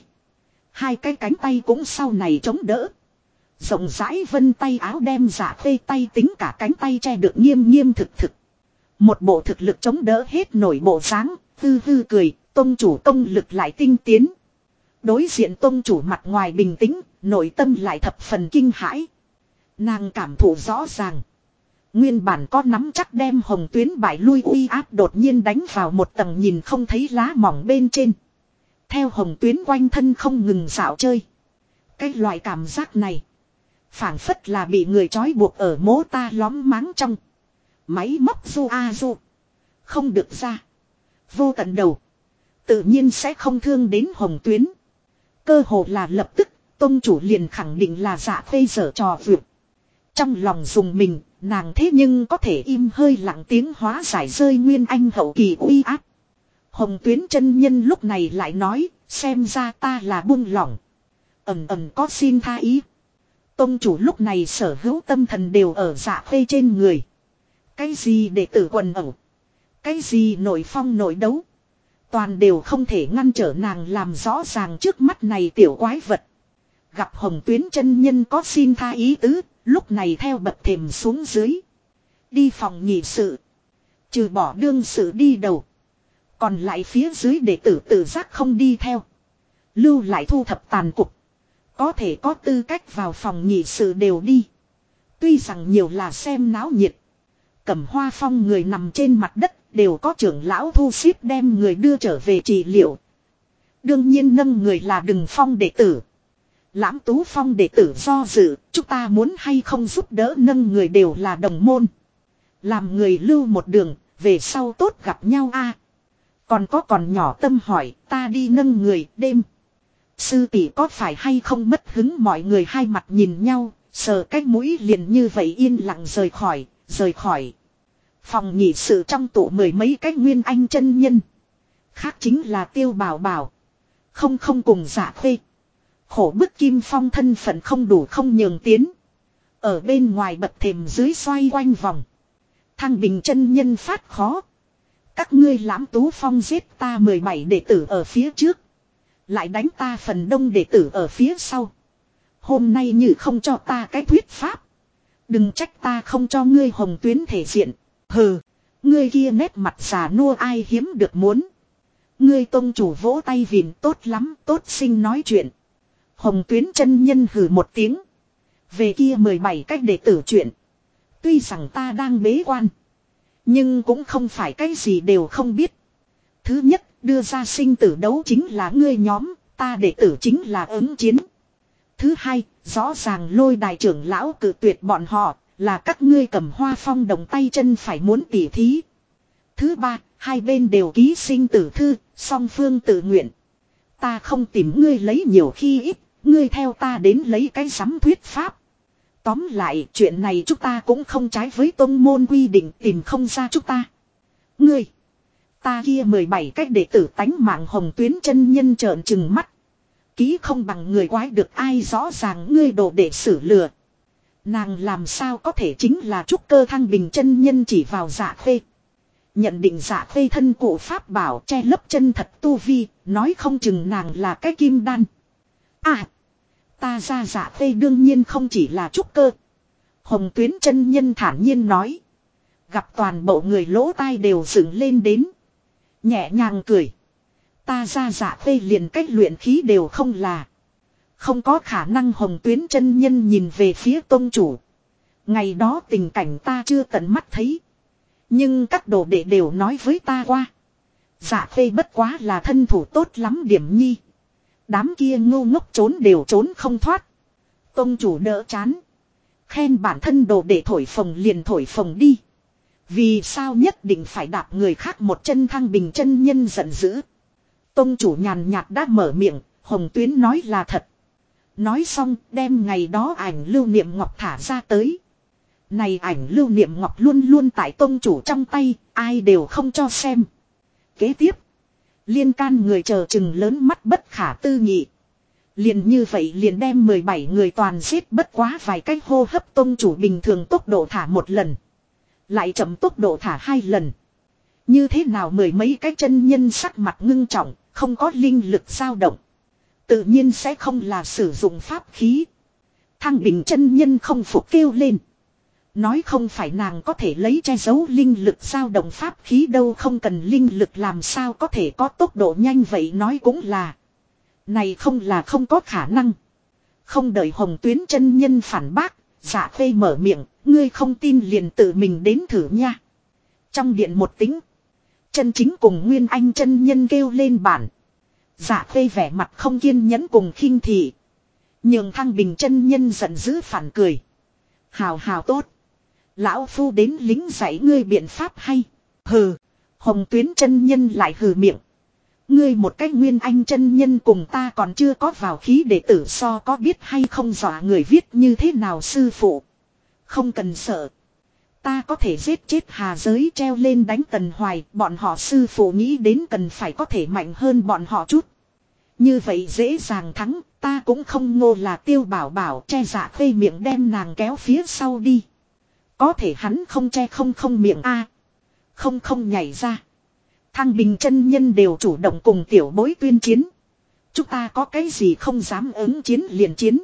2 cái cánh tay cũng sau này chống đỡ. Rộng rãi vân tay áo đem Dạ khê tay tính cả cánh tay che được nghiêm nghiêm thực thực. Một bộ thực lực chống đỡ hết nổi bộ dáng, hư hư cười, tông chủ công lực lại tinh tiến. Đối diện tông chủ mặt ngoài bình tĩnh, nội tâm lại thập phần kinh hãi. Nàng cảm thụ rõ ràng. Nguyên bản có nắm chắc đem Hồng Tuyến bại lui uy áp đột nhiên đánh vào một tầng nhìn không thấy lá mỏng bên trên. Theo Hồng Tuyến quanh thân không ngừng dạo chơi. Cái loại cảm giác này. Phảng phất là bị người trói buộc ở mố ta lóm máng trong. Máy móc du a du. Không được ra. Vô tận đầu. Tự nhiên sẽ không thương đến Hồng Tuyến. Cơ hồ là lập tức. Tông chủ liền khẳng định là Dạ khê giở trò vượt. Trong lòng dùng mình. Nàng thế nhưng có thể im hơi lặng tiếng hóa giải rơi nguyên anh hậu kỳ uy áp. Hồng Tuyến chân nhân lúc này lại nói. Xem ra ta là buông lỏng. Ầm ầm có xin tha ý. Tông chủ lúc này sở hữu tâm thần đều ở Dạ khê trên người. Cái gì đệ tử quần ẩu. Cái gì nội phong nội đấu. Toàn đều không thể ngăn trở nàng làm rõ ràng trước mắt này tiểu quái vật. Gặp Hồng Tuyến chân nhân có xin tha ý tứ. Lúc này theo bậc thềm xuống dưới. Đi phòng nhị sự. Trừ bỏ đương sự đi đầu. Còn lại phía dưới đệ tử tự giác không đi theo. Lưu lại thu thập tàn cục. Có thể có tư cách vào phòng nhị sự đều đi. Tuy rằng nhiều là xem náo nhiệt. Cẩm Hoa Phong người nằm trên mặt đất đều có trưởng lão thu xếp đem người đưa trở về trị liệu. Đương nhiên nâng người là Đừng Phong đệ tử. Lãm Tú Phong đệ tử do dự, chúng ta muốn hay không giúp đỡ nâng người đều là đồng môn. Làm người lưu một đường, về sau tốt gặp nhau a. Còn có còn nhỏ tâm hỏi, ta đi nâng người, đêm. Sư tỷ có phải hay không mất hứng, mọi người hai mặt nhìn nhau, sờ cái mũi liền như vậy yên lặng rời khỏi. Phòng nhị sự trong tủ mười mấy cái nguyên anh chân nhân. Khác chính là Tiêu Bảo Bảo. Không cùng Dạ Khê. Khổ bức Kim Phong thân phận không đủ không nhường tiến. Ở bên ngoài bậc thềm dưới xoay quanh vòng. Thăng Bình chân nhân phát khó. Các ngươi Lãm Tú Phong giết ta 17 đệ tử ở phía trước. Lại đánh ta phần đông đệ tử ở phía sau. Hôm nay như không cho ta cái thuyết pháp. Đừng trách ta không cho ngươi hồng tuyến thể diện. Hừ, ngươi kia nét mặt già nua ai hiếm được muốn. Ngươi tông chủ vỗ tay vịn tốt lắm, tốt sinh nói chuyện. Hồng tuyến chân nhân hừ một tiếng. Về kia 17 cách đệ tử chuyện. Tuy rằng ta đang bế quan. Nhưng cũng không phải cái gì đều không biết. Thứ nhất, đưa ra sinh tử đấu chính là ngươi nhóm, ta đệ tử chính là ứng chiến. Thứ hai, rõ ràng Lôi Đài trưởng lão cự tuyệt bọn họ, là các ngươi cầm hoa phong đồng tay chân phải muốn tỉ thí. Thứ ba, hai bên đều ký sinh tử thư, song phương tự nguyện. Ta không tìm ngươi lấy nhiều khi ít, ngươi theo ta đến lấy cái sắm thuyết pháp. Tóm lại, chuyện này chúng ta cũng không trái với tông môn quy định, tìm không ra chúng ta. Ngươi, ta kia 17 cách đệ tử tánh mạng hồng tuyến chân nhân trợn trừng mắt. Ký không bằng người quái được ai, rõ ràng ngươi đồ để xử lừa. Nàng làm sao có thể chính là trúc cơ Thăng Bình chân nhân chỉ vào Dạ Khê. Nhận định Dạ Khê thân cụ pháp bảo che lấp chân thật tu vi, nói không chừng nàng là cái kim đan. À, ta ra Dạ Khê đương nhiên không chỉ là trúc cơ. Hồng tuyến chân nhân thản nhiên nói. Gặp toàn bộ người lỗ tai đều dựng lên đến. Nhẹ nhàng cười. Ta ra Dạ Khê liền cách luyện khí đều không là. Không có khả năng. Hồng tuyến chân nhân nhìn về phía tông chủ. Ngày đó tình cảnh ta chưa tận mắt thấy. Nhưng các đồ đệ đều nói với ta qua. Dạ Khê bất quá là thân thủ tốt lắm điểm nhi. Đám kia ngu ngốc trốn đều trốn không thoát. Tông chủ đỡ chán. Khen bản thân đồ đệ thổi phồng liền thổi phồng đi. Vì sao nhất định phải đạp người khác một chân? Thăng Bình chân nhân giận dữ. Tông chủ nhàn nhạt đã mở miệng, Hồng Tuyến nói là thật. Nói xong đem ngày đó ảnh lưu niệm ngọc thả ra tới. Này ảnh lưu niệm ngọc luôn luôn tại tông chủ trong tay, ai đều không cho xem. Kế tiếp, liên can người chờ chừng lớn mắt bất khả tư nghị. Liền như vậy liền đem 17 người toàn giết, bất quá vài cách hô hấp. Tông chủ bình thường tốc độ thả một lần, lại chậm tốc độ thả 2 lần. Như thế nào mười mấy cái chân nhân sắc mặt ngưng trọng, không có linh lực dao động. Tự nhiên sẽ không là sử dụng pháp khí. Thăng Bình chân nhân không phục kêu lên. Nói không phải nàng có thể lấy che giấu linh lực dao động pháp khí đâu, không cần linh lực làm sao có thể có tốc độ nhanh vậy. Nói cũng là. Này không là không có khả năng. Không đợi Hồng Tuyến chân nhân phản bác, Dạ Khê mở miệng, ngươi không tin liền tự mình đến thử nha. Trong điện một tính, chân chính cùng Nguyên Anh chân nhân kêu lên bản. Dạ Khê vẻ mặt không kiên nhẫn cùng khinh thị. Nhường Thăng Bình chân nhân giận dữ phản cười. Hào hào tốt. Lão phu đến lính dạy ngươi biện pháp hay. Hừ. Hồng Tuyến chân nhân lại hừ miệng. Ngươi một cách Nguyên Anh chân nhân cùng ta còn chưa có vào khí đệ tử so, có biết hay không dọa người viết như thế nào sư phụ. Không cần sợ. Ta có thể giết chết Hà Giới treo lên đánh Tần Hoài. Bọn họ sư phụ nghĩ đến cần phải có thể mạnh hơn bọn họ chút. Như vậy dễ dàng thắng. Ta cũng không ngô là Tiêu Bảo Bảo che Dạ Khê miệng đem nàng kéo phía sau đi. Có thể hắn không che không miệng a. Không nhảy ra. Thăng Bình chân nhân đều chủ động cùng tiểu bối tuyên chiến. Chúng ta có cái gì không dám ứng chiến liền chiến.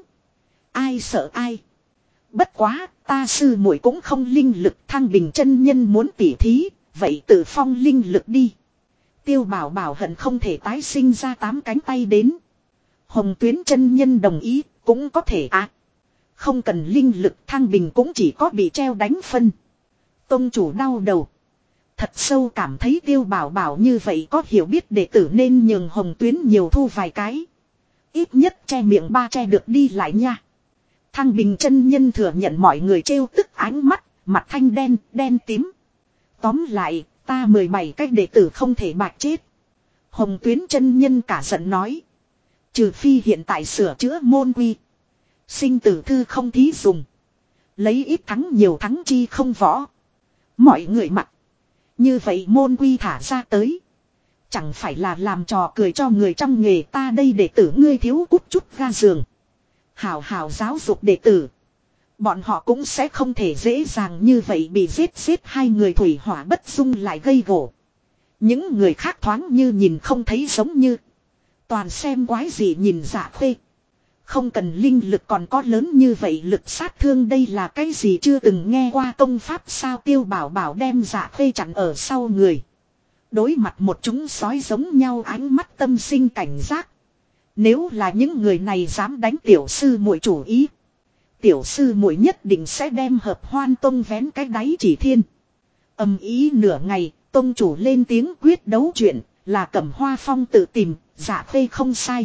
Ai sợ ai. Bất quá, ta sư muội cũng không linh lực. Thăng Bình chân nhân muốn tỉ thí, vậy tự phong linh lực đi. Tiêu Bảo Bảo hận không thể tái sinh ra 8 cánh tay đến. Hồng Tuyến chân nhân đồng ý, cũng có thể à. Không cần linh lực, Thăng Bình cũng chỉ có bị treo đánh phân. Tông chủ đau đầu. Thật sâu cảm thấy Tiêu Bảo Bảo như vậy có hiểu biết đệ tử nên nhường Hồng Tuyến nhiều thu vài cái. Ít nhất che miệng ba che được đi lại nha. Thăng Bình chân nhân thừa nhận mọi người trêu tức ánh mắt, mặt thanh đen, đen tím. Tóm lại, ta 17 cái đệ tử không thể bạch chết. Hồng Tuyến chân nhân cả giận nói. Trừ phi hiện tại sửa chữa môn quy. Sinh tử thư không thí dùng. Lấy ít thắng nhiều thắng chi không võ. Mọi người mặc. Như vậy môn quy thả ra tới. Chẳng phải là làm trò cười cho người trong nghề ta đây đệ tử ngươi thiếu cút chút ga giường. Hảo hảo giáo dục đệ tử. Bọn họ cũng sẽ không thể dễ dàng như vậy bị giết hai người thủy hỏa bất dung lại gây gổ. Những người khác thoáng như nhìn không thấy giống như. Toàn xem quái gì nhìn Dạ Khê. Không cần linh lực còn có lớn như vậy lực sát thương đây là cái gì chưa từng nghe qua công pháp sao Tiêu Bảo Bảo đem Dạ Khê chặn ở sau người. Đối mặt một chúng sói giống nhau ánh mắt tâm sinh cảnh giác. Nếu là những người này dám đánh tiểu sư muội chủ ý. Tiểu sư muội nhất định sẽ đem Hợp Hoan Tông vén cái đáy chỉ thiên. Ầm ý nửa ngày, tông chủ lên tiếng quyết đấu chuyện, là Cẩm Hoa Phong tự tìm, Dạ Khê không sai.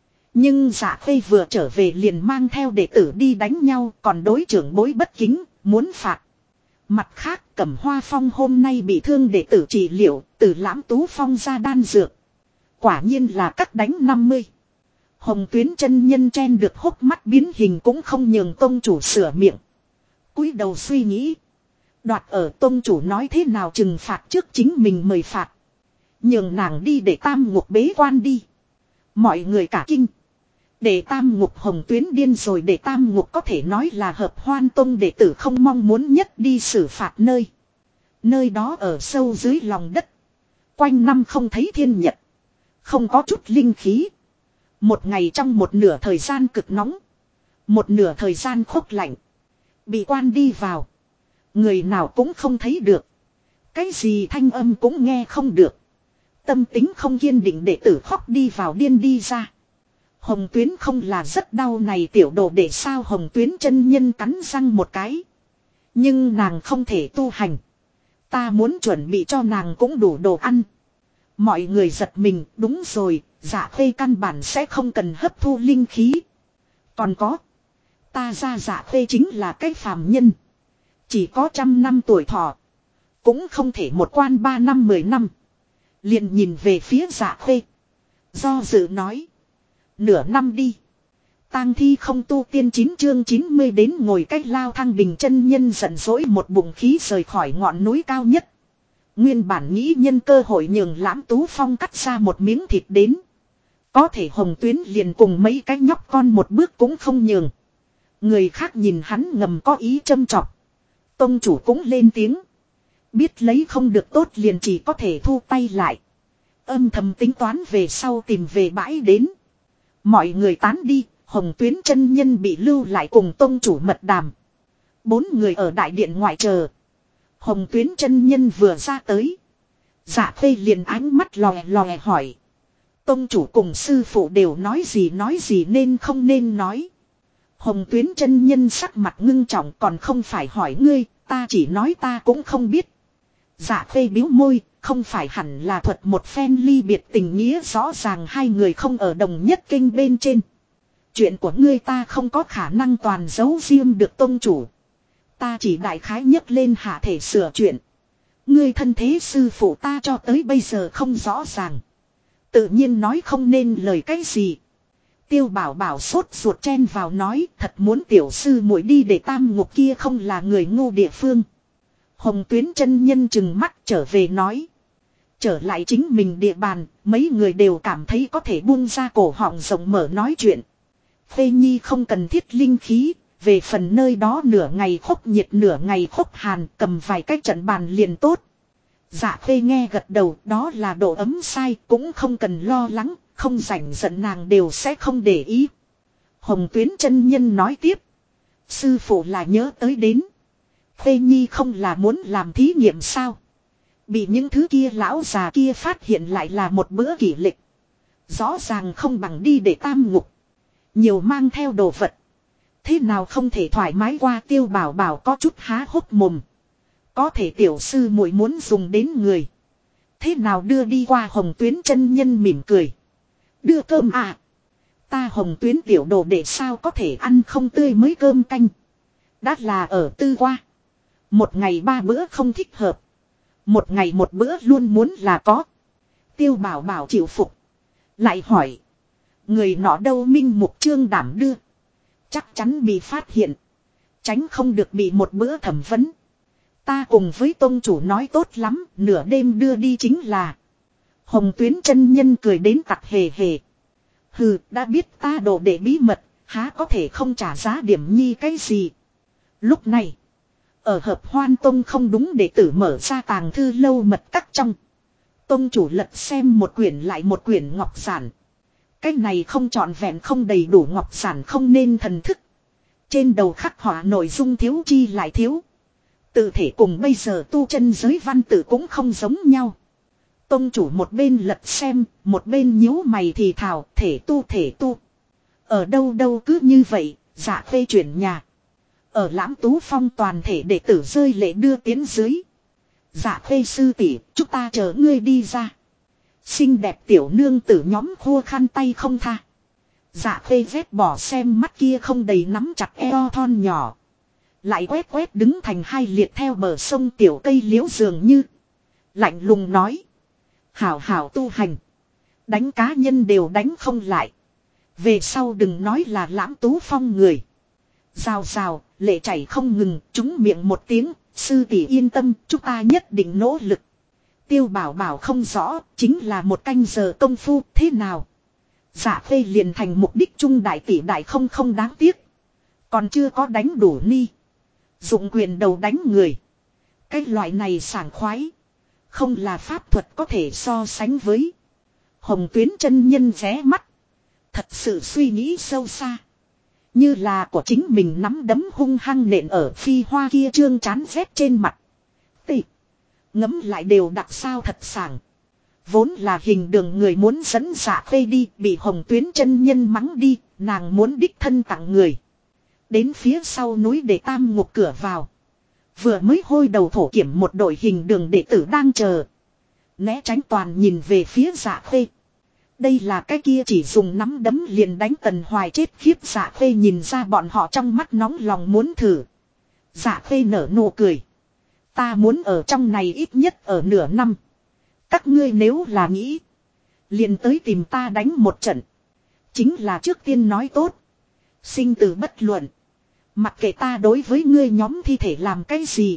Nhưng Dạ Khê vừa trở về liền mang theo đệ tử đi đánh nhau, còn đối trưởng bối bất kính, muốn phạt. Mặt khác, Cẩm Hoa Phong hôm nay bị thương đệ tử trị liệu, từ Lãm Tú Phong ra đan dược. Quả nhiên là cắt đánh 50. Hồng Tuyến chân nhân chen được hốc mắt biến hình cũng không nhường tông chủ sửa miệng. Cúi đầu suy nghĩ. Đoạt ở tông chủ nói thế nào trừng phạt trước chính mình mời phạt. Nhường nàng đi để tam ngục bế quan đi. Mọi người cả kinh. Để tam ngục Hồng Tuyến điên rồi để tam ngục có thể nói là Hợp Hoan Tông đệ tử không mong muốn nhất đi xử phạt nơi. Nơi đó ở sâu dưới lòng đất. Quanh năm không thấy thiên nhật. Không có chút linh khí. Một ngày trong một nửa thời gian cực nóng. Một nửa thời gian khốc lạnh. Bị quan đi vào. Người nào cũng không thấy được. Cái gì thanh âm cũng nghe không được. Tâm tính không kiên định đệ tử khóc đi vào điên đi ra. Hồng Tuyến không là rất đau này tiểu đồ để sao Hồng Tuyến chân nhân cắn răng một cái. Nhưng nàng không thể tu hành. Ta muốn chuẩn bị cho nàng cũng đủ đồ ăn. Mọi người giật mình đúng rồi. Dạ Khê căn bản sẽ không cần hấp thu linh khí. Còn có. Ta ra Dạ Khê chính là cái phàm nhân. Chỉ có 100 năm tuổi thọ. Cũng không thể một quan 3 năm 10 năm. Liền nhìn về phía Dạ Khê. Do dự nói. Nửa năm đi. Tang thi không tu tiên 9 chương 90 đến ngồi cách lao Thăng Bình chân nhân giận dỗi một bụng khí rời khỏi ngọn núi cao nhất. Nguyên bản nghĩ nhân cơ hội nhường Lãm Tú Phong cắt ra một miếng thịt đến. Có thể Hồng Tuyến liền cùng mấy cái nhóc con một bước cũng không nhường. Người khác nhìn hắn ngầm có ý châm chọc. Tông chủ cũng lên tiếng. Biết lấy không được tốt liền chỉ có thể thu tay lại. Âm thầm tính toán về sau tìm về bãi đến. Mọi người tán đi, Hồng Tuyến chân nhân bị lưu lại cùng tông chủ mật đàm. 4 người ở đại điện ngoại chờ. Hồng Tuyến chân nhân vừa ra tới. Dạ Khê liền ánh mắt lòe lòe hỏi. Tông chủ cùng sư phụ đều nói gì nên không nên nói. Hồng Tuyến chân nhân sắc mặt ngưng trọng còn không phải hỏi ngươi, ta chỉ nói ta cũng không biết. Dạ Khê bĩu môi, không phải hẳn là thuật một phen ly biệt tình nghĩa rõ ràng hai người không ở đồng nhất kinh bên trên. Chuyện của ngươi ta không có khả năng toàn giấu riêng được tông chủ. Ta chỉ đại khái nhấc lên hạ thể sửa chuyện. Ngươi thân thế sư phụ ta cho tới bây giờ không rõ ràng. Tự nhiên nói không nên lời cái gì. Tiêu Bảo Bảo sốt ruột chen vào nói thật muốn tiểu sư muội đi để tam ngục kia không là người ngu địa phương. Hồng Tuyến chân nhân chừng mắt trở về nói. Trở lại chính mình địa bàn, mấy người đều cảm thấy có thể buông ra cổ họng rộng mở nói chuyện. Phê Nhi không cần thiết linh khí, về phần nơi đó nửa ngày khốc nhiệt nửa ngày khốc hàn cầm vài cái trận bàn liền tốt. Dạ Phê nghe gật đầu đó là độ ấm sai cũng không cần lo lắng, không rảnh giận nàng đều sẽ không để ý. Hồng Tuyến chân nhân nói tiếp. Sư phụ là nhớ tới đến. Phê Nhi không là muốn làm thí nghiệm sao. Bị những thứ kia lão già kia phát hiện lại là một bữa kỷ lịch. Rõ ràng không bằng đi để tam ngục. Nhiều mang theo đồ vật. Thế nào không thể thoải mái qua Tiêu Bảo Bảo có chút há hốc mồm. Có thể tiểu sư muội muốn dùng đến người. Thế nào đưa đi qua Hồng Tuyến chân nhân mỉm cười. Đưa cơm à. Ta Hồng Tuyến tiểu đồ để sao có thể ăn không tươi mới cơm canh. Đã là ở tư qua. Một ngày 3 bữa không thích hợp. Một ngày một bữa luôn muốn là có. Tiêu Bảo Bảo chịu phục. Lại hỏi. Người nọ đâu minh mục trương đảm đưa. Chắc chắn bị phát hiện. Tránh không được bị một bữa thẩm vấn. Ta cùng với tông chủ nói tốt lắm. Nửa đêm đưa đi chính là. Hồng Tuyến chân nhân cười đến tặc hề hề. Hừ, đã biết ta đồ để bí mật. Há có thể không trả giá điểm nhi cái gì. Lúc này. Ở Hợp Hoan Tông không đúng đệ tử mở ra tàng thư lâu mật các trong. Tông chủ lật xem một quyển lại một quyển ngọc giản. Cái này không trọn vẹn không đầy đủ ngọc giản không nên thần thức. Trên đầu khắc họa nội dung thiếu chi lại thiếu. Tự thể cùng bây giờ tu chân giới văn tự cũng không giống nhau. Tông chủ một bên lật xem, một bên nhíu mày thì thào, thể tu. Ở đâu đâu cứ như vậy, Dạ Khê chuyển nhà. Ở Lãm Tú Phong toàn thể đệ tử rơi lệ đưa tiến dưới. Dạ Khê sư tỷ, chúng ta chờ ngươi đi ra. Xinh đẹp tiểu nương tử nhóm khua khăn tay không tha. Dạ Khê vét bỏ xem mắt kia không đầy nắm chặt eo thon nhỏ. Lại quét đứng thành hai liệt theo bờ sông tiểu cây liễu dường như. Lạnh lùng nói. Hảo hảo tu hành. Đánh cá nhân đều đánh không lại. Về sau đừng nói là Lãm Tú Phong người. Rào rào, lệ chảy không ngừng, trúng miệng một tiếng, sư tỷ yên tâm, chúng ta nhất định nỗ lực. Tiêu Bảo Bảo không rõ, chính là một canh giờ công phu, thế nào? Dạ Khê liền thành mục đích trung đại tỷ đại không đáng tiếc. Còn chưa có đánh đủ ni. Dụng quyền đầu đánh người. Cái loại này sảng khoái. Không là pháp thuật có thể so sánh với. Hồng Tuyến chân nhân ré mắt. Thật sự suy nghĩ sâu xa. Như là của chính mình nắm đấm hung hăng nện ở phi hoa kia trương chán rét trên mặt. Tị. Ngấm lại đều đặc sao thật sảng. Vốn là hình đường người muốn dẫn Dạ Khê đi. Bị Hồng Tuyến chân nhân mắng đi. Nàng muốn đích thân tặng người. Đến phía sau núi để tam ngục cửa vào. Vừa mới hôi đầu thổ kiểm một đội hình đường đệ tử đang chờ. Né tránh toàn nhìn về phía Dạ Khê. Đây là cái kia chỉ dùng nắm đấm liền đánh Tần Hoài chết khiếp. Dạ Khê nhìn ra bọn họ trong mắt nóng lòng muốn thử. Dạ Khê nở nụ cười. Ta muốn ở trong này ít nhất ở nửa năm. Các ngươi nếu là nghĩ. Liền tới tìm ta đánh một trận. Chính là trước tiên nói tốt. Sinh tử bất luận. Mặc kệ ta đối với ngươi nhóm thi thể làm cái gì.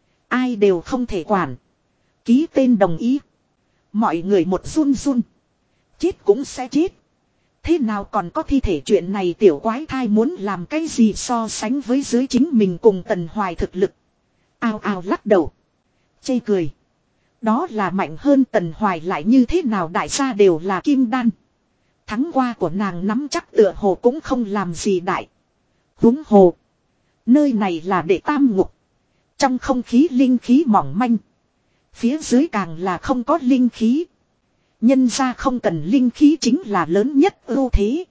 Ai đều không thể quản. Ký tên đồng ý. Mọi người một run run. Chết cũng sẽ chết. Thế nào còn có thi thể chuyện này tiểu quái thai muốn làm cái gì so sánh với dưới chính mình cùng Tần Hoài thực lực. Ao ao lắc đầu. Chê cười. Đó là mạnh hơn Tần Hoài lại như thế nào đại gia đều là kim đan. Thắng qua của nàng nắm chắc tựa hồ cũng không làm gì đại. Huống hồ. Nơi này là để tam ngục. Trong không khí linh khí mỏng manh. Phía dưới càng là không có linh khí. Nhân ra không cần linh khí chính là lớn nhất ưu thế.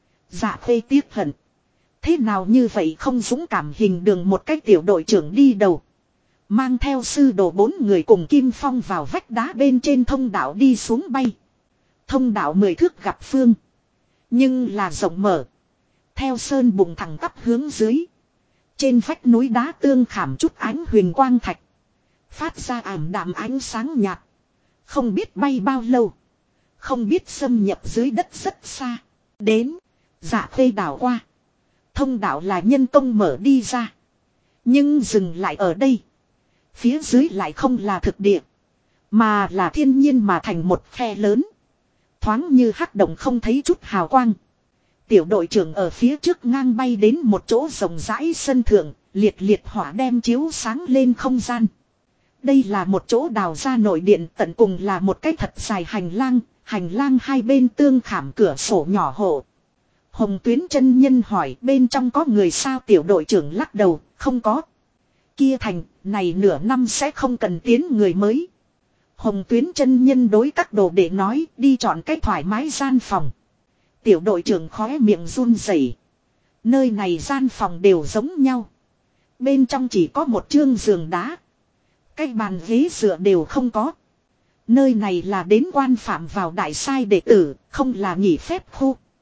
Dạ Khê tiếc hận. Thế nào như vậy không dũng cảm hình đường một cái tiểu đội trưởng đi đầu. Mang theo sư đồ 4 người cùng Kim Phong vào vách đá bên trên thông đạo đi xuống bay. Thông đạo 10 thước gặp phương. Nhưng là rộng mở. Theo sơn bùng thẳng tắp hướng dưới. Trên vách núi đá tương khảm chút ánh huyền quang thạch. Phát ra ảm đạm ánh sáng nhạt. Không biết bay bao lâu. Không biết xâm nhập dưới đất rất xa. Đến. Dạ Khê đảo qua. Thông đạo là nhân công mở đi ra. Nhưng dừng lại ở đây. Phía dưới lại không là thực địa. Mà là thiên nhiên mà thành một khe lớn. Thoáng như hắc động không thấy chút hào quang. Tiểu đội trưởng ở phía trước ngang bay đến một chỗ rộng rãi sân thượng. Liệt liệt hỏa đem chiếu sáng lên không gian. Đây là một chỗ đào ra nội điện, tận cùng là một cái thật dài hành lang. Hành lang hai bên tương khảm cửa sổ nhỏ hộ. Hồng Tuyến chân nhân hỏi bên trong có người sao, tiểu đội trưởng lắc đầu, không có. Kia thành, này nửa năm sẽ không cần tiến người mới. Hồng Tuyến chân nhân đối các đồ để nói đi chọn cái thoải mái gian phòng. Tiểu đội trưởng khóe miệng run rẩy. Nơi này gian phòng đều giống nhau. Bên trong chỉ có một chương giường đá. Cái bàn ghế dựa đều không có. Nơi này là đến quan phạm vào đại sai đệ tử, không là nghỉ phép khu.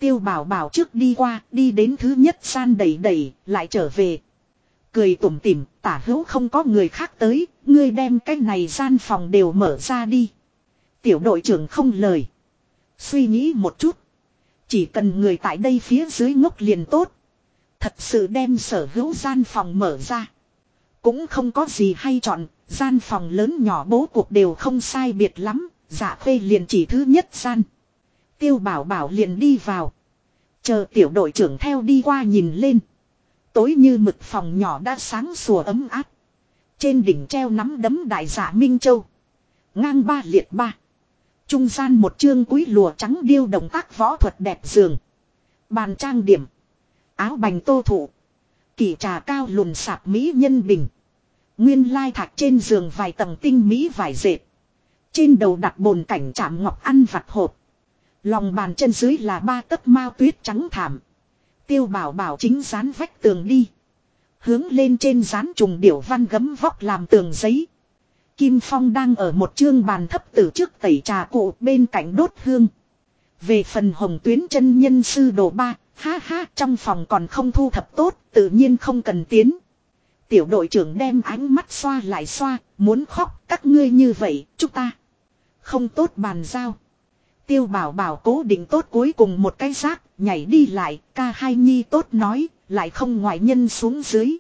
Tiêu Bảo Bảo trước đi qua, đi đến thứ nhất gian đẩy đẩy, lại trở về. Cười tủm tỉm, tả hữu không có người khác tới, ngươi đem cái này gian phòng đều mở ra đi. Tiểu đội trưởng không lời. Suy nghĩ một chút. Chỉ cần người tại đây phía dưới ngốc liền tốt. Thật sự đem sở hữu gian phòng mở ra. Cũng không có gì hay chọn, gian phòng lớn nhỏ bố cục đều không sai biệt lắm, Dạ Khuê liền chỉ thứ nhất gian. Tiêu Bảo Bảo liền đi vào. Chờ tiểu đội trưởng theo đi qua nhìn lên. Tối như mực phòng nhỏ đã sáng sủa ấm áp. Trên đỉnh treo nắm đấm đại dạ Minh Châu. Ngang ba liệt ba. Trung gian một chương cúi lụa trắng điêu động tác võ thuật đẹp giường. Bàn trang điểm. Áo bành tô thụ. Kỷ trà cao lùn sạp mỹ nhân bình. Nguyên lai thạch trên giường vài tầng tinh mỹ vải dệt. Trên đầu đặt bồn cảnh chạm ngọc ăn vặt hộp. Lòng bàn chân dưới là 3 tấc mao tuyết trắng thảm. Tiêu Bảo Bảo chính dán vách tường đi. Hướng lên trên dán trùng điểu văn gấm vóc làm tường giấy. Kim Phong đang ở một chương bàn thấp tử trước tẩy trà cụ bên cạnh đốt hương. Về phần Hồng Tuyến chân nhân sư đồ ba, ha ha, trong phòng còn không thu thập tốt, tự nhiên không cần tiến. Tiểu đội trưởng đem ánh mắt xoa lại xoa, muốn khóc, các ngươi như vậy, chúng ta không tốt bàn giao. Tiêu Bảo Bảo cố định tốt cuối cùng một cái rác, nhảy đi lại, ca hai nhi tốt nói, lại không ngoại nhân xuống dưới.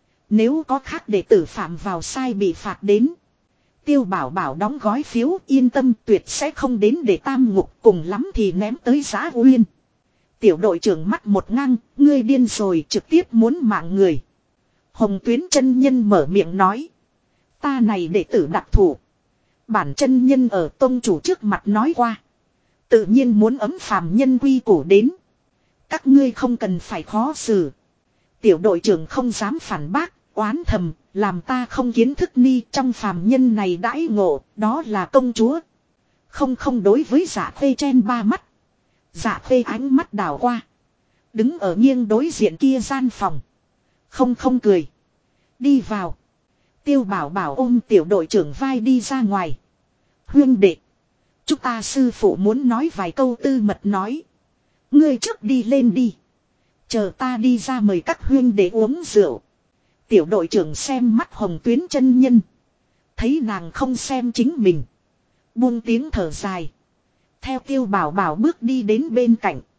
Nếu có khác đệ tử phạm vào sai bị phạt đến. Tiêu Bảo Bảo đóng gói phiếu, yên tâm, tuyệt sẽ không đến để tam ngục, cùng lắm thì ném tới Giá Uyên. Tiểu đội trưởng mắt một ngang, ngươi điên rồi, trực tiếp muốn mạng người. Hồng Tuyến chân nhân mở miệng nói. Ta này đệ tử đặc thủ. Bản chân nhân ở tông chủ trước mặt nói qua. Tự nhiên muốn ấm phàm nhân quy củ đến. Các ngươi không cần phải khó xử. Tiểu đội trưởng không dám phản bác, oán thầm, làm ta không kiến thức ni trong phàm nhân này đãi ngộ, đó là công chúa. Không đối với Dạ Khuê chen ba mắt. Dạ Khuê ánh mắt đảo qua. Đứng ở nghiêng đối diện kia gian phòng. Không cười. Đi vào. Tiêu Bảo Bảo ôm tiểu đội trưởng vai đi ra ngoài. Huyên đệ. Chúng ta sư phụ muốn nói vài câu tư mật nói. Ngươi trước đi lên đi. Chờ ta đi ra mời các huyên để uống rượu. Tiểu đội trưởng xem mắt Hồng Tuyến chân nhân. Thấy nàng không xem chính mình. Buông tiếng thở dài. Theo Tiêu Bảo Bảo bước đi đến bên cạnh.